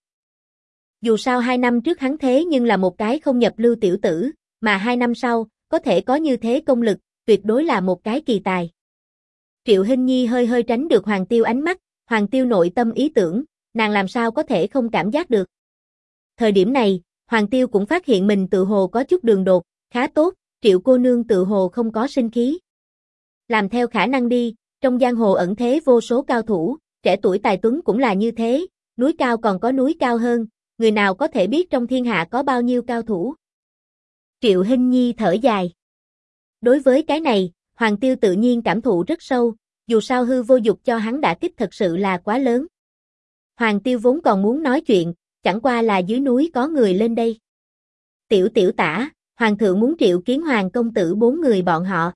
Dù sao 2 năm trước hắn thế nhưng là một cái không nhập lưu tiểu tử, mà 2 năm sau, có thể có như thế công lực, tuyệt đối là một cái kỳ tài. Triệu Hinh Nhi hơi hơi tránh được Hoàng Tiêu ánh mắt, Hoàng Tiêu nội tâm ý tưởng, nàng làm sao có thể không cảm giác được. Thời điểm này, Hoàng Tiêu cũng phát hiện mình tự hồ có chút đường đột, khá tốt, Triệu cô nương tự hồ không có sinh khí. Làm theo khả năng đi, trong giang hồ ẩn thế vô số cao thủ, trẻ tuổi tài tuấn cũng là như thế, núi cao còn có núi cao hơn, người nào có thể biết trong thiên hạ có bao nhiêu cao thủ. Triệu Hinh Nhi thở dài. Đối với cái này, Hoàng Tiêu tự nhiên cảm thụ rất sâu, dù sao hư vô dục cho hắn đả kích thật sự là quá lớn. Hoàng Tiêu vốn còn muốn nói chuyện, chẳng qua là dưới núi có người lên đây. Tiểu tả, Hoàng thượng muốn triệu kiến Hoàng công tử 4 người bọn họ.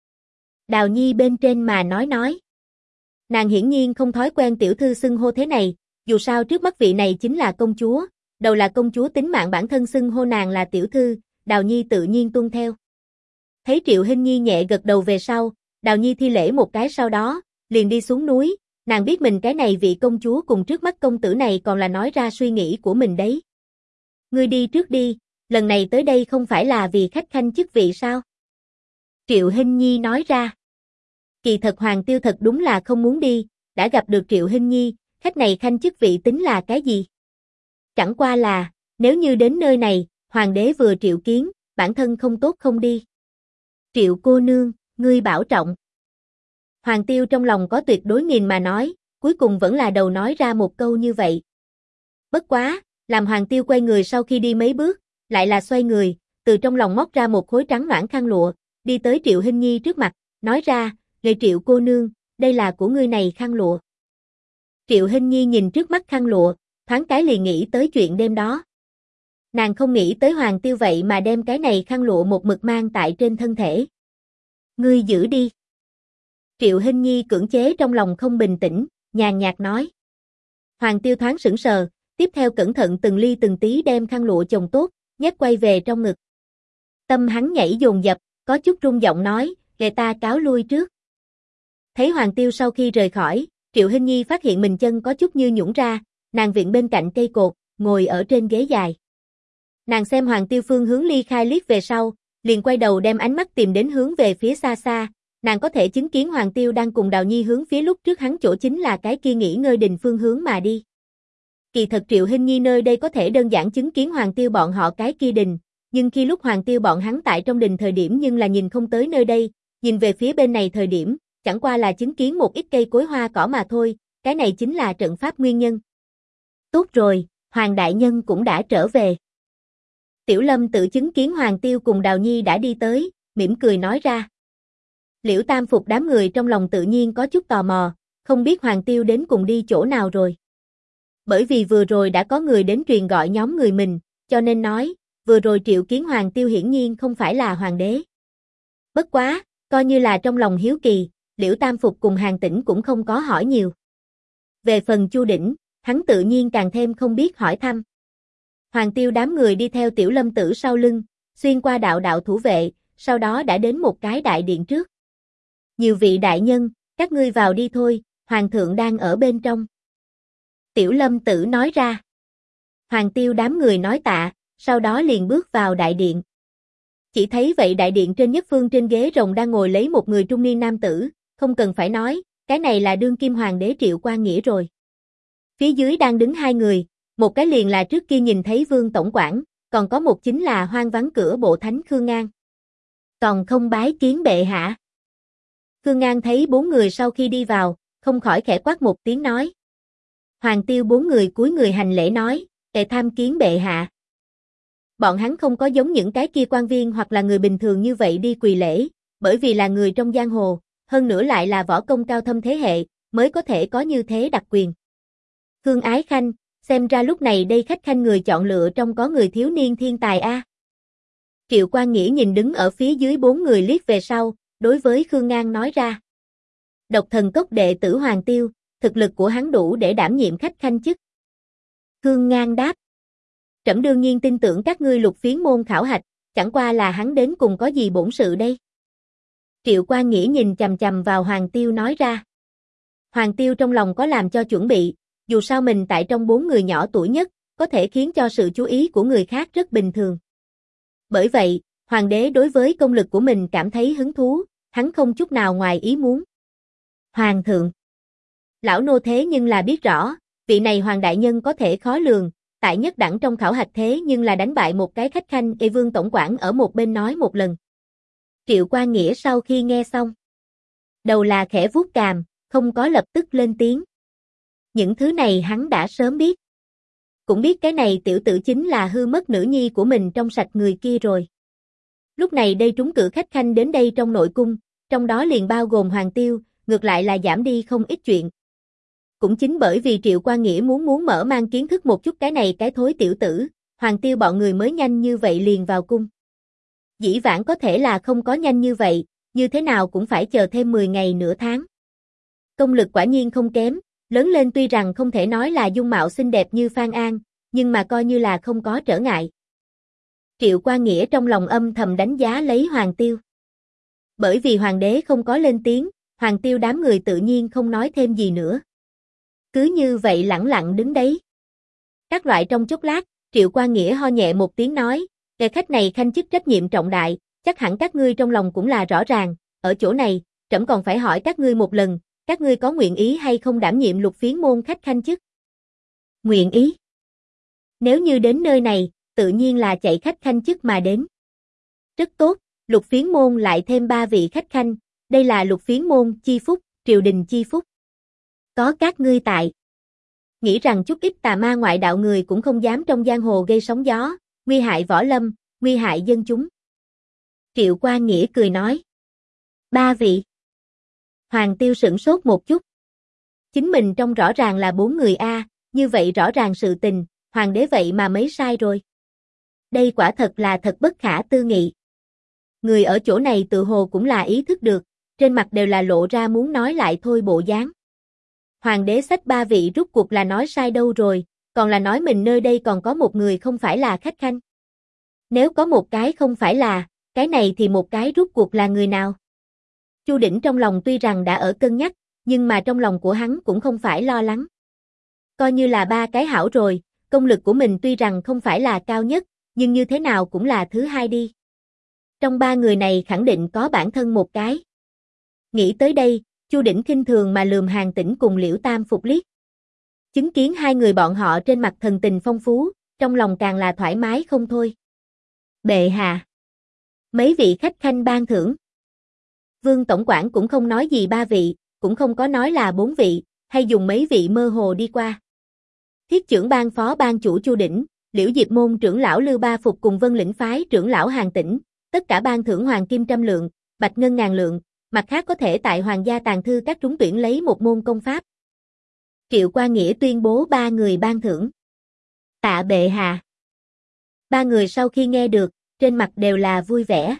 Đào Nhi bên trên mà nói. Nàng hiển nhiên không thói quen tiểu thư xưng hô thế này, dù sao trước mắt vị này chính là công chúa, đầu là công chúa tính mạng bản thân xưng hô nàng là tiểu thư, Đào Nhi tự nhiên tuân theo. Thấy Triệu Hinh Nhi nhẹ gật đầu về sau, Đào Nhi thi lễ một cái sau đó, liền đi xuống núi, nàng biết mình cái này vị công chúa cùng trước mắt công tử này còn là nói ra suy nghĩ của mình đấy. Ngươi đi trước đi, lần này tới đây không phải là vì khách khanh chức vị sao? Triệu Hinh Nhi nói ra. Kỳ thật Hoàng Tiêu thật đúng là không muốn đi, đã gặp được Triệu Hinh Nhi, khách này khanh chức vị tính là cái gì? Chẳng qua là, nếu như đến nơi này, Hoàng đế vừa triệu kiến, bản thân không tốt không đi. Triệu cô nương, ngươi bảo trọng. Hoàng Tiêu trong lòng có tuyệt đối nghìn mà nói, cuối cùng vẫn là đầu nói ra một câu như vậy. Bất quá, làm Hoàng Tiêu quay người sau khi đi mấy bước, lại là xoay người, từ trong lòng móc ra một khối trắng noãn khăn lụa, đi tới Triệu Hinh Nhi trước mặt, nói ra, "Lệ Triệu cô nương, đây là của ngươi này khăn lụa." Triệu Hinh Nhi nhìn trước mắt khăn lụa, thoáng cái liền nghĩ tới chuyện đêm đó. Nàng không nghĩ tới Hoàng Tiêu vậy mà đem cái này khăn lụa một mực mang tại trên thân thể. "Ngươi giữ đi." Triệu Hinh Nhi cưỡng chế trong lòng không bình tĩnh, nhàn nhạt nói. Hoàng Tiêu thoáng sững sờ, tiếp theo cẩn thận từng ly từng tí đem khăn lụa chồng tốt, nhét quay về trong ngực. Tâm hắn nhảy dồn dập, có chút rung giọng nói, "Để ta cáo lui trước." Thấy Hoàng Tiêu sau khi rời khỏi, Triệu Hinh Nhi phát hiện mình chân có chút như nhũn ra, nàng viện bên cạnh cây cột, ngồi ở trên ghế dài. Nàng xem Hoàng Tiêu phương hướng ly khai liếc về sau, liền quay đầu đem ánh mắt tìm đến hướng về phía xa xa, nàng có thể chứng kiến Hoàng Tiêu đang cùng Đào Nhi hướng phía lúc trước hắn chỗ chính là cái kia nghỉ ngơi đình phương hướng mà đi. Kỳ thật Triệu Hinh Nhi nơi đây có thể đơn giản chứng kiến Hoàng Tiêu bọn họ cái kia đình, nhưng khi lúc Hoàng Tiêu bọn hắn tại trong đình thời điểm nhưng là nhìn không tới nơi đây, nhìn về phía bên này thời điểm, chẳng qua là chứng kiến một ít cây cối hoa cỏ mà thôi, cái này chính là trận pháp nguyên nhân. Tốt rồi, Hoàng đại nhân cũng đã trở về. Tiểu Lâm tự chứng kiến Hoàng Tiêu cùng Đào Nhi đã đi tới, mỉm cười nói ra. Liễu Tam Phục đám người trong lòng tự nhiên có chút tò mò, không biết Hoàng Tiêu đến cùng đi chỗ nào rồi. Bởi vì vừa rồi đã có người đến truyền gọi nhóm người mình, cho nên nói, vừa rồi triệu kiến Hoàng Tiêu hiển nhiên không phải là Hoàng đế. Bất quá, coi như là trong lòng hiếu kỳ, Liễu Tam Phục cùng Hàn Tĩnh cũng không có hỏi nhiều. Về phần Chu Đỉnh, hắn tự nhiên càng thêm không biết hỏi thăm. Hoàng Tiêu đám người đi theo Tiểu Lâm tử sau lưng, xuyên qua đạo đạo thủ vệ, sau đó đã đến một cái đại điện trước. Nhiều vị đại nhân, các ngươi vào đi thôi, Hoàng thượng đang ở bên trong. Tiểu Lâm tử nói ra. Hoàng Tiêu đám người nói tạ, sau đó liền bước vào đại điện. Chỉ thấy vậy đại điện trên nhất phương trên ghế rồng đang ngồi lấy một người trung niên nam tử, không cần phải nói, cái này là đương kim hoàng đế Triệu Quang Nghĩa rồi. Phía dưới đang đứng hai người, một cái liền là trước kia nhìn thấy Vương tổng quản, còn có một chính là hoang vắng cửa bộ thánh Khương Ngang. Còn không bái kiến bệ hạ. Khương Ngang thấy bốn người sau khi đi vào, không khỏi khẽ quát một tiếng nói. Hoàng Tiêu bốn người cúi người hành lễ nói, tham kiến bệ hạ. Bọn hắn không có giống những cái kia quan viên hoặc là người bình thường như vậy đi quỳ lễ, bởi vì là người trong giang hồ, hơn nữa lại là võ công cao thâm thế hệ, mới có thể có như thế đặc quyền. Khương Ái Khanh, xem ra lúc này đây khách khanh người chọn lựa trong có người thiếu niên thiên tài a. Triệu Quang Nghĩa nhìn đứng ở phía dưới bốn người liếc về sau, đối với Khương Ngang nói ra. Độc Thần Cốc đệ tử Hoàng Tiêu, thực lực của hắn đủ để đảm nhiệm khách khanh chức. Khương Ngang đáp. Trẫm đương nhiên tin tưởng các ngươi lục phiến môn khảo hạch, chẳng qua là hắn đến cùng có gì bổn sự đây. Triệu Quang Nghĩa nhìn chằm chằm vào Hoàng Tiêu nói ra. Hoàng Tiêu trong lòng có làm cho chuẩn bị, dù sao mình tại trong bốn người nhỏ tuổi nhất, có thể khiến cho sự chú ý của người khác rất bình thường. Bởi vậy, Hoàng đế đối với công lực của mình cảm thấy hứng thú, hắn không chút nào ngoài ý muốn. Hoàng thượng. Lão nô thế nhưng là biết rõ, vị này Hoàng đại nhân có thể khó lường, tại nhất đẳng trong khảo hạch thế nhưng là đánh bại một cái khách khanh. Vương tổng quản ở một bên nói một lần. Triệu Quang Nghĩa sau khi nghe xong, đầu là khẽ vuốt cằm, không có lập tức lên tiếng. Những thứ này hắn đã sớm biết. Cũng biết cái này tiểu tử chính là hư mất nữ nhi của mình trong sạch người kia rồi. Lúc này đây trúng cử khách khanh đến đây trong nội cung, trong đó liền bao gồm Hoàng Tiêu, ngược lại là giảm đi không ít chuyện. Cũng chính bởi vì Triệu Quang Nghĩa muốn mở mang kiến thức một chút cái này cái thối tiểu tử, Hoàng Tiêu bọn người mới nhanh như vậy liền vào cung. Dĩ vãng có thể là không có nhanh như vậy, như thế nào cũng phải chờ thêm 10 ngày nửa tháng. Công lực quả nhiên không kém, lớn lên tuy rằng không thể nói là dung mạo xinh đẹp như Phan An, nhưng mà coi như là không có trở ngại. Triệu Quang Nghĩa trong lòng âm thầm đánh giá lấy Hoàng Tiêu. Bởi vì Hoàng đế không có lên tiếng, Hoàng Tiêu đám người tự nhiên không nói thêm gì nữa. Cứ như vậy lẳng lặng đứng đấy. Các loại trong chốc lát, Triệu Quang Nghĩa ho nhẹ một tiếng nói, "Kẻ khách này khanh chức trách nhiệm trọng đại, chắc hẳn các ngươi trong lòng cũng là rõ ràng, ở chỗ này, trẫm còn phải hỏi các ngươi một lần, các ngươi có nguyện ý hay không đảm nhiệm lục phiến môn khách khanh chức?" Nguyện ý. Nếu như đến nơi này, tự nhiên là chạy khách khanh chức mà đến. Rất tốt, lục phiến môn lại thêm 3 vị khách khanh, đây là lục phiến môn chi phúc, triều đình chi phúc. Có các ngươi tại. Nghĩ rằng chút ít tà ma ngoại đạo người cũng không dám trong giang hồ gây sóng gió, nguy hại võ lâm, nguy hại dân chúng. Triệu Quang Nghĩa cười nói. 3 vị. Hoàng Tiêu sửng sốt một chút. Chính mình trong rõ ràng là 4 người a, như vậy rõ ràng sự tình, hoàng đế vậy mà mấy sai rồi. Đây quả thật là thật bất khả tư nghị. Người ở chỗ này tự hồ cũng là ý thức được, trên mặt đều là lộ ra muốn nói lại thôi bộ dáng. Hoàng đế xách 3 vị rút cuộc là nói sai đâu rồi, còn là nói mình nơi đây còn có một người không phải là khách khanh. Nếu có một cái không phải là, cái này thì một cái rút cuộc là người nào? Chu Đỉnh trong lòng tuy rằng đã ở cân nhắc, nhưng mà trong lòng của hắn cũng không phải lo lắng. Coi như là 3 cái hảo rồi, công lực của mình tuy rằng không phải là cao nhất, nhưng như thế nào cũng là thứ hai đi. Trong 3 người này khẳng định có bản thân một cái. Nghĩ tới đây, Chu Đỉnh khinh thường mà lườm Hàn Tĩnh cùng Liễu Tam Phục liếc. Chứng kiến hai người bọn họ trên mặt thần tình phong phú, trong lòng càng là thoải mái không thôi. Bệ hạ. Mấy vị khách khanh ban thưởng. Vương tổng quản cũng không nói gì 3 vị, cũng không có nói là 4 vị, hay dùng mấy vị mơ hồ đi qua. Thiết trưởng ban phó ban chủ Chu Đỉnh, Liễu Diệp môn trưởng lão Lưu Ba Phục cùng Vân Lĩnh phái trưởng lão Hàn Tĩnh, tất cả ban thưởng hoàng kim 100 lượng, bạch ngân 1000 lượng, mặt khác có thể tại hoàng gia tàng thư các trúng tuyển lấy một môn công pháp. Triệu Qua Nghĩa tuyên bố 3 người ban thưởng. Tạ bệ hạ. 3 người sau khi nghe được, trên mặt đều là vui vẻ.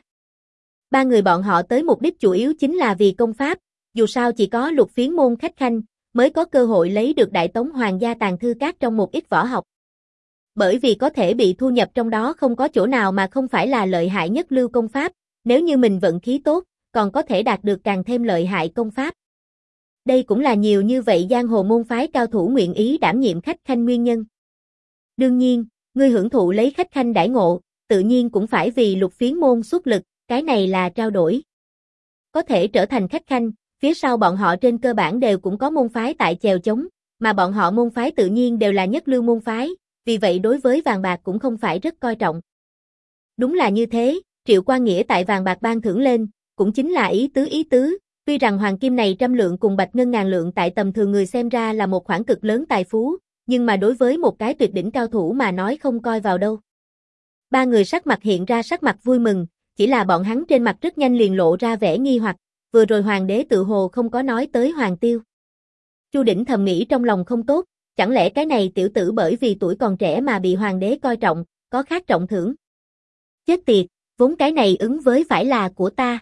3 người bọn họ tới mục đích chủ yếu chính là vì công pháp, dù sao chỉ có Lục Phiến môn khách khanh mới có cơ hội lấy được Đại Tống hoàng gia tàng thư các trong một ít võ học. Bởi vì có thể bị thu nhập trong đó không có chỗ nào mà không phải là lợi hại nhất lưu công pháp, nếu như mình vận khí tốt, còn có thể đạt được càng thêm lợi hại công pháp. Đây cũng là nhiều như vậy giang hồ môn phái cao thủ nguyện ý đảm nhiệm khách khanh nguyên nhân. Đương nhiên, ngươi hưởng thụ lấy khách khanh đãi ngộ, tự nhiên cũng phải vì Lục Phiến môn xuất lực, cái này là trao đổi. Có thể trở thành khách khanh, phía sau bọn họ trên cơ bản đều cũng có môn phái tại chèo chống, mà bọn họ môn phái tự nhiên đều là nhất lưu môn phái, vì vậy đối với vàng bạc cũng không phải rất coi trọng. Đúng là như thế, Triệu Qua Nghĩa tại vàng bạc ban thưởng lên, cũng chính là ý tứ, tuy rằng hoàng kim này 100 lượng cùng bạch ngân 1000 lượng tại tầm thường người xem ra là một khoản cực lớn tài phú, nhưng mà đối với một cái tuyệt đỉnh cao thủ mà nói không coi vào đâu. 3 người sắc mặt hiện ra sắc mặt vui mừng, chỉ là bọn hắn trên mặt rất nhanh liền lộ ra vẻ nghi hoặc, vừa rồi hoàng đế tự hồ không có nói tới Hoàng Tiêu. Chu Đỉnh thầm nghĩ trong lòng không tốt, chẳng lẽ cái này tiểu tử bởi vì tuổi còn trẻ mà bị hoàng đế coi trọng, có khác trọng thưởng. Chết tiệt, vốn cái này ứng với phải là của ta.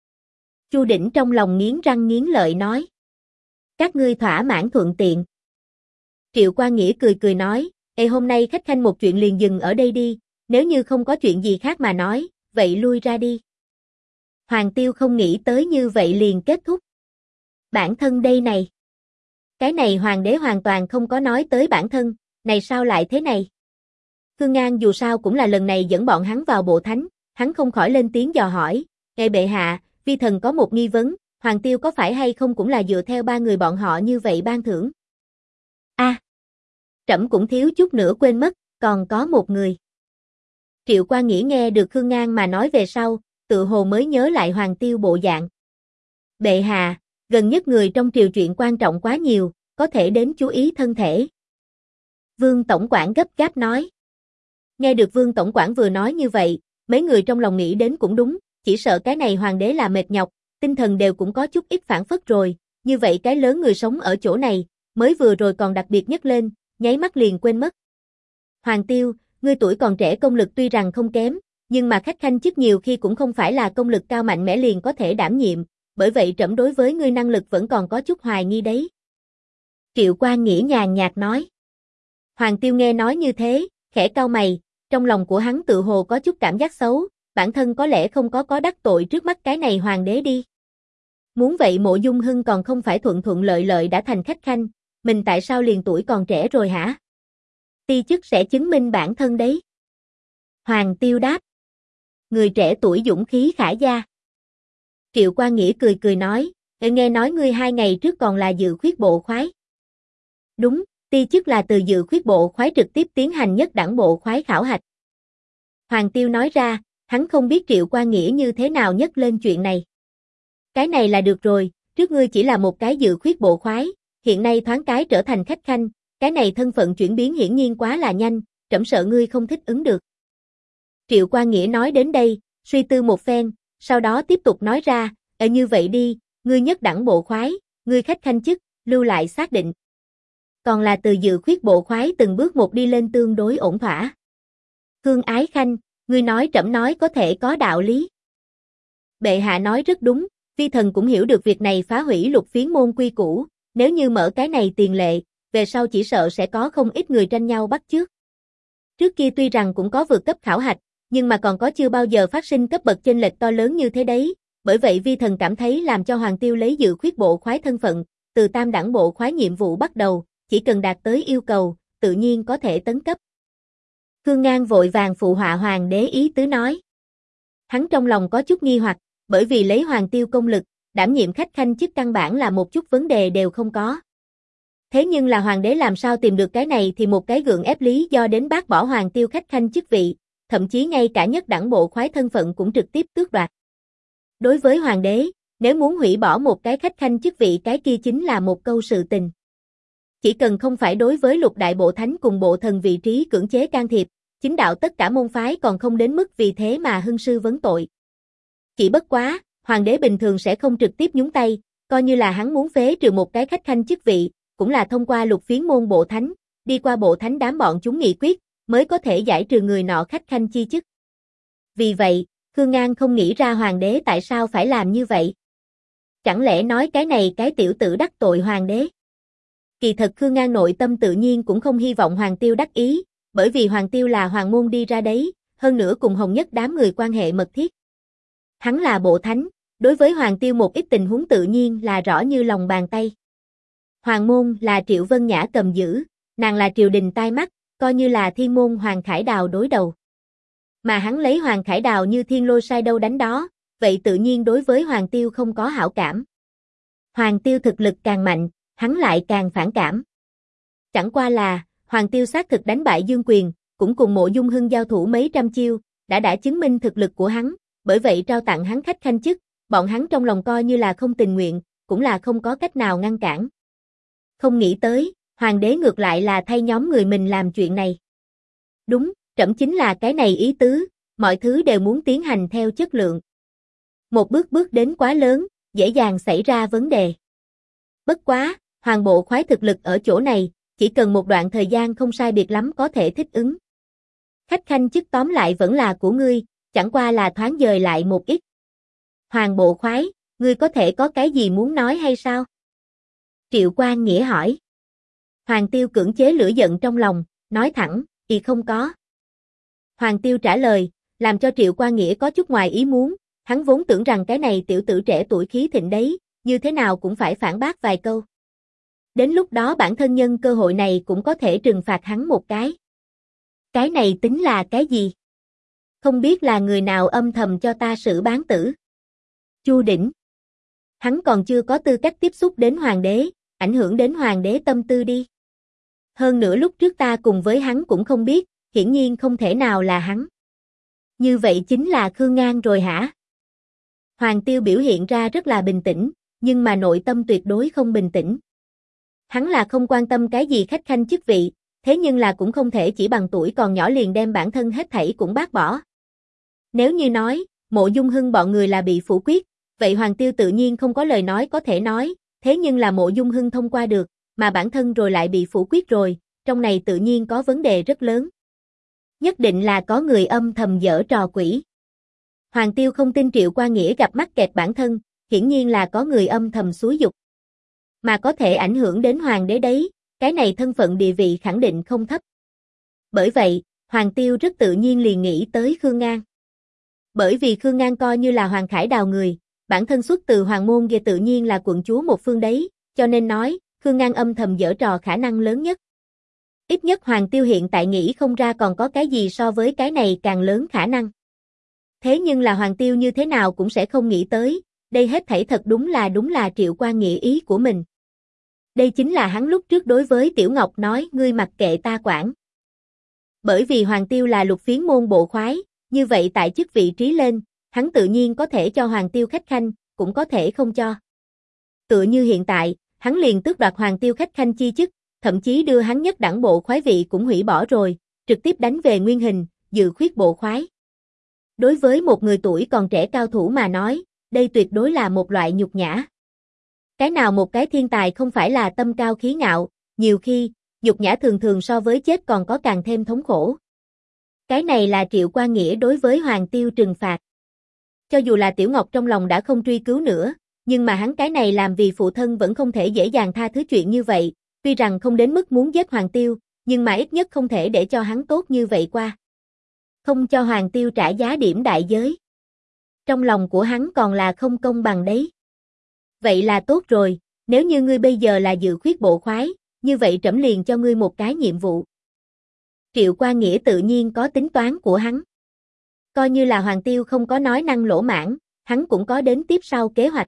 Chu Đỉnh trong lòng nghiến răng nghiến lợi nói. Các ngươi thỏa mãn thuận tiện. Triệu Qua Nghĩa cười cười nói, ê hôm nay khách khanh một chuyện liền dừng ở đây đi, nếu như không có chuyện gì khác mà nói, vậy lui ra đi. Hoàng Tiêu không nghĩ tới như vậy liền kết thúc. Bản thân đây này. Cái này hoàng đế hoàn toàn không có nói tới bản thân, này sao lại thế này? Khương Ngang dù sao cũng là lần này dẫn bọn hắn vào bộ thánh, hắn không khỏi lên tiếng dò hỏi, "Ngài bệ hạ, vi thần có một nghi vấn, Hoàng Tiêu có phải hay không cũng là dựa theo 3 người bọn họ như vậy ban thưởng?" Trẫm cũng thiếu chút nữa quên mất, còn có một người. Triệu Qua Nghĩa nghe được Khương Ngang mà nói về sau, tự hồ mới nhớ lại Hoàng Tiêu bộ dạng. Bệ hạ, gần nhất người trong triều chuyện quan trọng quá nhiều, có thể đến chú ý thân thể. Vương Tổng quản gấp gáp nói. Nghe được Vương Tổng quản vừa nói như vậy, mấy người trong lòng nghĩ đến cũng đúng, chỉ sợ cái này hoàng đế là mệt nhọc, tinh thần đều cũng có chút ít phản phất rồi, như vậy cái lớn người sống ở chỗ này, mới vừa rồi còn đặc biệt nhấc lên, nháy mắt liền quên mất. Hoàng Tiêu, ngươi tuổi còn trẻ công lực tuy rằng không kém, nhưng mà khách khanh chức nhiều khi cũng không phải là công lực cao mạnh mẽ liền có thể đảm nhiệm, bởi vậy trẫm đối với ngươi năng lực vẫn còn có chút hoài nghi đấy. Triệu Qua Nghĩa nhàn nhạt nói. Hoàng Tiêu nghe nói như thế, khẽ cau mày, trong lòng của hắn tự hồ có chút cảm giác xấu, bản thân có lẽ không có đắc tội trước mắt cái này hoàng đế đi. Muốn vậy Mộ Dung Hưng còn không phải thuận thuận lợi lợi đã thành khách khanh, mình tại sao liền tuổi còn trẻ rồi hả? Ti chức sẽ chứng minh bản thân đấy. Hoàng Tiêu đáp. Người trẻ tuổi dũng khí khả gia. Triệu Qua Nghĩa cười cười nói, nghe nói ngươi 2 ngày trước còn là dự khuyết bộ khoái. Đúng, ti chức là từ dự khuyết bộ khoái trực tiếp tiến hành nhất đẳng bộ khoái khảo hạch. Hoàng Tiêu nói ra, hắn không biết Triệu Qua Nghĩa như thế nào nhắc lên chuyện này. Cái này là được rồi, trước ngươi chỉ là một cái dự khuyết bộ khoái, hiện nay thoáng cái trở thành khách khanh, cái này thân phận chuyển biến hiển nhiên quá là nhanh, trẫm sợ ngươi không thích ứng được. Triệu Qua Nghĩa nói đến đây, suy tư một phen, sau đó tiếp tục nói ra, như vậy đi, ngươi nhất đẳng bộ khoái, ngươi khách khanh chức, lưu lại xác định. Còn là từ dự khuyết bộ khoái từng bước một đi lên tương đối ổn thỏa. Khương Ái Khanh, ngươi nói trẫm nói có thể có đạo lý. Bệ hạ nói rất đúng, vi thần cũng hiểu được việc này phá hủy Lục Phiến môn quy củ, nếu như mở cái này tiền lệ, về sau chỉ sợ sẽ có không ít người tranh nhau bắt chước. Trước kia tuy rằng cũng có vượt cấp khảo hạch, nhưng mà còn có chưa bao giờ phát sinh cấp bậc chênh lệch to lớn như thế đấy, bởi vậy vi thần cảm thấy làm cho Hoàng Tiêu lấy dự khuyết bộ khoái thân phận, từ tam đẳng bộ khoái nhiệm vụ bắt đầu, chỉ cần đạt tới yêu cầu, tự nhiên có thể tấn cấp. Khương Ngang vội vàng phụ họa hoàng đế ý tứ nói. Hắn trong lòng có chút nghi hoặc, bởi vì lấy Hoàng Tiêu công lực, đảm nhiệm khách khanh chức căn bản là một chút vấn đề đều không có. Thế nhưng là hoàng đế làm sao tìm được cái này thì một cái gượng ép lý do đến bác bỏ Hoàng Tiêu khách khanh chức vị, thậm chí ngay cả nhất đẳng bộ khoái thân phận cũng trực tiếp tước đoạt. Đối với hoàng đế, nếu muốn hủy bỏ một cái khách khanh chức vị cái kia chính là một câu sự tình. Chỉ cần không phải đối với lục đại bộ thánh cùng bộ thần vị trí cưỡng chế can thiệp, chính đạo tất cả môn phái còn không đến mức vì thế mà hưng sư vấn tội. Chỉ bất quá, hoàng đế bình thường sẽ không trực tiếp nhúng tay, coi như là hắn muốn phế trừ một cái khách khanh chức vị, cũng là thông qua lục phiến môn bộ thánh, đi qua bộ thánh đám bọn chúng nghị quyết, mới có thể giải trừ người nọ khách khanh chi chức. Vì vậy, Khương Ngang không nghĩ ra hoàng đế tại sao phải làm như vậy. Chẳng lẽ nói cái này cái tiểu tử đắc tội hoàng đế? Kỳ thật Khương Ngang nội tâm tự nhiên cũng không hy vọng Hoàng Tiêu đắc ý, bởi vì Hoàng Tiêu là hoàng môn đi ra đấy, hơn nữa cùng Hồng Nhất đám người quan hệ mật thiết. Hắn là bộ thánh, đối với Hoàng Tiêu một ít tình huống tự nhiên là rõ như lòng bàn tay. Hoàng môn là Triệu Vân Nhã cầm giữ, nàng là triều đình tai mắt, coi như là thiên môn Hoàng Khải Đào đối đầu. Mà hắn lấy Hoàng Khải Đào như thiên lôi sai đâu đánh đó, vậy tự nhiên đối với Hoàng Tiêu không có hảo cảm. Hoàng Tiêu thực lực càng mạnh, hắn lại càng phản cảm. Chẳng qua là, Hoàng Tiêu xác thực đánh bại Dương Quyền, cũng cùng Mộ Dung Hưng giao thủ mấy trăm chiêu, đã chứng minh thực lực của hắn, bởi vậy trao tặng hắn khách khanh chức, bọn hắn trong lòng coi như là không tình nguyện, cũng là không có cách nào ngăn cản. Không nghĩ tới, Hoàng đế ngược lại là thay nhóm người mình làm chuyện này. Đúng, trẫm chính là cái này ý tứ, mọi thứ đều muốn tiến hành theo chất lượng. Một bước đến quá lớn, dễ dàng xảy ra vấn đề. Bất quá, Hoàng bộ khoái thực lực ở chỗ này, chỉ cần một đoạn thời gian không sai biệt lắm có thể thích ứng. Khách khanh chức tóm lại vẫn là của ngươi, chẳng qua là thoáng dời lại một ít. Hoàng bộ khoái, ngươi có thể có cái gì muốn nói hay sao? Triệu Quang Nghĩa hỏi. Hoàng Tiêu cưỡng chế lửa giận trong lòng, nói thẳng, không có. Hoàng Tiêu trả lời, làm cho Triệu Quang Nghĩa có chút ngoài ý muốn, hắn vốn tưởng rằng cái này tiểu tử trẻ tuổi khí thịnh đấy, như thế nào cũng phải phản bác vài câu. Đến lúc đó bản thân nhân cơ hội này cũng có thể trừng phạt hắn một cái. Cái này tính là cái gì? Không biết là người nào âm thầm cho ta xử bán tử. Chu Đỉnh. Hắn còn chưa có tư cách tiếp xúc đến hoàng đế, ảnh hưởng đến hoàng đế tâm tư đi. Hơn nữa lúc trước ta cùng với hắn cũng không biết, hiển nhiên không thể nào là hắn. Như vậy chính là Khương Ngang rồi hả? Hoàng Tiêu biểu hiện ra rất là bình tĩnh, nhưng mà nội tâm tuyệt đối không bình tĩnh. Hắn là không quan tâm cái gì khách khanh chức vị, thế nhưng là cũng không thể chỉ bằng tuổi còn nhỏ liền đem bản thân hết thảy cũng bác bỏ. Nếu như nói, Mộ Dung Hưng bọn người là bị phủ quyết, vậy Hoàng Tiêu tự nhiên không có lời nói có thể nói, thế nhưng là Mộ Dung Hưng thông qua được, mà bản thân rồi lại bị phủ quyết rồi, trong này tự nhiên có vấn đề rất lớn. Nhất định là có người âm thầm giở trò quỷ. Hoàng Tiêu không tin Triệu Quang Nghĩa gặp mắc kẹt bản thân, hiển nhiên là có người âm thầm xúi giục. Mà có thể ảnh hưởng đến hoàng đế đấy, cái này thân phận địa vị khẳng định không thấp. Bởi vậy, Hoàng Tiêu rất tự nhiên liền nghĩ tới Khương Ngang. Bởi vì Khương Ngang coi như là Hoàng Khải Đào người, bản thân xuất từ hoàng môn kia tự nhiên là quận chúa một phương đấy, cho nên nói, Khương Ngang âm thầm giở trò khả năng lớn nhất. Ít nhất Hoàng Tiêu hiện tại nghĩ không ra còn có cái gì so với cái này càng lớn khả năng. Thế nhưng là Hoàng Tiêu như thế nào cũng sẽ không nghĩ tới, đây hết thảy thật đúng là Triệu Quang Nghĩa ý của mình. Đây chính là hắn lúc trước đối với Tiểu Ngọc nói ngươi mặc kệ ta quản. Bởi vì Hoàng Tiêu là lục phiến môn bộ khoái, như vậy tại chức vị trí lên, hắn tự nhiên có thể cho Hoàng Tiêu khách khanh, cũng có thể không cho. Tựa như hiện tại, hắn liền tước đoạt Hoàng Tiêu khách khanh chi chức, thậm chí đưa hắn nhất đẳng bộ khoái vị cũng hủy bỏ rồi, trực tiếp đánh về nguyên hình, dự khuyết bộ khoái. Đối với một người tuổi còn trẻ cao thủ mà nói, đây tuyệt đối là một loại nhục nhã. Cái nào một cái thiên tài không phải là tâm cao khí ngạo, nhiều khi, nhục nhã thường thường so với chết còn có càng thêm thống khổ. Cái này là Triệu Quang Nghĩa đối với Hoàng Tiêu trừng phạt. Cho dù là Tiểu Ngọc trong lòng đã không truy cứu nữa, nhưng mà hắn cái này làm vì phụ thân vẫn không thể dễ dàng tha thứ chuyện như vậy, tuy rằng không đến mức muốn giết Hoàng Tiêu, nhưng mà ít nhất không thể để cho hắn tốt như vậy qua. Không cho Hoàng Tiêu trả giá điểm đại giới. Trong lòng của hắn còn là không công bằng đấy. Vậy là tốt rồi, nếu như ngươi bây giờ là dự khuyết bộ khoái, như vậy trẫm liền cho ngươi một cái nhiệm vụ. Triệu Quang Nghĩa tự nhiên có tính toán của hắn. Coi như là Hoàng Tiêu không có nói năng lỗ mãng, hắn cũng có đến tiếp sau kế hoạch.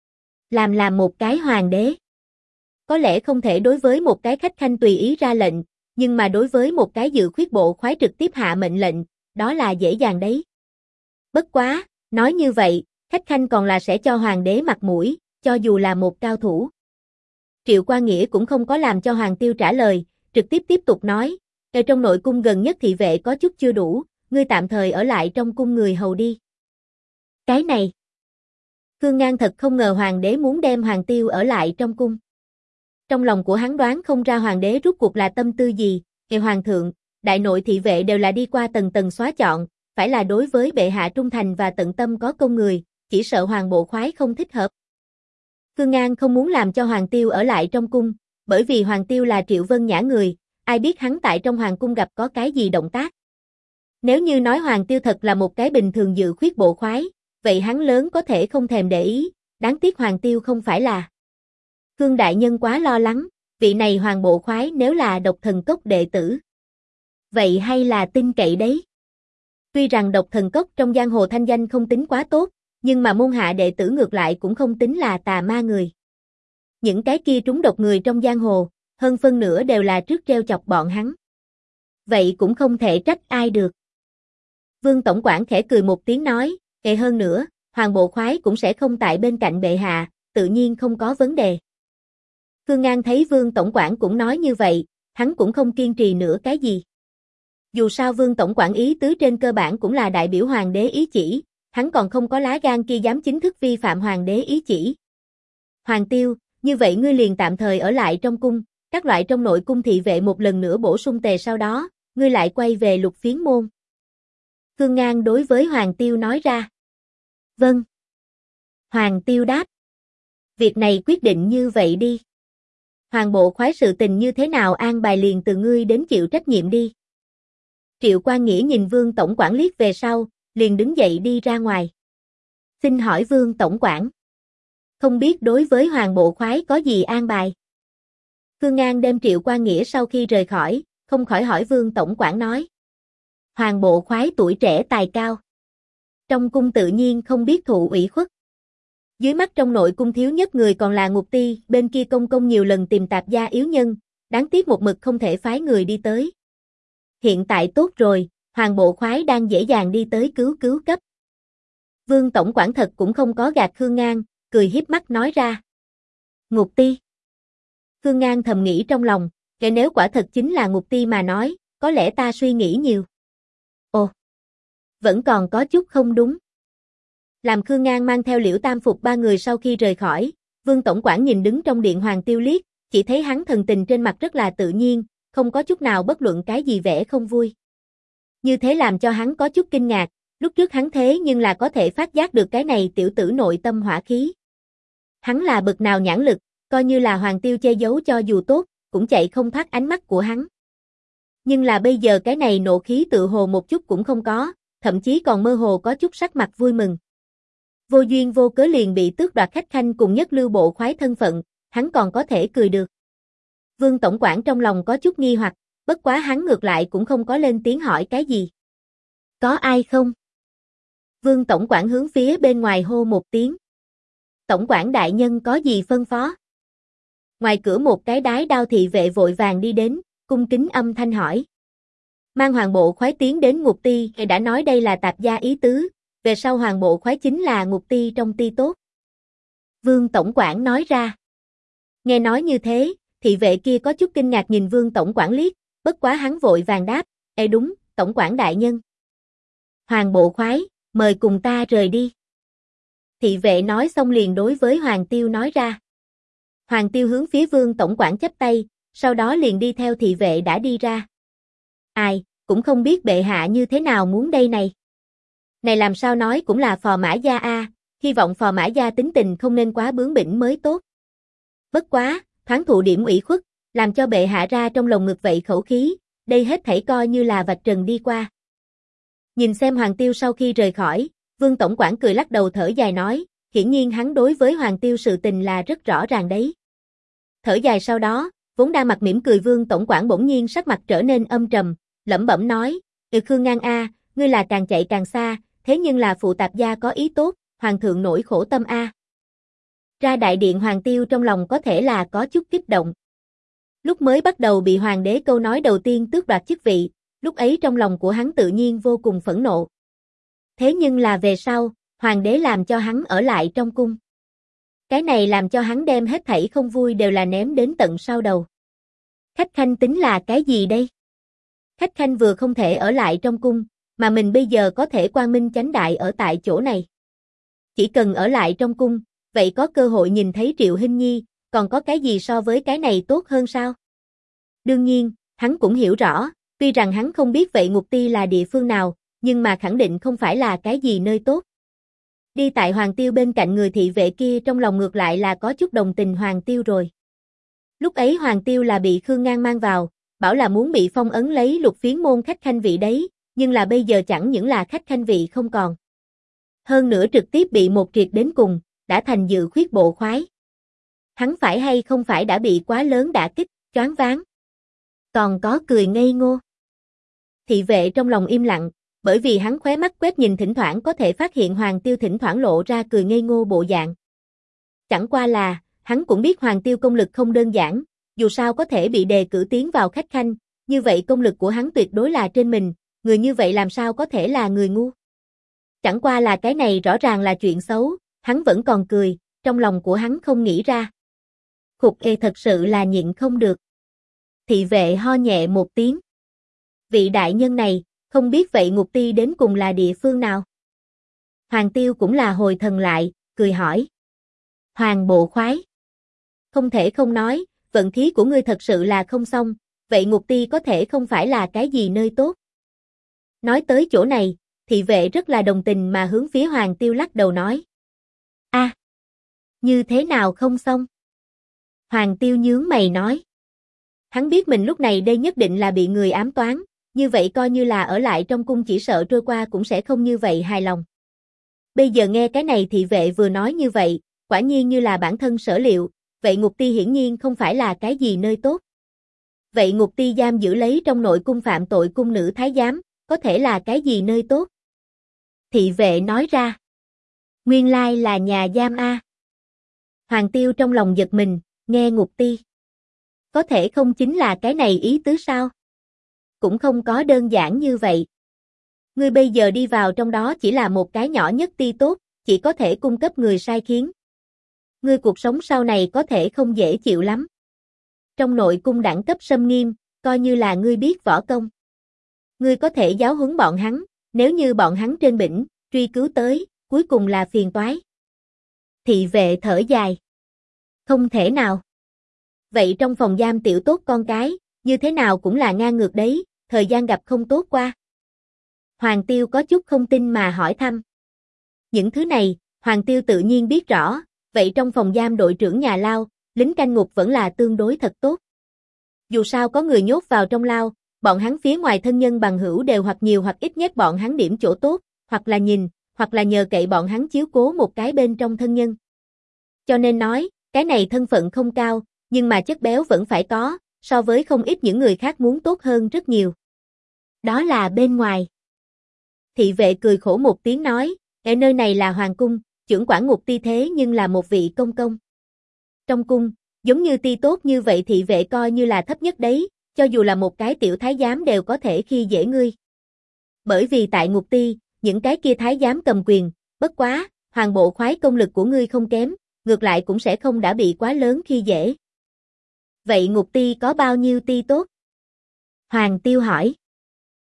Làm một cái hoàng đế. Có lẽ không thể đối với một cái khách khanh tùy ý ra lệnh, nhưng mà đối với một cái dự khuyết bộ khoái trực tiếp hạ mệnh lệnh, đó là dễ dàng đấy. Bất quá, nói như vậy, khách khanh còn là sẽ cho hoàng đế mặt mũi, cho dù là một cao thủ. Triệu Qua Nghĩa cũng không có làm cho Hoàng Tiêu trả lời, trực tiếp tục nói, ở trong nội cung gần nhất thị vệ có chút chưa đủ, ngươi tạm thời ở lại trong cung người hầu đi. Cái này. Khương Ngang thật không ngờ hoàng đế muốn đem Hoàng Tiêu ở lại trong cung. Trong lòng của hắn đoán không ra hoàng đế rút cuộc là tâm tư gì, hoàng thượng, đại nội thị vệ đều là đi qua tầng tầng xóa chọn, phải là đối với bệ hạ trung thành và tận tâm có công người, chỉ sợ hoàng bộ khoái không thích hợp. Khương Ngang không muốn làm cho Hoàng Tiêu ở lại trong cung, bởi vì Hoàng Tiêu là Triệu Vân Nhã người, ai biết hắn tại trong hoàng cung gặp có cái gì động tác. Nếu như nói Hoàng Tiêu thật là một cái bình thường dự khuyết bộ khoái, vậy hắn lớn có thể không thèm để ý, đáng tiếc Hoàng Tiêu không phải là. Khương đại nhân quá lo lắng, vị này hoàng bộ khoái nếu là Độc Thần Cốc đệ tử. Vậy hay là tin cậy đấy. Tuy rằng Độc Thần Cốc trong giang hồ thanh danh không tính quá tốt, nhưng mà môn hạ đệ tử ngược lại cũng không tính là tà ma người. Những cái kia trúng độc người trong giang hồ, hơn phân nửa đều là trước treo chọc bọn hắn. Vậy cũng không thể trách ai được. Vương tổng quản khẽ cười một tiếng nói, hơn nữa, hoàng bộ khoái cũng sẽ không tại bên cạnh bệ hạ, tự nhiên không có vấn đề. Khương Ngang thấy Vương tổng quản cũng nói như vậy, hắn cũng không kiên trì nữa cái gì. Dù sao Vương tổng quản ý tứ trên cơ bản cũng là đại biểu hoàng đế ý chỉ, hắn còn không có lá gan kia dám chính thức vi phạm hoàng đế ý chỉ. Hoàng Tiêu, như vậy ngươi liền tạm thời ở lại trong cung, các loại trong nội cung thị vệ một lần nữa bổ sung tề sau đó, ngươi lại quay về Lục Phiến môn. Khương Ngang đối với Hoàng Tiêu nói ra. Vâng. Hoàng Tiêu đáp. Việc này quyết định như vậy đi. Hoàng bộ khoái sự tình như thế nào an bài liền từ ngươi đến chịu trách nhiệm đi. Triệu Quan Nghĩa nhìn Vương tổng quản liếc về sau, liền đứng dậy đi ra ngoài. Xin hỏi Vương tổng quản. Không biết đối với hoàng bộ khoái có gì an bài. Khương Ngang đem Triệu Quan Nghĩa sau khi rời khỏi, không khỏi hỏi Vương tổng quản nói. Hoàng bộ khoái tuổi trẻ tài cao. Trong cung tự nhiên không biết thụ ủy khuất. Dưới mắt trong nội cung thiếu nhất người còn là Ngục Ti, bên kia công công nhiều lần tìm tạp gia yếu nhân, đáng tiếc một mực không thể phái người đi tới. Hiện tại tốt rồi, hoàng bộ khoái đang dễ dàng đi tới cứu cấp. Vương tổng quản thật cũng không có gạt Khương Ngang, cười hiếp mắt nói ra. Ngục Ti. Khương Ngang thầm nghĩ trong lòng, kể nếu quả thật chính là Ngục Ti mà nói, có lẽ ta suy nghĩ nhiều. Ồ, vẫn còn có chút không đúng. Làm Khương Ngang mang theo Liễu Tam Phục ba người sau khi rời khỏi, Vương tổng quản nhìn đứng trong điện Hoàng Tiêu liếc, chỉ thấy hắn thần tình trên mặt rất là tự nhiên, không có chút nào bất luận cái gì vẻ không vui. Như thế làm cho hắn có chút kinh ngạc, lúc trước hắn thế nhưng là có thể phát giác được cái này tiểu tử nội tâm hỏa khí. Hắn là bực nào nhãn lực, coi như là Hoàng Tiêu che giấu cho dù tốt, cũng chạy không thoát ánh mắt của hắn. Nhưng là bây giờ cái này nộ khí tự hồ một chút cũng không có, thậm chí còn mơ hồ có chút sắc mặt vui mừng. Vô duyên vô cớ liền bị tước đoạt khách khanh cùng nhất lưu bộ khoái thân phận, hắn còn có thể cười được. Vương tổng quản trong lòng có chút nghi hoặc, bất quá hắn ngược lại cũng không có lên tiếng hỏi cái gì. Có ai không? Vương tổng quản hướng phía bên ngoài hô một tiếng. Tổng quản đại nhân có gì phân phó? Ngoài cửa một cái đái đao thị vệ vội vàng đi đến, cung kính âm thanh hỏi. Mang hoàng bộ khoái tiến đến Ngục Ti, đã nói đây là tạp gia ý tứ, về sau hoàng bộ khoái chính là Ngục Ti trong ti tốt. Vương tổng quản nói ra. Nghe nói như thế, thị vệ kia có chút kinh ngạc nhìn Vương tổng quản liếc, bất quá hắn vội vàng đáp, đúng, tổng quản đại nhân. Hoàng bộ khoái, mời cùng ta rời đi. Thị vệ nói xong liền đối với Hoàng Tiêu nói ra. Hoàng Tiêu hướng phía Vương tổng quản chắp tay, sau đó liền đi theo thị vệ đã đi ra. Ai, cũng không biết bệ hạ như thế nào muốn đây này. Này làm sao nói cũng là phò mã gia a, hy vọng phò mã gia tính tình không nên quá bướng bỉnh mới tốt. Bất quá, thoáng thụ điểm ủy khuất, làm cho bệ hạ ra trong lồng ngực vậy khẩu khí, đây hết thảy coi như là vạch trần đi qua. Nhìn xem Hoàng Tiêu sau khi rời khỏi, Vương tổng quản cười lắc đầu thở dài nói, hiển nhiên hắn đối với Hoàng Tiêu sự tình là rất rõ ràng đấy. Thở dài sau đó, vốn đang mặt mỉm cười Vương tổng quản bỗng nhiên sắc mặt trở nên âm trầm, lẩm bẩm nói, Khương Ngang a, ngươi là càng chạy càng xa, thế nhưng là phụ tạp gia có ý tốt, hoàng thượng nổi khổ tâm a. Ra đại điện Hoàng Tiêu trong lòng có thể là có chút kích động. Lúc mới bắt đầu bị hoàng đế câu nói đầu tiên tước đoạt chức vị, Lúc ấy trong lòng của hắn tự nhiên vô cùng phẫn nộ. Thế nhưng là về sau, hoàng đế làm cho hắn ở lại trong cung. Cái này làm cho hắn đem hết thảy không vui đều là ném đến tận sau đầu. Khách khanh tính là cái gì đây? Khách khanh vừa không thể ở lại trong cung, mà mình bây giờ có thể quang minh chánh đại ở tại chỗ này. Chỉ cần ở lại trong cung, vậy có cơ hội nhìn thấy Triệu Hinh Nhi, còn có cái gì so với cái này tốt hơn sao? Đương nhiên, hắn cũng hiểu rõ, tuy rằng hắn không biết vậy ngục ti là địa phương nào, nhưng mà khẳng định không phải là cái gì nơi tốt. Đi tại Hoàng Tiêu bên cạnh người thị vệ kia trong lòng ngược lại là có chút đồng tình Hoàng Tiêu rồi. Lúc ấy Hoàng Tiêu là bị Khương Ngang mang vào, bảo là muốn bị phong ấn lấy Lục Phiến môn khách khanh vị đấy, nhưng là bây giờ chẳng những là khách khanh vị không còn. Hơn nữa trực tiếp bị một triệt đến cùng, đã thành Dự Khuyết bộ khoái. Hắn phải hay không phải đã bị quá lớn đả kích, choáng váng. Còn có cười ngây ngô. Thị vệ trong lòng im lặng, bởi vì hắn khóe mắt quét nhìn thỉnh thoảng có thể phát hiện Hoàng Tiêu thỉnh thoảng lộ ra cười ngây ngô bộ dạng. Chẳng qua là, hắn cũng biết Hoàng Tiêu công lực không đơn giản, dù sao có thể bị đề cử tiến vào khách khanh, như vậy công lực của hắn tuyệt đối là trên mình, người như vậy làm sao có thể là người ngu. Chẳng qua là cái này rõ ràng là chuyện xấu, hắn vẫn còn cười, trong lòng của hắn không nghĩ ra. Khục thật sự là nhịn không được. Thị vệ ho nhẹ một tiếng. Vị đại nhân này, không biết vậy ngục ti đến cùng là địa phương nào? Hoàng Tiêu cũng là hồi thần lại, cười hỏi. Hoàng bộ khoái. Không thể không nói, vận khí của ngươi thật sự là không xong, vậy ngục ti có thể không phải là cái gì nơi tốt. Nói tới chỗ này, thị vệ rất là đồng tình mà hướng phía Hoàng Tiêu lắc đầu nói. Như thế nào không xong? Hoàng Tiêu nhướng mày nói. Hắn biết mình lúc này đây nhất định là bị người ám toán, như vậy coi như là ở lại trong cung chỉ sợ trôi qua cũng sẽ không như vậy hài lòng. Bây giờ nghe cái này thị vệ vừa nói như vậy, quả nhiên như là bản thân sở liệu, vậy ngục ti hiển nhiên không phải là cái gì nơi tốt. Vậy ngục ti giam giữ lấy trong nội cung phạm tội cung nữ thái giám, có thể là cái gì nơi tốt? Thị vệ nói ra. Nguyên lai là nhà giam A. Hoàng Tiêu trong lòng giật mình, nghe ngục ti. Có thể không chính là cái này ý tứ sao? Cũng không có đơn giản như vậy. Ngươi bây giờ đi vào trong đó chỉ là một cái nhỏ nhất ti tốt, chỉ có thể cung cấp người sai khiến. Ngươi cuộc sống sau này có thể không dễ chịu lắm. Trong nội cung đẳng cấp xâm nghiêm, coi như là ngươi biết võ công. Ngươi có thể giáo huấn bọn hắn, nếu như bọn hắn trên bỉnh, truy cứu tới, cuối cùng là phiền toái. Thị vệ thở dài. Không thể nào. Vậy trong phòng giam tiểu tốt con cái, như thế nào cũng là ngang ngược đấy, thời gian gặp không tốt qua. Hoàng Tiêu có chút không tin mà hỏi thăm. Những thứ này, Hoàng Tiêu tự nhiên biết rõ, vậy trong phòng giam đội trưởng nhà lao, lính canh ngục vẫn là tương đối thật tốt. Dù sao có người nhốt vào trong lao, bọn hắn phía ngoài thân nhân bằng hữu đều hoặc nhiều hoặc ít nhất bọn hắn điểm chỗ tốt, hoặc là nhìn, hoặc là nhờ cậy bọn hắn chiếu cố một cái bên trong thân nhân. Cho nên nói, cái này thân phận không cao, nhưng mà chất béo vẫn phải có, so với không ít những người khác muốn tốt hơn rất nhiều. Đó là bên ngoài. Thị vệ cười khổ một tiếng nói, ở nơi này là hoàng cung, chưởng quản ngục ti thế nhưng là một vị công công. Trong cung, giống như ti tốt như vậy thị vệ coi như là thấp nhất đấy, cho dù là một cái tiểu thái giám đều có thể khi dễ ngươi. Bởi vì tại ngục ti, những cái kia thái giám cầm quyền, bất quá, hoàng bộ khoái công lực của ngươi không kém, ngược lại cũng sẽ không đã bị quá lớn khi dễ. Vậy ngục ti có bao nhiêu ti tốt? Hoàng Tiêu hỏi.